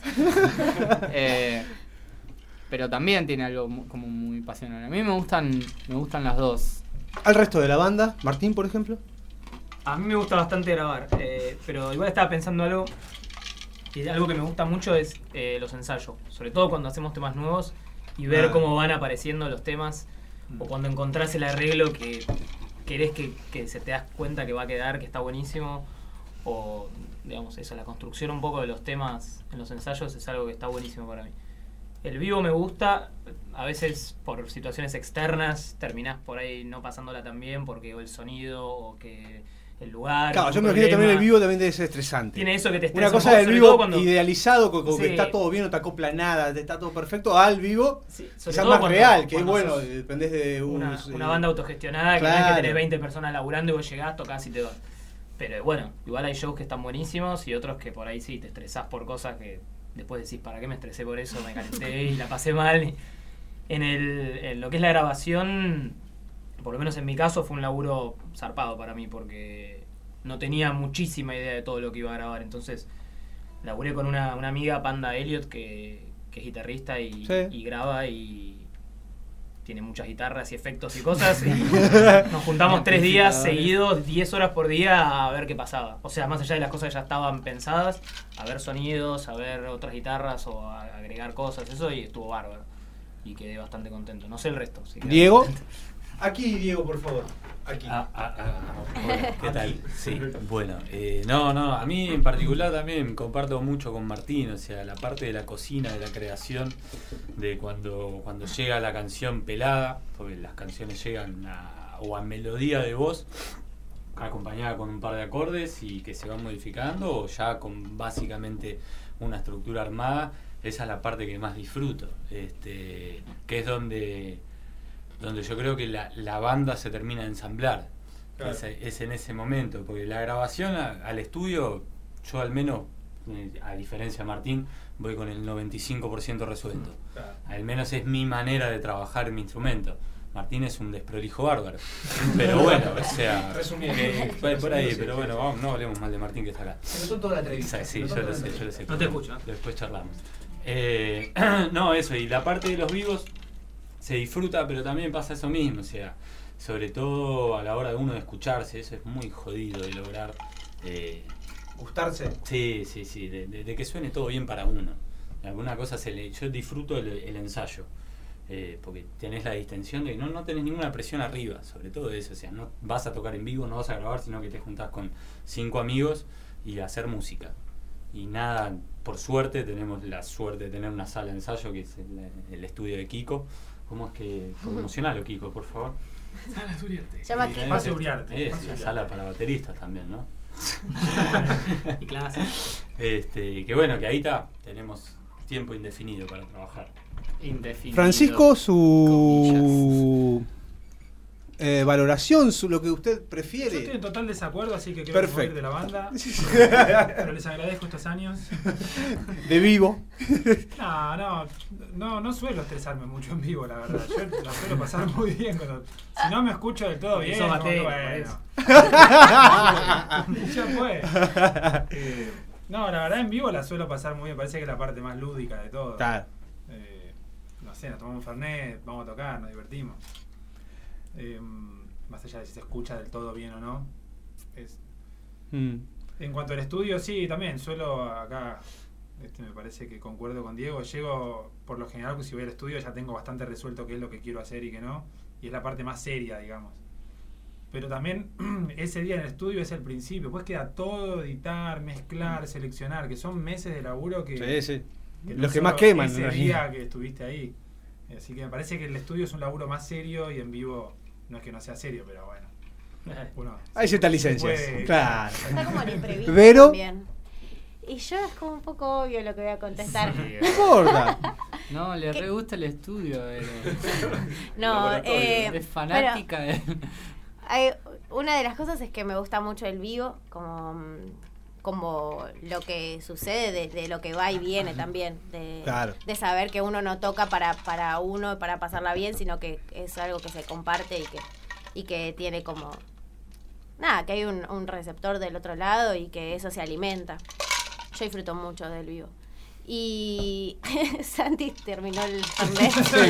Pero también tiene algo como muy pasional. A mí me gustan las dos. ¿Al resto de la banda? Martín, por ejemplo. A mí me gusta bastante grabar, pero igual estaba pensando algo que me gusta mucho es los ensayos, sobre todo cuando hacemos temas nuevos y ver cómo van apareciendo los temas, o cuando encontrás el arreglo que querés que se te das cuenta que va a quedar, que está buenísimo, o digamos eso, la construcción un poco de los temas en los ensayos es algo que está buenísimo para mí. El vivo me gusta, a veces por situaciones externas terminás por ahí no pasándola tan bien porque o el sonido o que el lugar. Claro, yo me imagino que también el vivo también debe ser estresante. Tiene eso que te estresa. Una cosa del vivo cuando... idealizado, con que está todo bien, no te acopla nada, está todo perfecto, al vivo, quizás más real, que es bueno, dependés de una banda autogestionada, claro, que no es que tenés 20 personas laburando y vos llegás, tocás y te vas. Pero bueno, igual hay shows que están buenísimos y otros que por ahí sí te estresás por cosas que después decís, ¿para qué me estresé por eso? Me calenté y la pasé mal. En lo que es la grabación, por lo menos en mi caso, fue un laburo zarpado para mí porque no tenía muchísima idea de todo lo que iba a grabar. Entonces laburé con una amiga, Panda Elliot, que es guitarrista y graba y tiene muchas guitarras y efectos y cosas. Y nos juntamos 3 días seguidos, 10 horas por día, a ver qué pasaba. O sea, más allá de las cosas que ya estaban pensadas, a ver sonidos, a ver otras guitarras o a agregar cosas, eso, y estuvo bárbaro. Y quedé bastante contento. No sé el resto. Diego. Aquí, Diego, por favor. Aquí. Hola, ¿qué tal? Sí, bueno. A mí en particular también comparto mucho con Martín, o sea, la parte de la cocina, de la creación, de cuando llega la canción pelada, porque las canciones llegan a melodía de voz, acompañada con un par de acordes y que se van modificando, o ya con básicamente una estructura armada. Esa es la parte que más disfruto, que es donde yo creo que la banda se termina de ensamblar. Claro. Es en ese momento, porque la grabación al estudio, yo al menos, a diferencia de Martín, voy con el 95% resuelto. Claro. Al menos es mi manera de trabajar mi instrumento. Martín es un desprolijo bárbaro. Pero bueno, o sea, por ahí, pero bueno, no hablemos mal de Martín, que está acá. Se notó toda la entrevista. Sí, yo lo sé. No te escucho. Después charlamos. No, eso, y la parte de los vivos se disfruta, pero también pasa eso mismo, o sea, sobre todo a la hora de uno de escucharse, eso es muy jodido de lograr. ¿Gustarse? Sí, de que suene todo bien para uno. Alguna cosa yo disfruto el ensayo, porque tenés la distensión de que no tenés ninguna presión arriba, sobre todo eso, o sea, no vas a tocar en vivo, no vas a grabar, sino que te juntás con 5 amigos y a hacer música. Y nada, por suerte, tenemos la suerte de tener una sala de ensayo que es el estudio de Kiko. ¿Cómo es que promocionalo, Kiko, por favor? Salas Uriarte. Llama Y que- también Espacio Uriarte. Es la sala para bateristas también, ¿no? Y clase. Que bueno, que ahí está, tenemos tiempo indefinido para trabajar. Indefinido. Francisco, su valoración, lo que usted Yo prefiere. estoy en total desacuerdo, así que creo Perfecto. que voy a ir de la banda. Pero les agradezco estos años. De vivo. No suelo estresarme mucho en vivo, la verdad. Yo la suelo pasar muy bien cuando. Si no me escucho del todo Porque bien, sos como que batero, bueno. Ya fue. No, la verdad en vivo la suelo pasar muy bien. Parece que es la parte más lúdica de todo. Claro. No sé, nos tomamos un fernet, vamos a tocar, nos divertimos. Más allá de si se escucha del todo bien o no. En cuanto al estudio, sí, también suelo acá, me parece que concuerdo con Diego. Llego, por lo general, que si voy al estudio ya tengo bastante resuelto qué es lo que quiero hacer y qué no. Y es la parte más seria, digamos. Pero también ese día en el estudio es el principio. Después queda todo, editar, mezclar, seleccionar, que son meses de laburo que... Sí. que Los que solo más queman. ese ¿no? día que estuviste ahí. Así que me parece que el estudio es un laburo más serio y en vivo no es que no sea serio, pero bueno. Uno Hay ciertas se licencias. puede- Claro. Está como el imprevisto Pero- también. Y yo es como un poco obvio lo que voy a contestar. No importa. No, le ¿Qué? re gusta el estudio. No, es fanática de... una de las cosas es que me gusta mucho el vivo, como lo que sucede, de lo que va y viene también, Claro. de saber que uno no toca para uno, para pasarla bien, sino que es algo que se comparte y que tiene como... Nada, que hay un receptor del otro lado y que eso se alimenta. Yo disfruto mucho del vivo. Y Santi terminó el fernet.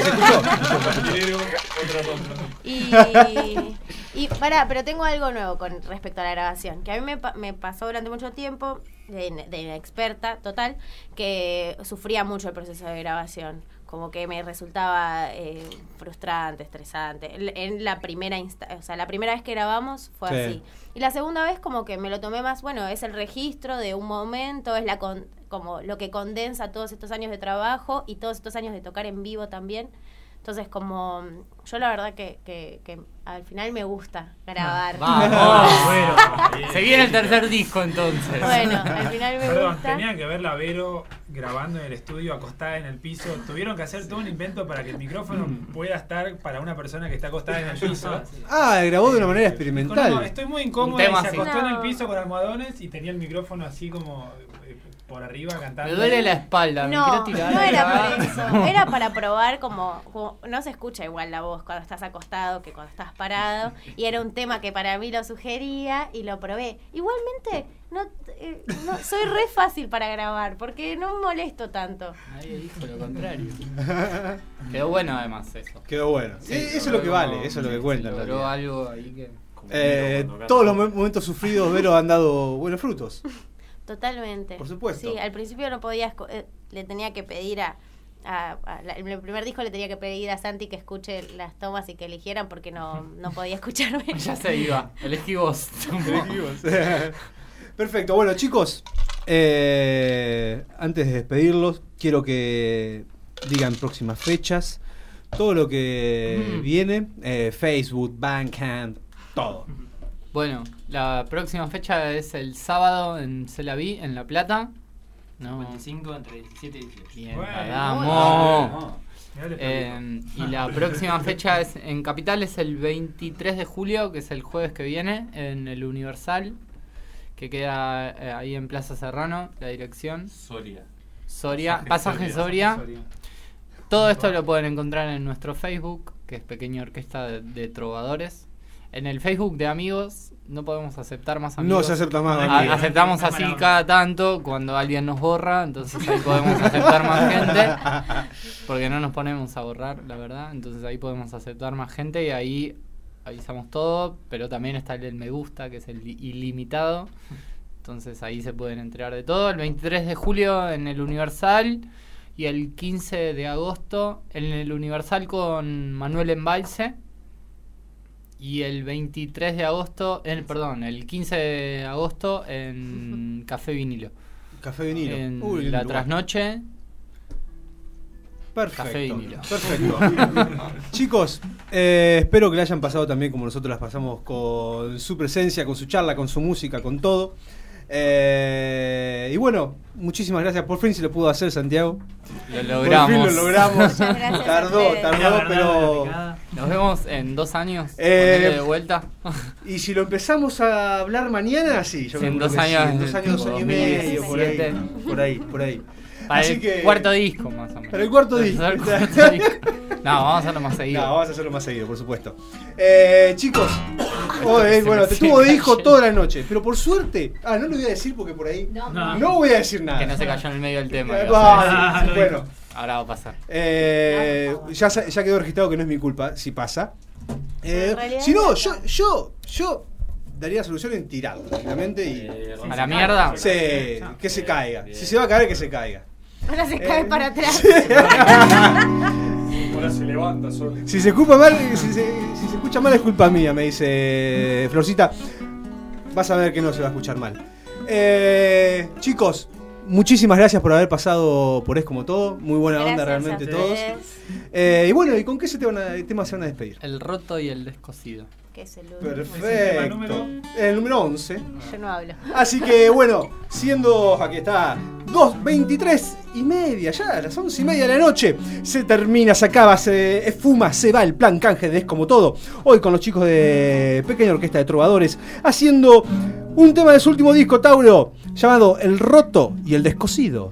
Y pero tengo algo nuevo con respecto a la grabación, que a mí me pasó durante mucho tiempo, de inexperta total, que sufría mucho el proceso de grabación. Como que me resultaba frustrante, estresante. En la primera la primera vez que grabamos fue Sí. así. Y la segunda vez como que me lo tomé más, bueno, es el registro de un momento, es como lo que condensa todos estos años de trabajo y todos estos años de tocar en vivo también. Entonces, como yo la verdad que al final me gusta grabar. Vamos. Se viene el tercer disco entonces. Bueno, al final me Perdón, gusta. tenían que verla a Vero grabando en el estudio acostada en el piso. Tuvieron que hacer todo un invento para que el micrófono pueda estar para una persona que está acostada en el piso. Grabó de una manera Dijo, experimental. no, estoy muy incómodo Un tema y se así. acostó en el No. piso con almohadones y tenía el micrófono así como por arriba cantando. Me duele la espalda, me No, quiero tirar. no a era grabar. por eso. Era para probar como no se escucha igual la voz cuando estás acostado que cuando estás parado. Y era un tema que para mí lo sugería y lo probé. Igualmente, no soy re fácil para grabar porque no molesto tanto. Nadie dijo lo contrario. Quedó bueno además eso. Quedó bueno. Sí, eso es lo que vale, eso es lo que cuenta. en Logró realidad. algo ahí que... Todos los momentos sufridos, Vero, han dado buenos frutos. Totalmente. Por supuesto. Sí, al principio no podía, le tenía que pedir en el primer disco le tenía que pedir a Santi que escuche las tomas y que eligieran porque no podía escucharme. Ya se iba, elegí vos. Perfecto, bueno chicos, antes de despedirlos, quiero que digan próximas fechas, todo lo que viene, Facebook, Bandcamp, todo. Bueno, la próxima fecha es el sábado en Celaví, en La Plata. No. 55 entre 17 y 18. Bien, Bueno, vamos. Mirá, le explico. Y la próxima fecha es en Capital es el 23 de julio, que es el jueves que viene, en el Universal, que queda ahí en Plaza Serrano, la dirección. Soria, Pasaje Soria. Todo esto lo pueden encontrar en nuestro Facebook, que es Pequeña Orquesta de Trovadores. En el Facebook de amigos no podemos aceptar más amigos. No se acepta más amigos. Aceptamos así cada tanto cuando alguien nos borra, entonces ahí podemos aceptar más gente, porque no nos ponemos a borrar, la verdad. Entonces ahí podemos aceptar más gente y ahí avisamos todo, pero también está el me gusta, que es el ilimitado. Entonces ahí se pueden enterar de todo. El 23 de julio en el Universal y el 15 de agosto en el Universal con Manuel Embalse. Y el 23 de agosto, el 15 de agosto en Café Vinilo. Café Vinilo. En Uy, la lugar. trasnoche. Café vinilo. Perfecto. Chicos, espero que la hayan pasado también como nosotros las pasamos, con su presencia, con su charla, con su música, con todo. Y bueno, muchísimas gracias. Por fin se lo pudo hacer, Santiago. Lo logramos. Por fin lo logramos. Tardó, pero... Nos vemos en 2 años. Ponele de vuelta. Y si lo empezamos a hablar mañana, sí. Yo en creo 2 que años. sí, en 2 años, 2 años y medio, por ahí. Para Así el que, cuarto disco, más o menos. Para el cuarto disco. No, vamos a hacerlo más seguido. No, vamos a hacerlo más seguido, por supuesto. Chicos, bueno, te tuvo de hijo toda la noche, pero por suerte, no lo voy a decir porque por ahí no voy a decir nada. Que no se cayó en el medio del tema. Bueno, ahora va a pasar. Ya quedó registrado que no es mi culpa si pasa. Si no, yo daría solución en tirarlo tranquilamente y a la mierda. Sí, que se caiga. Si se va a caer, que se caiga. Ahora se cae para atrás. Ahora se levanta solo. Si se escucha mal, si se escucha mal es culpa mía, me dice Florcita. Vas a ver que no se va a escuchar mal. Chicos, muchísimas gracias por haber pasado por Es Como Todo. Muy buena onda realmente todos. Y bueno, ¿y con qué tema se van a despedir? El roto y el descosido. Que es el Perfecto. El número 11. Yo no hablo. Así que bueno, siendo, aquí está, 2:23:30, ya a las 11:30 de la noche, se termina, se acaba, se esfuma, se va el plan canje de Es Como Todo. Hoy con los chicos de Pequeña Orquesta de Trovadores, haciendo un tema de su último disco, Tauro, llamado El Roto y el Descosido.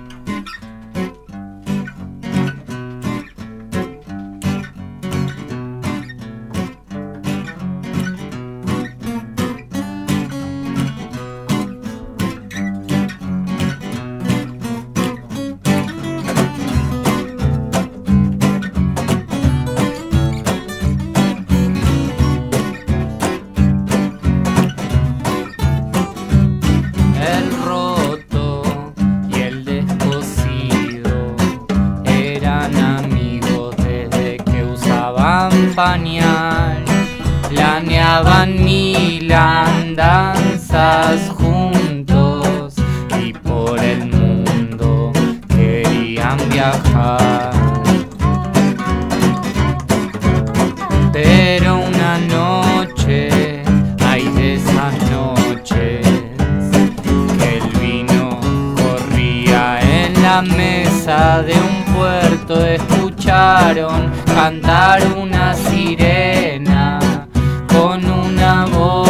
Planeaban mil andanzas juntos y por el mundo querían viajar. Pero una noche, hay de esas noches, que el vino corría en la mesa de un puerto, escucharon cantar una sirena con una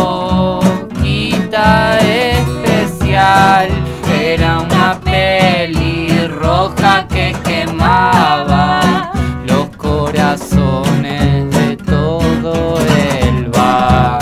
boquita especial. Era una pelirroja que quemaba los corazones de todo el bar.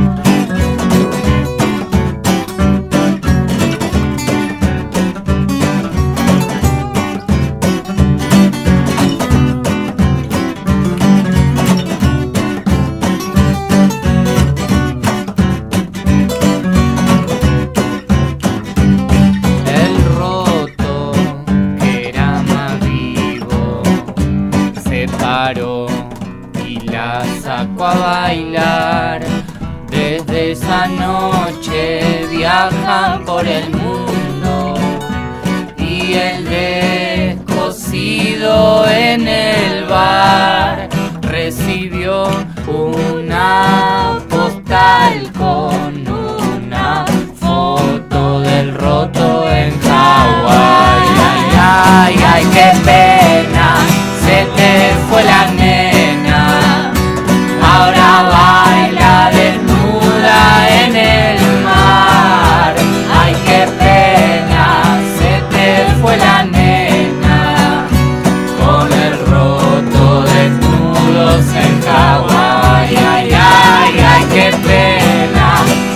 Y la sacó a bailar. Desde esa noche viajan por el mundo y el descosido en el bar recibió una postal con una foto del roto en Hawái. Ay, ay, ay, qué pena, se te fue la nena, ahora baila desnuda en el mar. Ay, qué pena, se te fue la nena, con el roto desnudos en Hawái. Ay, ay, ay, qué pena,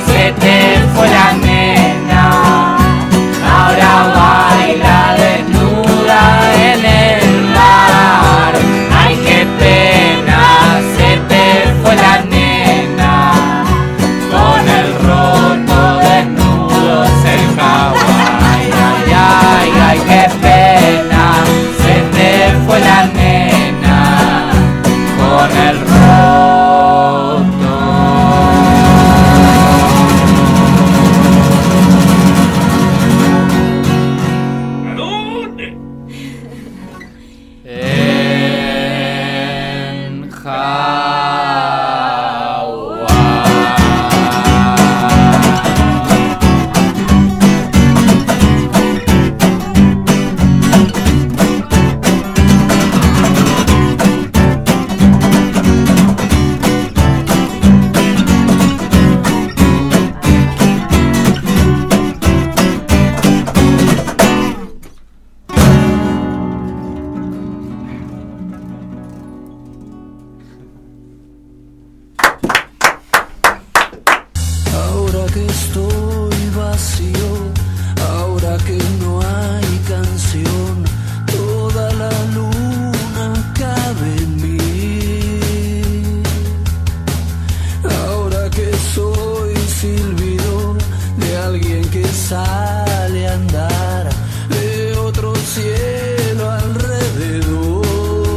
sale a andar de otro cielo alrededor.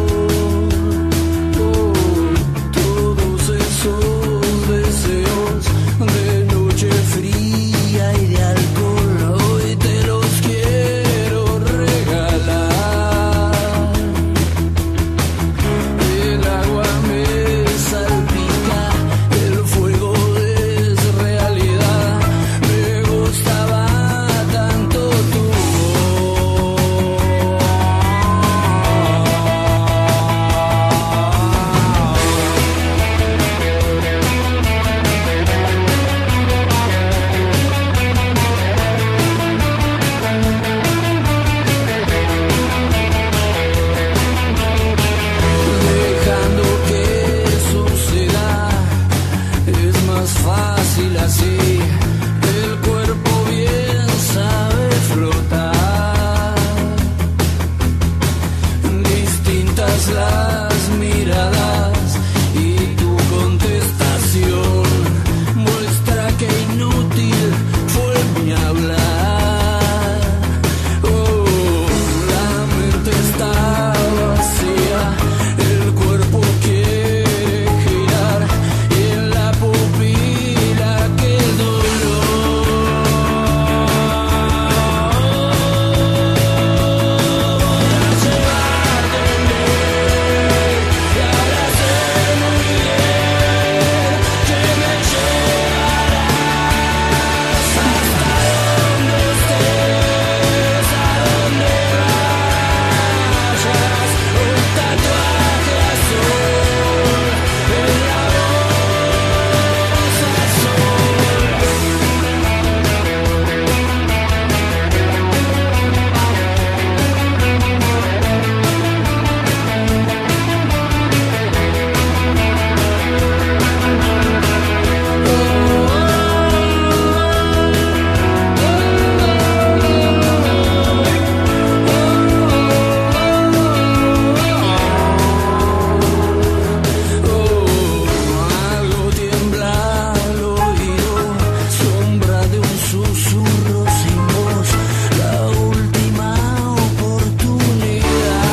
Oh, todos esos deseos de noche fría y de alcohol, hoy te los quiero regalar. El agua me salpica, el fuego es realidad. Me gustaba tanto tu dejando que suceda. Es más fácil así. El cuerpo bien sabe flotar. Distintas las miradas y tu contestación muestra que inútil fue mi hablar. Oh, la mente está vacía, el cuerpo quiere girar y en la pupila que el algo tiembla al oído, sombra de un susurro sin voz, la última oportunidad.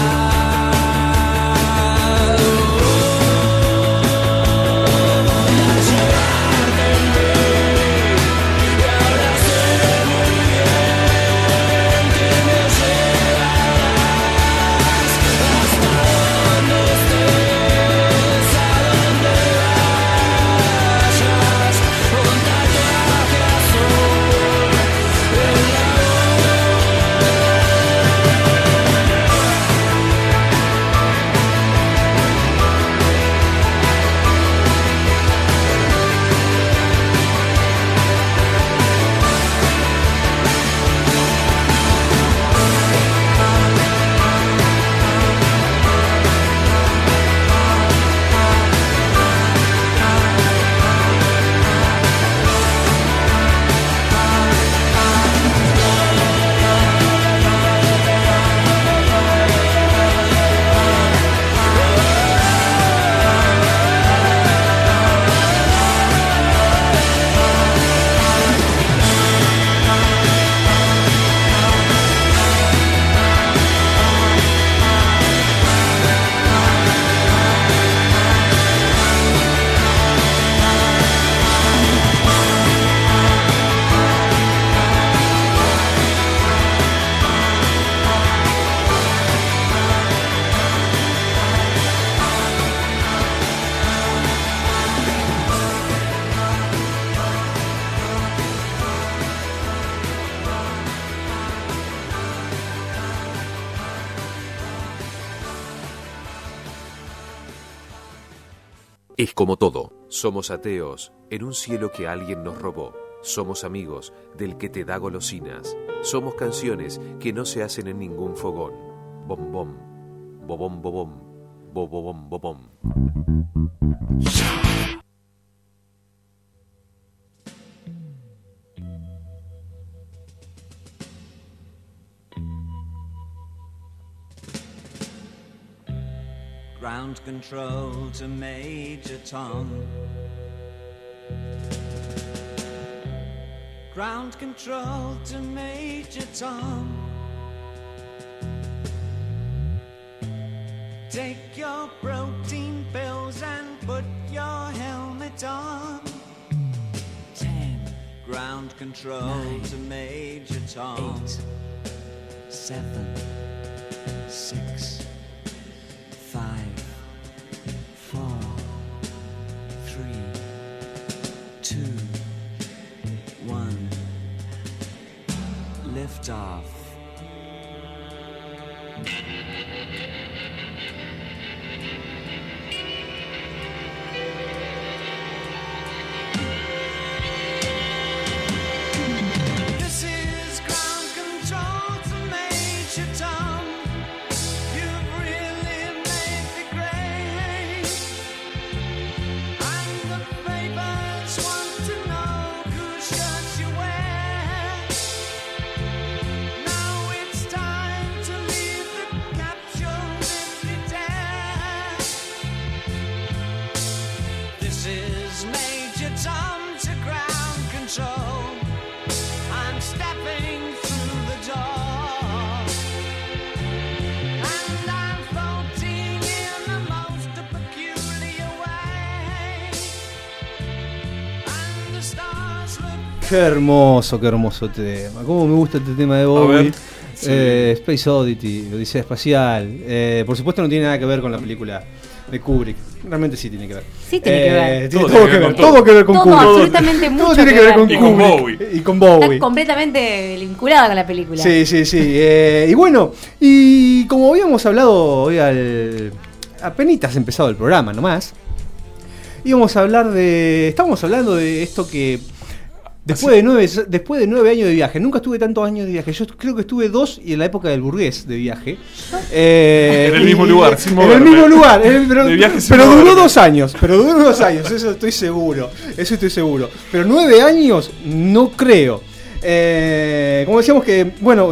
Es como todo, somos ateos en un cielo que alguien nos robó. Somos amigos del que te da golosinas. Somos canciones que no se hacen en ningún fogón. Bom bom, bobom bobom, bobom bobom. Ground control to Major Tom. Ground control to Major Tom. Take your protein pills and put your helmet on. 10. Ground control 9, to Major Tom. 8, 7, 6, 5, 4, 3, 2, 1. Lift off. This is ground control to Major Tom. You've really made the grade. And the papers want to know whose shirts you wear. Now it's time to leave the capsule if you dare. This is Major Tom to ground control. I'm stepping through the door, and I'm floating in the most peculiar way, and the stars look. Qué hermoso tema. Cómo me gusta este tema de Bowie. Space Oddity, Odisea Espacial. Por supuesto no tiene nada que ver con la película de Kubrick. Realmente sí tiene que ver. Sí tiene que ver. Tiene todo que ver. Todo que ver con Todo, Kubrick. absolutamente mucho Todo tiene que ver con Y Kubrick. con Bowie. Y con Bowie. Está completamente vinculada con la película. Sí. Y bueno, y como habíamos hablado hoy apenitas empezado el programa nomás, estábamos hablando de esto que después de 9 años de viaje, nunca estuve tantos años de viaje, yo creo que estuve 2 y en la época del burgués de viaje. En el mismo lugar, sin En el moverme. mismo lugar, De viaje sin pero duró moverme. 2 años, eso estoy seguro. Pero 9 años no creo. Como decíamos que, bueno,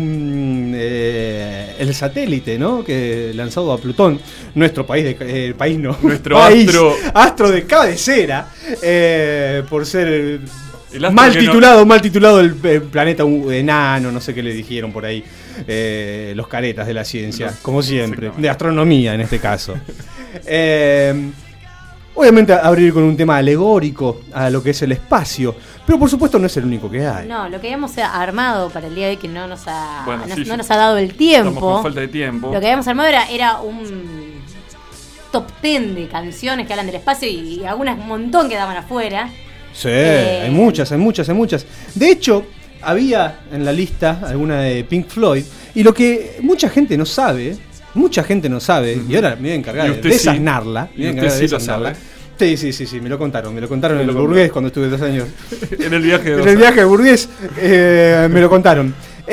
el satélite, ¿no? Que lanzado a Plutón, nuestro país, Nuestro país, astro de cabecera, por ser El astro mal que titulado el planeta enano, no sé qué le dijeron por ahí, los caretas de la ciencia, como siempre, de astronomía en este caso. Obviamente abrir con un tema alegórico a lo que es el espacio, pero por supuesto no es el único que hay. No, lo que habíamos armado para el día de hoy que no nos ha, Bueno, no nos ha dado el tiempo. Estamos con falta de tiempo. Lo que habíamos armado era un top 10 de canciones que hablan del espacio y algunas un montón quedaban afuera. Sí, hay muchas. De hecho, había en la lista alguna de Pink Floyd, y lo que mucha gente no sabe, y ahora me voy a encargar de desasnarla. Y usted sí lo sabe. Sí, me lo contaron en el burgués cuando estuve 2 años. En el viaje de En el viaje de burgués me lo contaron.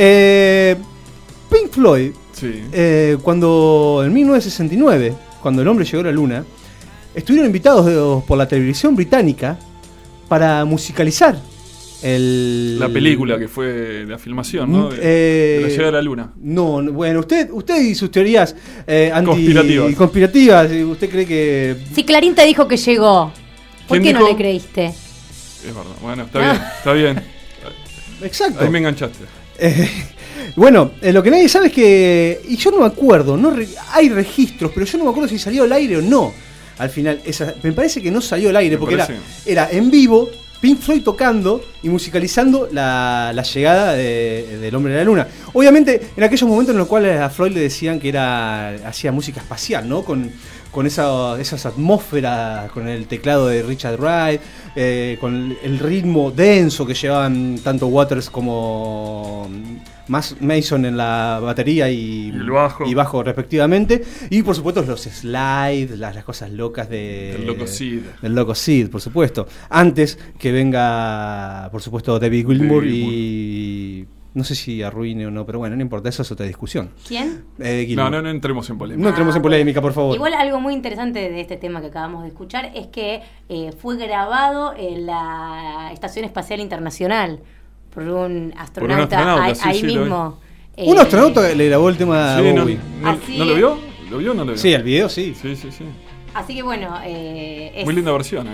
Pink Floyd, cuando en 1969, cuando el hombre llegó a la luna, estuvieron invitados por la televisión británica para musicalizar la película que fue la filmación, ¿no? De la llegada a la luna. No, bueno, usted y sus teorías Conspirativas. ¿Usted cree que...? Si Clarín te dijo que llegó, ¿por ¿Quién qué no dijo? le creíste? Es verdad. Bueno, está bien. Exacto. Ahí me enganchaste. Bueno, lo que nadie sabe es que... Y yo no me acuerdo, hay registros, pero yo no me acuerdo si salió al aire o no. Al final, me parece que no salió al aire, porque era en vivo, Pink Floyd tocando y musicalizando la llegada del hombre a la luna. Obviamente, en aquellos momentos en los cuales a Floyd le decían que hacía música espacial, ¿no? Con esas atmósferas, con el teclado de Richard Wright, con el ritmo denso que llevaban tanto Waters como Mason en la batería y bajo respectivamente, y por supuesto los slides, las cosas locas del Loco Sid, por supuesto, antes que venga por supuesto David Gilmour y no sé si arruine o no, pero bueno, no importa, eso es otra discusión. ¿Quién? No entremos en polémica. No entremos en polémica, por favor. Igual algo muy interesante de este tema que acabamos de escuchar es que fue grabado en la Estación Espacial Internacional por un astronauta, ahí mismo. Un astronauta le grabó el tema a Bowie. ¿No lo vio? ¿Lo vio o no lo vio? Sí, el video sí. Sí. Así que bueno, muy linda versión,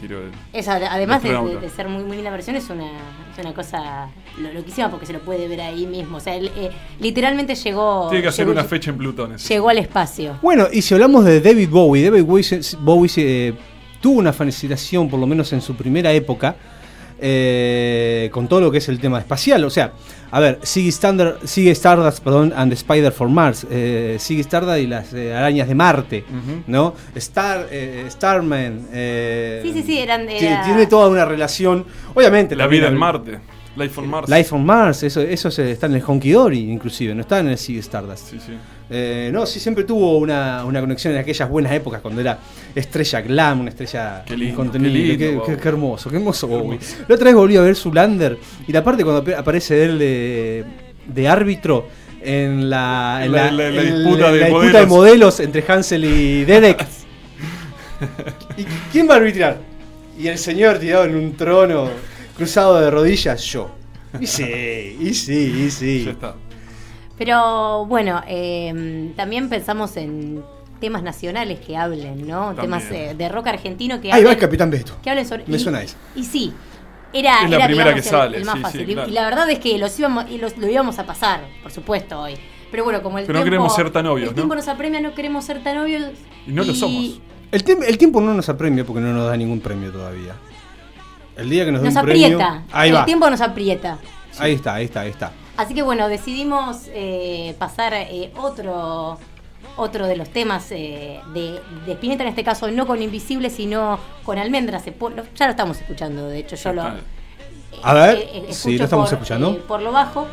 tiró el Eso, además el astronauta. de ser muy, muy linda versión, es una cosa loquísima porque se lo puede ver ahí mismo. O sea, él literalmente llegó. Tiene que hacer llegó- una fecha en Plutón. Llegó al espacio. Bueno, y si hablamos de David Bowie, Bowie tuvo una fascinación, por lo menos en su primera época, con todo lo que es el tema espacial. O sea, a ver, Ziggy Stardust, and the Spider from Mars, Ziggy Stardust y las arañas de Marte, ¿no? Starman. Sí, eran. Tiene toda una relación, obviamente. La vida en Marte. Life on Mars. Life on Mars, eso está en el Honky Dory, inclusive, no está en el Ziggy Stardust. Sí. Sí, siempre tuvo una conexión en aquellas buenas épocas cuando era estrella glam, una estrella incontenible. Qué hermoso Bowie. La otra vez volví a ver Zoolander y la parte cuando aparece él de árbitro en la disputa de modelos entre Hansel y Dedek. ¿Y quién va a arbitrar? Y el señor tirado en un trono, cruzado de rodillas, yo. Y sí. Ya está. Pero bueno, también pensamos en temas nacionales que hablen, ¿no? También. Temas de rock argentino que Ahí hablen. va el Capitán Beto. Que hablen sobre. Me suena eso. Y sí. Era Es la primera digamos, que sale, el más sí, fácil. claro. Y la verdad es que lo íbamos a pasar, por supuesto, hoy. Pero bueno, como el Pero no tiempo, queremos ser tan obvios, el tiempo nos apremia, no queremos ser tan obvios. Y no lo somos. El tiempo no nos apremia porque no nos da ningún premio todavía. El día que nos dé Nos un premio. aprieta. Ahí el va. tiempo nos aprieta. Ahí está. Así que bueno, decidimos pasar otro de los temas de Spinetta, en este caso no con Invisible, sino con Almendras. Ya lo estamos escuchando, de hecho yo lo A ver, escucho sí, lo estamos escuchando. por lo bajo.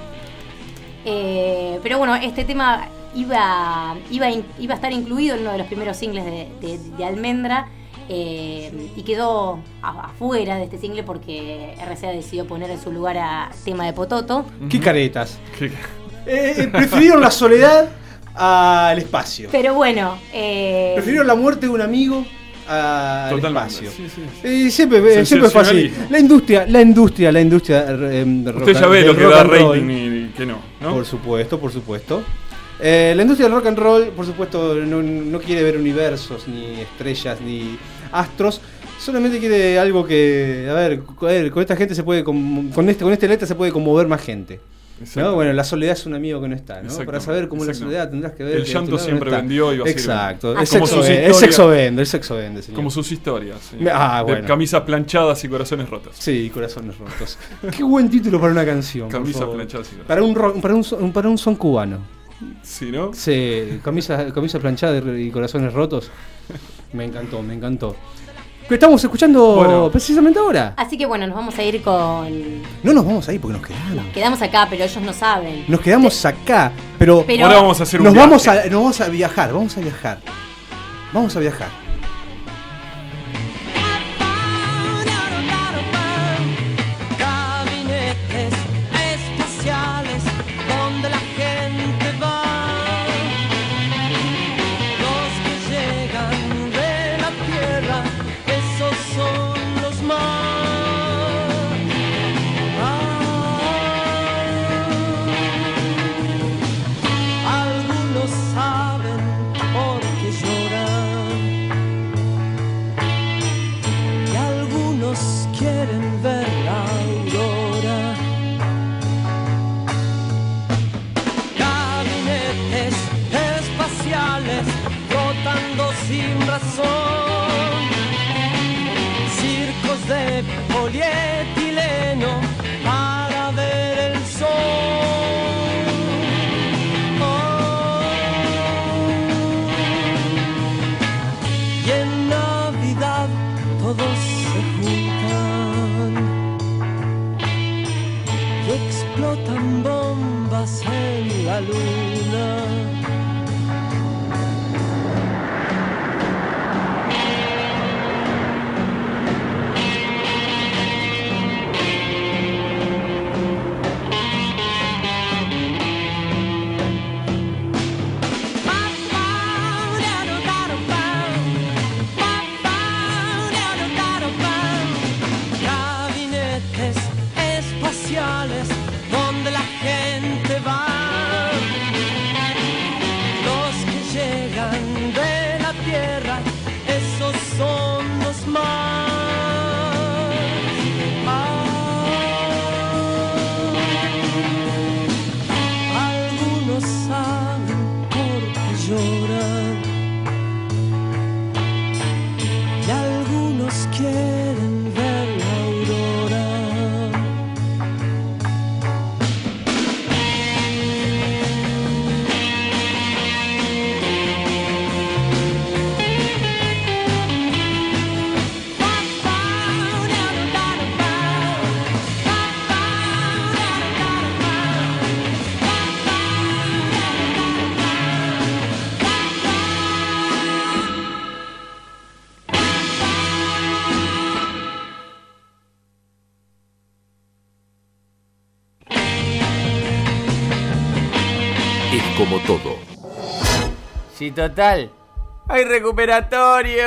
Pero bueno, este tema iba a estar incluido en uno de los primeros singles de Almendra. Y quedó afuera de este single porque RCA decidió poner en su lugar a tema de Pototo. Qué caretas. Prefirieron la soledad al espacio. Pero bueno, Prefirieron la muerte de un amigo al espacio. Sí. Y siempre es fácil. La industria Usted ya ve lo que da rating y que no. Por supuesto. La industria del rock and roll, por supuesto, no quiere ver universos, ni estrellas, ni astros. Solamente quiere algo que, a ver, con esta gente se puede, con este letra se puede conmover más gente. ¿No? Bueno, la soledad es un amigo que no está, ¿no? Para saber cómo es la soledad tendrás que ver. El llanto siempre vendió y va a ser. Exacto. El sexo vende, señor. Como sus historias. Sí. Bueno. De camisas planchadas y corazones rotos. Sí, corazones rotos. Qué buen título para una canción. Camisas planchadas y corazones. Para un son cubano. Sí, ¿no? Sí, camisa planchada y corazones rotos. Me encantó. Que estamos escuchando precisamente ahora. así que bueno, nos vamos a ir con. No nos vamos a ir porque nos quedamos. Nos quedamos acá, pero ellos no saben. Nos quedamos acá, pero ahora vamos a hacer un nos viaje. vamos a viajar. Gabinetes espaciales donde la gente va. Los que llegan de la Tierra, esos son los más. Algunos saben por qué lloran y algunos quieren ver la aurora. Gabinetes espaciales flotando sin razón, circos de polietileno para ver el sol. Y en Navidad todos se juntan y explotan bombas en la luna. Gabinetes espaciales donde la gente va. Es como todo. Sí, total. ¡Hay recuperatorio!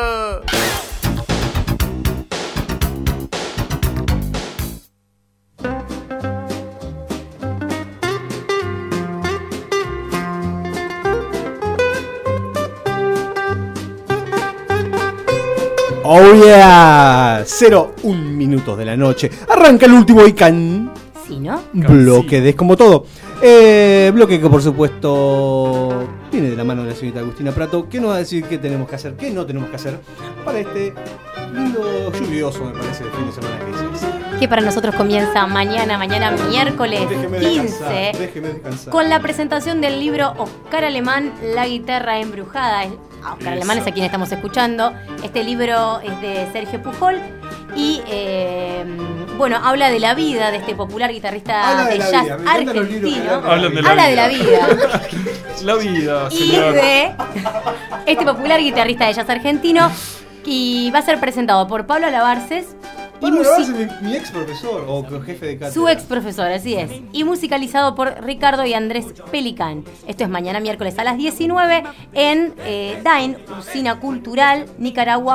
Oh yeah, 01 minutos de la noche. Arranca el último Ican. Sí, ¿no? Bloque de Es como todo. Bloque que por supuesto viene de la mano de la señorita Agustina Prato, que nos va a decir qué tenemos que hacer, qué no tenemos que hacer para este lindo lluvioso, me parece, fin de semana que es. Que para nosotros comienza mañana miércoles 15, Déjeme descansar. con la presentación del libro Oscar Alemán, La guitarra embrujada. Oscar Alemán es a quien estamos escuchando. Este libro es de Sergio Pujol y bueno, habla de la vida de este popular guitarrista de jazz argentino. Habla de la vida. La vida, Y señor. de este popular guitarrista de jazz argentino, y va a ser presentado por Pablo Alabarces y Pablo Alabarces, mi ex profesor o jefe de cátedra. su ex profesor, así es. Y musicalizado por Ricardo y Andrés Pelicán. Esto es mañana miércoles a las 19 en DAIN, Usina Cultural, Nicaragua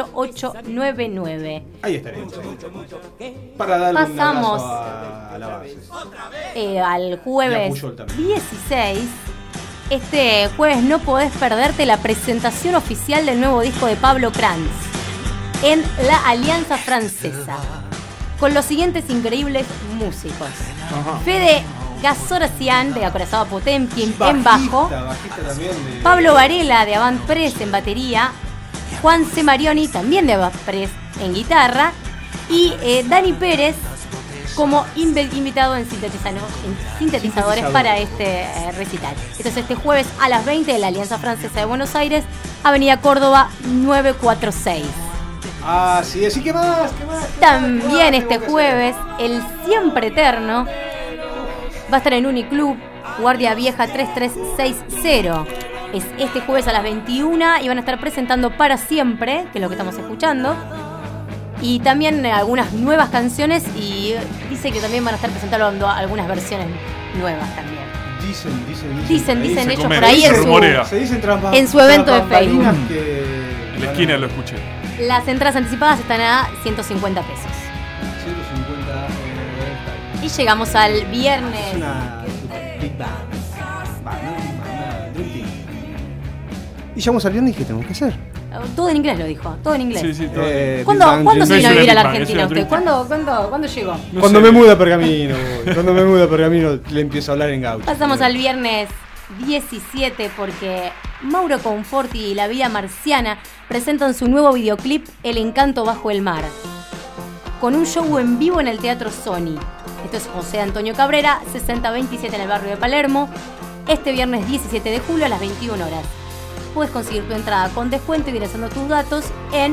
4899. Ahí estaremos. Para darle Pasamos un abrazo a Alabarces. Al Y a jueves Puyol también. 16. Este jueves no podés perderte la presentación oficial del nuevo disco de Pablo Kranz en la Alianza Francesa, con los siguientes increíbles músicos: Fede Gazoracian de Acorazado Potemkin en bajo, Bajista también de... Pablo Varela de Avant Press en batería, Juan C. Marioni también de Avant Press en guitarra, y Dani Pérez como invitado en sintetizadores para este recital. Esto es este jueves a las 20 de la Alianza Francesa de Buenos Aires, Avenida Córdoba 946. Ah, sí, así que más, También este jueves, el siempre eterno va a estar en Uniclub, Guardia Vieja 3360. Es este jueves a las 21 y van a estar presentando Para Siempre, que es lo que estamos escuchando. Y también algunas nuevas canciones, y dice que también van a estar presentando algunas versiones nuevas también. Dicen ellos por ahí en su evento de Facebook. En la esquina lo escuché. Las entradas anticipadas están a 150 pesos. 150 Y llegamos al viernes. Es una Big Bang. Y llegamos al viernes, ¿qué tenemos que hacer? Todo en inglés lo dijo, todo en inglés. Sí, sí, todo. ¿Cuándo se vino a vivir a la Big Bang, Argentina es una usted? Big Bang. ¿Cuándo llegó? Cuando me muda a Pergamino, cuando me muda a Pergamino le empiezo a hablar en gaucho. Pasamos al viernes 17 porque Mauro Conforti y La Vida Marciana presentan su nuevo videoclip El Encanto Bajo el Mar, con un show en vivo en el Teatro Sony. Esto es José Antonio Cabrera, 6027 en el barrio de Palermo, este viernes 17 de julio a las 21 horas. Puedes conseguir tu entrada con descuento ingresando tus datos en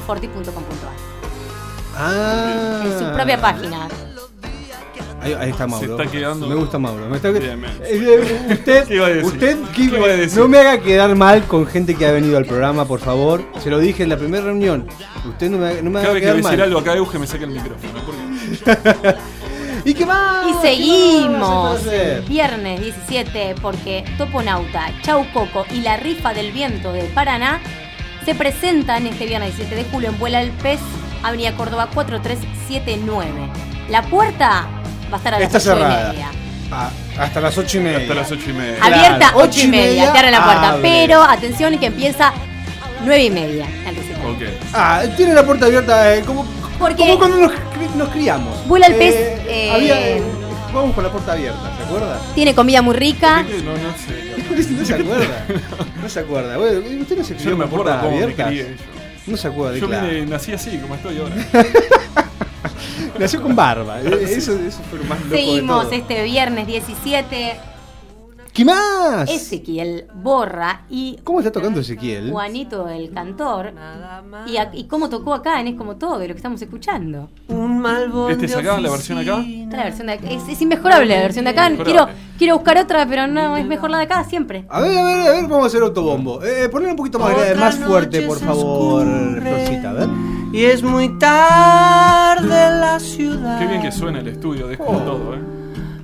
mauroconforti.com.ar. En su propia página. Ahí está Mauro. Se está quedando. Me gusta Mauro. Bien. ¿Qué iba a decir? No me haga quedar mal con gente que ha venido al programa, por favor. Se lo dije en la primera reunión. Usted no me haga Cada vez que quedar voy a decir mal. algo acá, Euge me saca el micrófono. Porque... ¿Y qué más? Y seguimos ¿Qué puede ser? viernes 17 porque Toponauta, Chau Coco y La Rifa del Viento de Paraná se presentan este viernes 17 de julio en Vuela el Pez, Avenida Córdoba 4379. La puerta va a estar a las Está 8:30. cerrada. Hasta las 8:30. Hasta las 8:30. Abierta Claro, 8:30, te abren la puerta. abre. Pero atención que empieza 9:30 el recital. Ok. Tiene la puerta abierta como Porque cuando nos criamos. Vuela el Pez vamos con la puerta abierta, ¿se acuerda? tiene comida muy rica. No sé. No se acuerda. No se acuerda. Bueno, ¿usted no se Yo crió no me con acuerdo puertas cómo me abiertas? crié yo. No se acuerda, Yo claro. nací así, como estoy ahora. Nació con barba. Eso fue lo más loco de Seguimos todo. este viernes 17. ¿Qué más? Ezequiel Borra y ¿Cómo está tocando Ezequiel? Juanito el cantor. Y cómo tocó acá en Es Como Todo, de lo que estamos escuchando. ¿Este sacaban la versión acá? Esta la versión de acá. Es inmejorable la versión de acá. Quiero buscar otra, pero no, es mejor la de acá siempre. A ver, vamos a hacer autobombo. Ponle un poquito más fuerte, por favor, Rosita, a ver. Y es muy tarde en la ciudad. Qué bien que suena el estudio de Es Como Todo,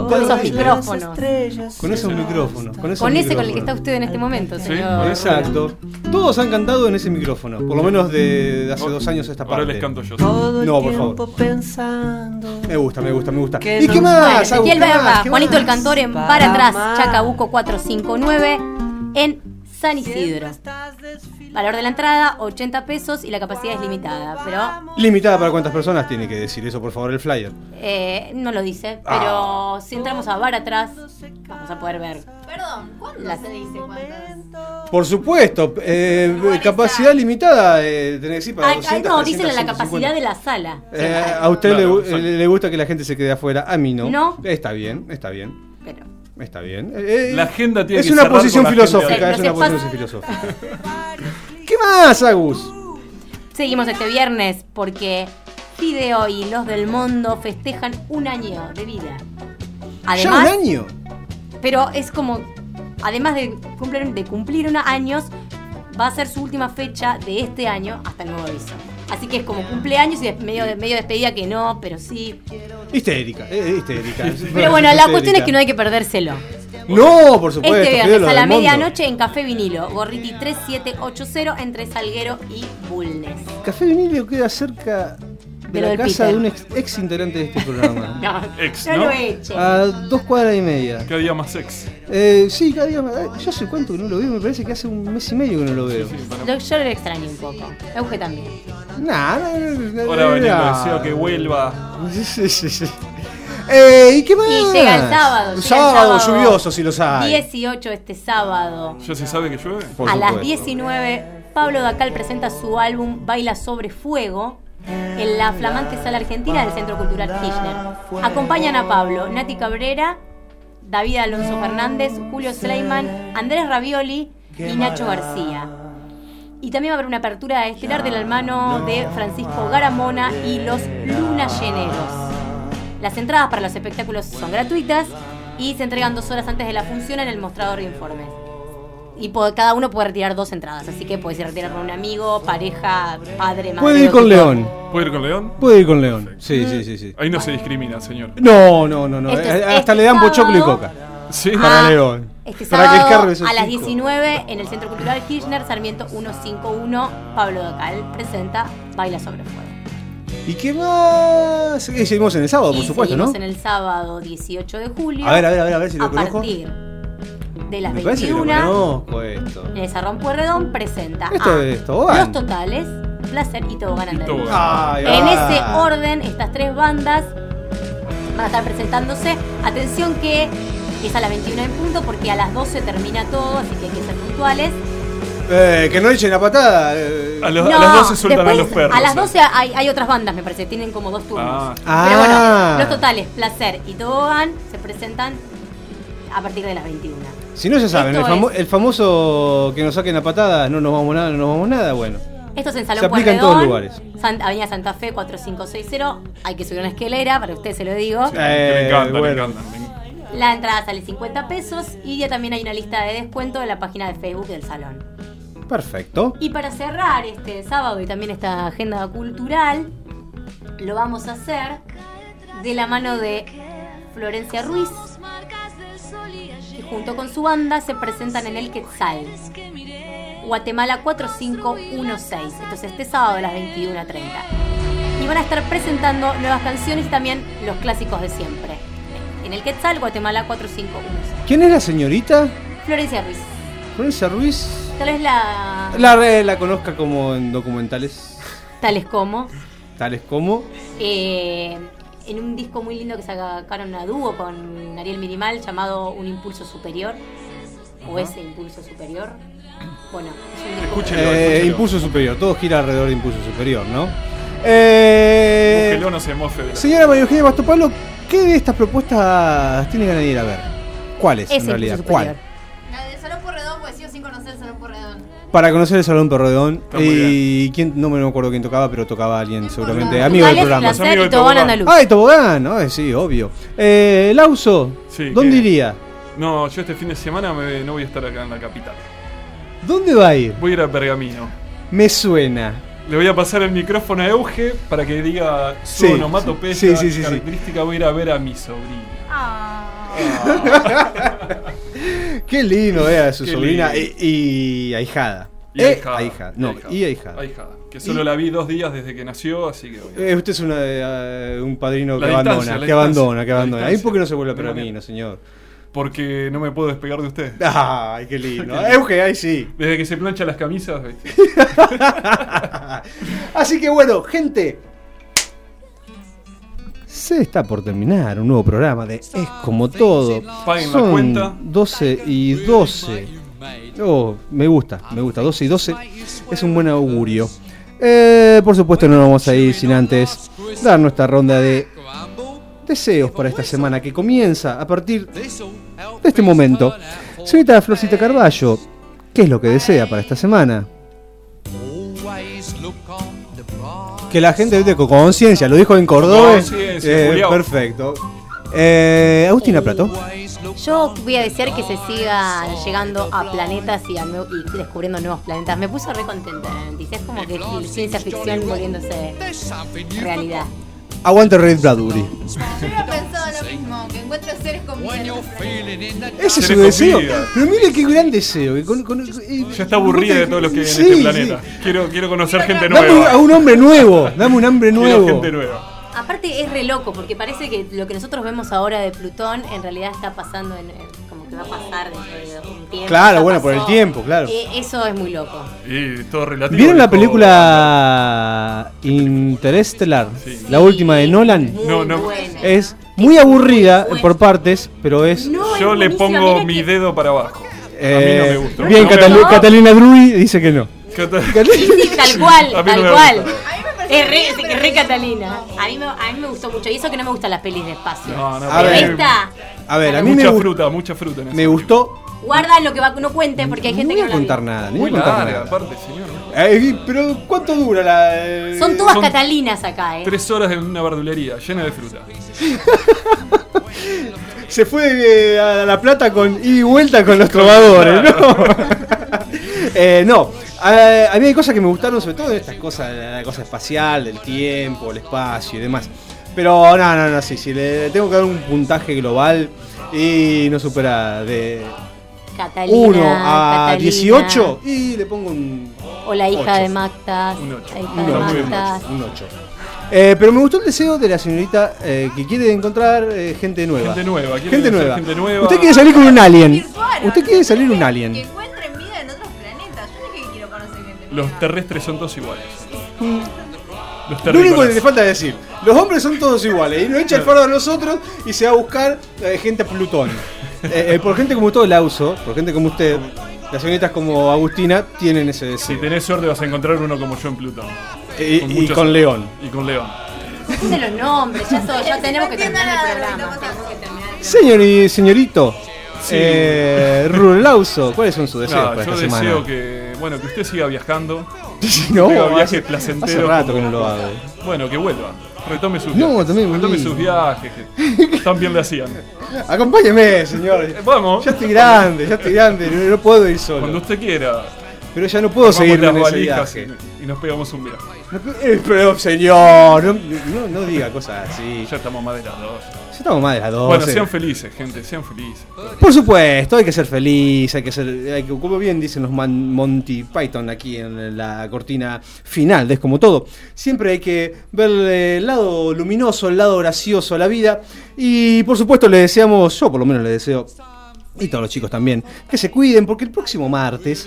Con esos micrófonos. Con esos micrófonos. Con ese con el que está usted en este momento, señor. Exacto. Todos han cantado en ese micrófono. Por lo menos de hace 2 años a esta parte. Ahora les canto yo. No, por favor. Me gusta. ¿Y qué Bueno, más? Ezequiel ¿Qué más? Berra, ¿Qué Juanito más? el Cantor en Para Atrás, Chacabuco 459 en San Isidro. Valor de la entrada, 80 pesos y la capacidad es limitada, pero ¿Limitada para cuántas personas? Tiene que decir eso, por favor, el flyer. no lo dice. Pero si entramos a Bar Atrás, vamos a poder ver. Perdón, ¿cuándo se dice cuántas? Por supuesto, capacidad limitada, tenés que decir para 200, no, 300, dicen la 150. capacidad de la sala. A usted Claro, le gusta que la gente se quede afuera, a mí no. No. Está bien. Pero Está bien. La agenda tiene es que una cerrar posición con la gente filosófica, ahí. es una posición filosófica. ¿Qué más, Agus? seguimos este viernes porque Fideo y los del mundo festejan 1 año de vida. Además, ¿Ya 1 año? Pero es como, además de cumplir 1 años, va a ser su última fecha de este año hasta el nuevo aviso. Así que es como cumpleaños y medio despedida que no, pero sí. Histérica. Pero bueno, la cuestión es que no hay que perdérselo. No, por supuesto. Este viernes Fideo, a la del mundo. medianoche en Café Vinilo, Gorriti 3780 entre Salguero y Bulnes. Café Vinilo queda cerca de lo la del casa Peter. de un ex integrante de este programa. No lo eche. A 2 cuadras y media. Cada día más ex. Sí, cada día más. Yo hace cuánto que no lo veo, me parece que hace 1 mes y medio que no lo veo. Yo lo extraño un poco. Euge también. Ahora venía, deseo que vuelva. Sí. ¿Y qué más? Y llega el sábado. Un sábado lluvioso, si lo sabe. 18 este sábado. ¿Ya se sabe que llueve? A las 19, Pablo Dacal presenta su álbum Baila sobre Fuego en la flamante Sala Argentina del Centro Cultural Kirchner. Acompañan a Pablo, Nati Cabrera, David Alonso Fernández, Julio Sleiman, Andrés Ravioli y Nacho García. Y también va a haber una apertura estelar de la mano de Francisco Garamona y los Lunayeneros. Las entradas para los espectáculos son gratuitas y se entregan 2 horas antes de la función en el mostrador de informes. Y cada uno puede retirar 2 entradas, así que puedes ir a retirar con un amigo, pareja, padre, madre. Puede ir con León. ¿Puede ir con León? Puede ir con León. Sí. Ahí no se discrimina, señor. No. Este Hasta le dan sábado- pochoclo y coca. Sí. Para León. Este Para que el sábado carro esos a las chicos. 19 en el Centro Cultural Kirchner, Sarmiento 151, Pablo Dacal presenta Baila sobre Fuego. ¿Y qué más? Seguimos en el sábado, por Y supuesto, ¿no? seguimos en el sábado 18 de julio. A ver si lo a conozco. partir de las Me parece que lo 21 conozco esto. en el Sarrón Pueyrredón presenta Esto a es Tobogán. Los Totales, Placer y Tobogán Andaluz. Ay, En ay. ese orden, estas 3 bandas van a estar presentándose. Atención que es a las 21 en punto porque a las 12 termina todo, así que hay que ser puntuales. Que no echen la patada. A las 12 sueltan a después, los perros. A las 12 hay otras bandas, me parece, tienen como 2 turnos. Ah. Pero bueno, Ah. Los Totales, Placer y Tobogán se presentan a partir de las 21. Si no, ya saben, Esto el famoso que nos saquen la patada, no nos vamos nada, bueno. Esto es en Se Salón aplica en Pueyrredón, todos lugares. Avenida Santa Fe 4560. Hay que subir una escalera, para usted se lo digo. Que le encanta, bueno. le encanta. La entrada sale 50 pesos y ya también hay una lista de descuento en la página de Facebook del salón. Perfecto. Y para cerrar este sábado y también esta agenda cultural, lo vamos a hacer de la mano de Florencia Ruiz, que junto con su banda se presentan en el Quetzal, Guatemala 4516. Entonces este sábado a las 21:30. Y van a estar presentando nuevas canciones y también los clásicos de siempre. En el Quetzal, Guatemala 4516. ¿Quién es la señorita? Florencia Ruiz. Florencia Ruiz. Tal vez La conozca como en documentales, tales como tales como. en un disco muy lindo que sacaron a dúo con Ariel Minimal llamado Un Impulso Superior o Ese Impulso Superior. Bueno, es un disco Impulso superior, todo gira alrededor de impulso superior, ¿no? Búsquelo, no se mofe de la- Señora María Eugenia Bastopalo, ¿qué de estas propuestas tiene ganas de ir a ver? ¿Cuáles en Ese realidad? Impulso ¿Cuál? Superior. La de Salón Pueyrredón, pues sigo sin conocer el Salón Pueyrredón. Para conocer el Salón Pueyrredón. Está muy Y quién, no me acuerdo quién tocaba, pero tocaba alguien seguramente. Amigo del Totales, programa. Placer y Tobogán Andaluz. ¡Ay, Tobogán! ¿No? Sí, obvio. Lauso, Sí, ¿dónde iría? No, yo este fin de semana no voy a estar acá en la capital. ¿Dónde va a ir? Voy a ir a Pergamino. Me suena. Le voy a pasar el micrófono a Euge para que diga su Sí, onomatopeya sí. característica. Voy a ir a ver a mi sobrina. Qué lindo a su Qué sobrina lindo. y ahijada. Ahijada. No, y ahijada. Que solo la vi 2 días desde que nació, así que... Usted es un padrino La que distancia, abandona, la que abandona, distancia, que la abandona. ¿Ahí distancia. por qué no se vuelve a De Pergamino, manera. señor? Porque no me puedo despegar de usted. Ay, qué lindo. Euge, ahí sí. Desde que se planchan las camisas, ¿viste? Así que bueno, gente. Se está por terminar un nuevo programa de Es Como Todo. Paguen la cuenta. 12 y 12. Oh, me gusta. 12 y 12 es un buen augurio. Por supuesto no vamos a ir sin antes dar nuestra ronda de deseos para esta semana que comienza a partir de este momento. Señorita Florcita Carballo, ¿qué es lo que desea para esta semana? Que la gente vete con conciencia, lo dijo en Córdoba. Perfecto. Agustina Plato. Yo voy a desear que se sigan llegando a planetas y descubriendo nuevos planetas. Me puso re contenta la noticia. Es como que ciencia ficción volviéndose realidad. Aguante Ray Bradbury. Yo había pensado lo mismo, que encuentre seres con vida en otros planetas. Ese es su deseo. Pero mire qué gran deseo. Ya está aburrida de todos los que hay en Sí, este planeta. Quiero conocer gente Dame nueva. a un hombre nuevo. Dame un hombre Quiero nuevo. gente nueva. Aparte es re loco, porque parece que lo que nosotros vemos ahora de Plutón en realidad está pasando como que va a pasar dentro de un tiempo. Claro, ya bueno, por pasó. el tiempo, claro. Eso es muy loco. Y todo relativo. ¿Vieron la todo- película Interestelar? La última de Nolan. No. Es muy aburrida por partes, pero es... Yo le pongo mi dedo para abajo. A mí no me gustó. Bien, No me- Catalina Druy dice que no. Sí, tal cual, A mí tal no me cual. gusta. Es re Catalina. A mí me gustó mucho. Y eso que no me gustan las pelis de espacio. No, A Pero ver. esta, A ver, a mí mucha me, fruta, mucha fruta en esa me gustó. guarda lo que va, no cuente porque hay gente No que voy no a la vio. contar nada, ni Muy voy a contar larga, nada. aparte, señor. Pero ¿cuánto dura la...? Son todas Son Catalinas acá, 3 horas en una verdulería llena de fruta. Se fue a La Plata con ida y vuelta con los trovadores, ¿no? No, a mí hay cosas que me gustaron, sobre todo estas cosas, la cosa espacial, del tiempo, el espacio y demás. Pero no, sí, le tengo que dar un puntaje global y no supera de Catalina, 1 a Catalina. 18 y le pongo un O la hija 8. de Mactas. Un 8. La hija de Mactas. Un 8. Pero me gustó el deseo de la señorita que quiere encontrar gente nueva. Gente nueva, quiere Gente conocer nueva. gente nueva. Usted quiere salir con un alien. Usted quiere salir un alien. Que encuentren vida en otros planetas. Yo no es que quiero conocer gente nueva. Los terrestres son todos iguales. Los Lo único que terrícolas. le falta decir, los hombres son todos iguales y nos echa el fardo a nosotros y se va a buscar gente a Plutón. Por gente como todo Lauso, por gente como usted, las señoritas como Agustina tienen ese deseo. Si tenés suerte vas a encontrar uno como yo en Plutón. Y muchos- con León. Y con León. De los nombres, ya tenemos que terminar el programa. Señor y señorito, Sí. Lauso, ¿cuáles son sus deseos Nada, para yo esta deseo semana? que usted siga viajando. No, Tenga viajes hace placenteros. rato que no lo hago. Bueno, que vuelva. Retome sus No, viajes. también Retome volví. sus viajes. Que también le hacían. Acompáñeme, señor. Vamos. Ya estoy grande, no puedo ir solo. Cuando usted quiera. Pero ya no puedo Tomamos seguir las en ese valijas viaje. y nos pegamos un viaje. Pero señor, no diga cosas así. Ya estamos más de las 2. Ya estamos más de las 12. Bueno, sean felices, gente, sean felices. Por supuesto, hay que ser feliz, como bien dicen los Monty Python aquí en la cortina final de Es Como Todo. Siempre hay que ver el lado luminoso, el lado gracioso a la vida. Y por supuesto le deseamos, yo por lo menos le deseo, y todos los chicos también, que se cuiden porque el próximo martes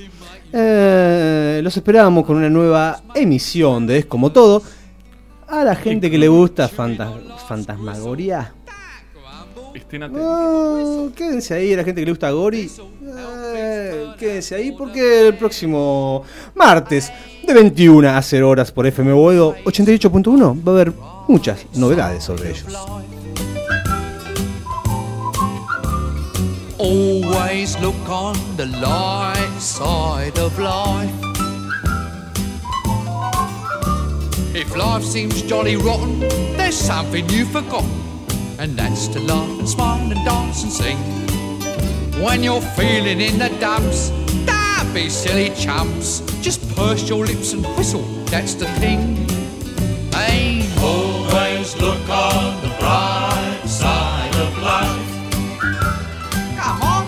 los esperamos con una nueva emisión de Es Como Todo. A la gente que le gusta fantasmagoria, Estén atentos. quédense ahí. A la gente que le gusta Gori, quédense ahí porque el próximo martes de 21 a 0 horas por FM Boedo 88.1 va a haber muchas novedades sobre ellos. Always look on the light side of life. If life seems jolly rotten, there's something you've forgotten, and that's to laugh and smile and dance and sing. When you're feeling in the dumps, don't be silly chumps. Just purse your lips and whistle, that's the thing. Hey, always look on the bright side of life. Come on.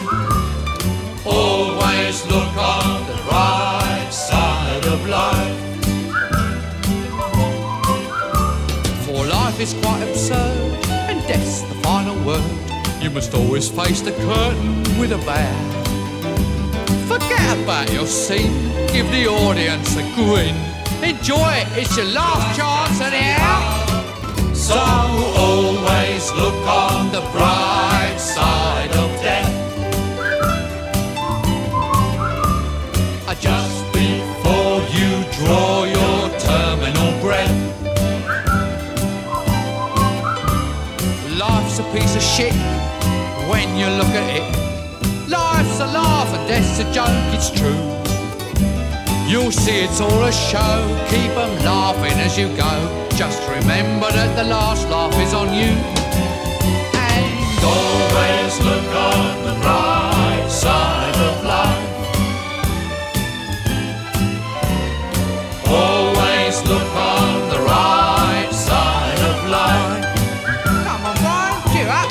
Always look on the right side of life. For life is quite absurd, and death's the final word. You must always face the curtain with a bow. Forget about your scene, give the audience a grin. Enjoy it, it's your last chance anyhow. So always look on the bright side of death. Just before you draw your terminal breath. Life's a piece of shit when you look at it. Life's a laugh and death's a joke, it's true. You'll see it's all a show, keep them laughing as you go. Just remember that the last laugh is on you. And always look on the bright side of life. Always look on the right side of life. Come on, Brian, cheer up.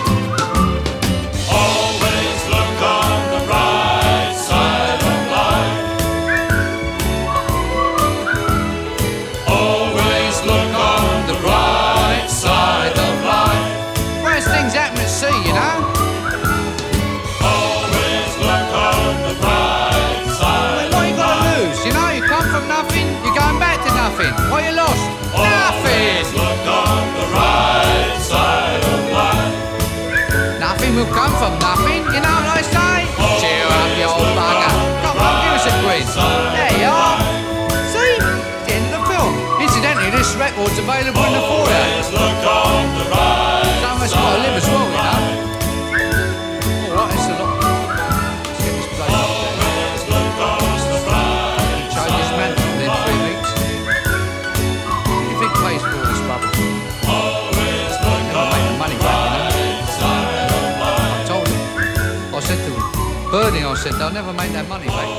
Always look on the right side of life. Always look on the right side of life. Worst things happen at sea, you know. Always look on the right side of life. What you got to lose? You know, you come from nothing, you're going back to nothing. What you lost? Nothing. Look on the right side of life. Nothing will come from nothing, you know what I say? Cheer up, you old bugger. Come on, give us a quiz. There you are. See? It's the end of the film. Incidentally, this record's available in the foyer. Look on the right. Someone's got to live as well, you know. Alright, it's a lot. Let's get this place up there. Change this man within 3 weeks. You think plays for all this rubbish? Never make the money back, you know. I told him. I said to him, Bernie, I said, they'll never make that money back.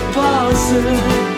pase.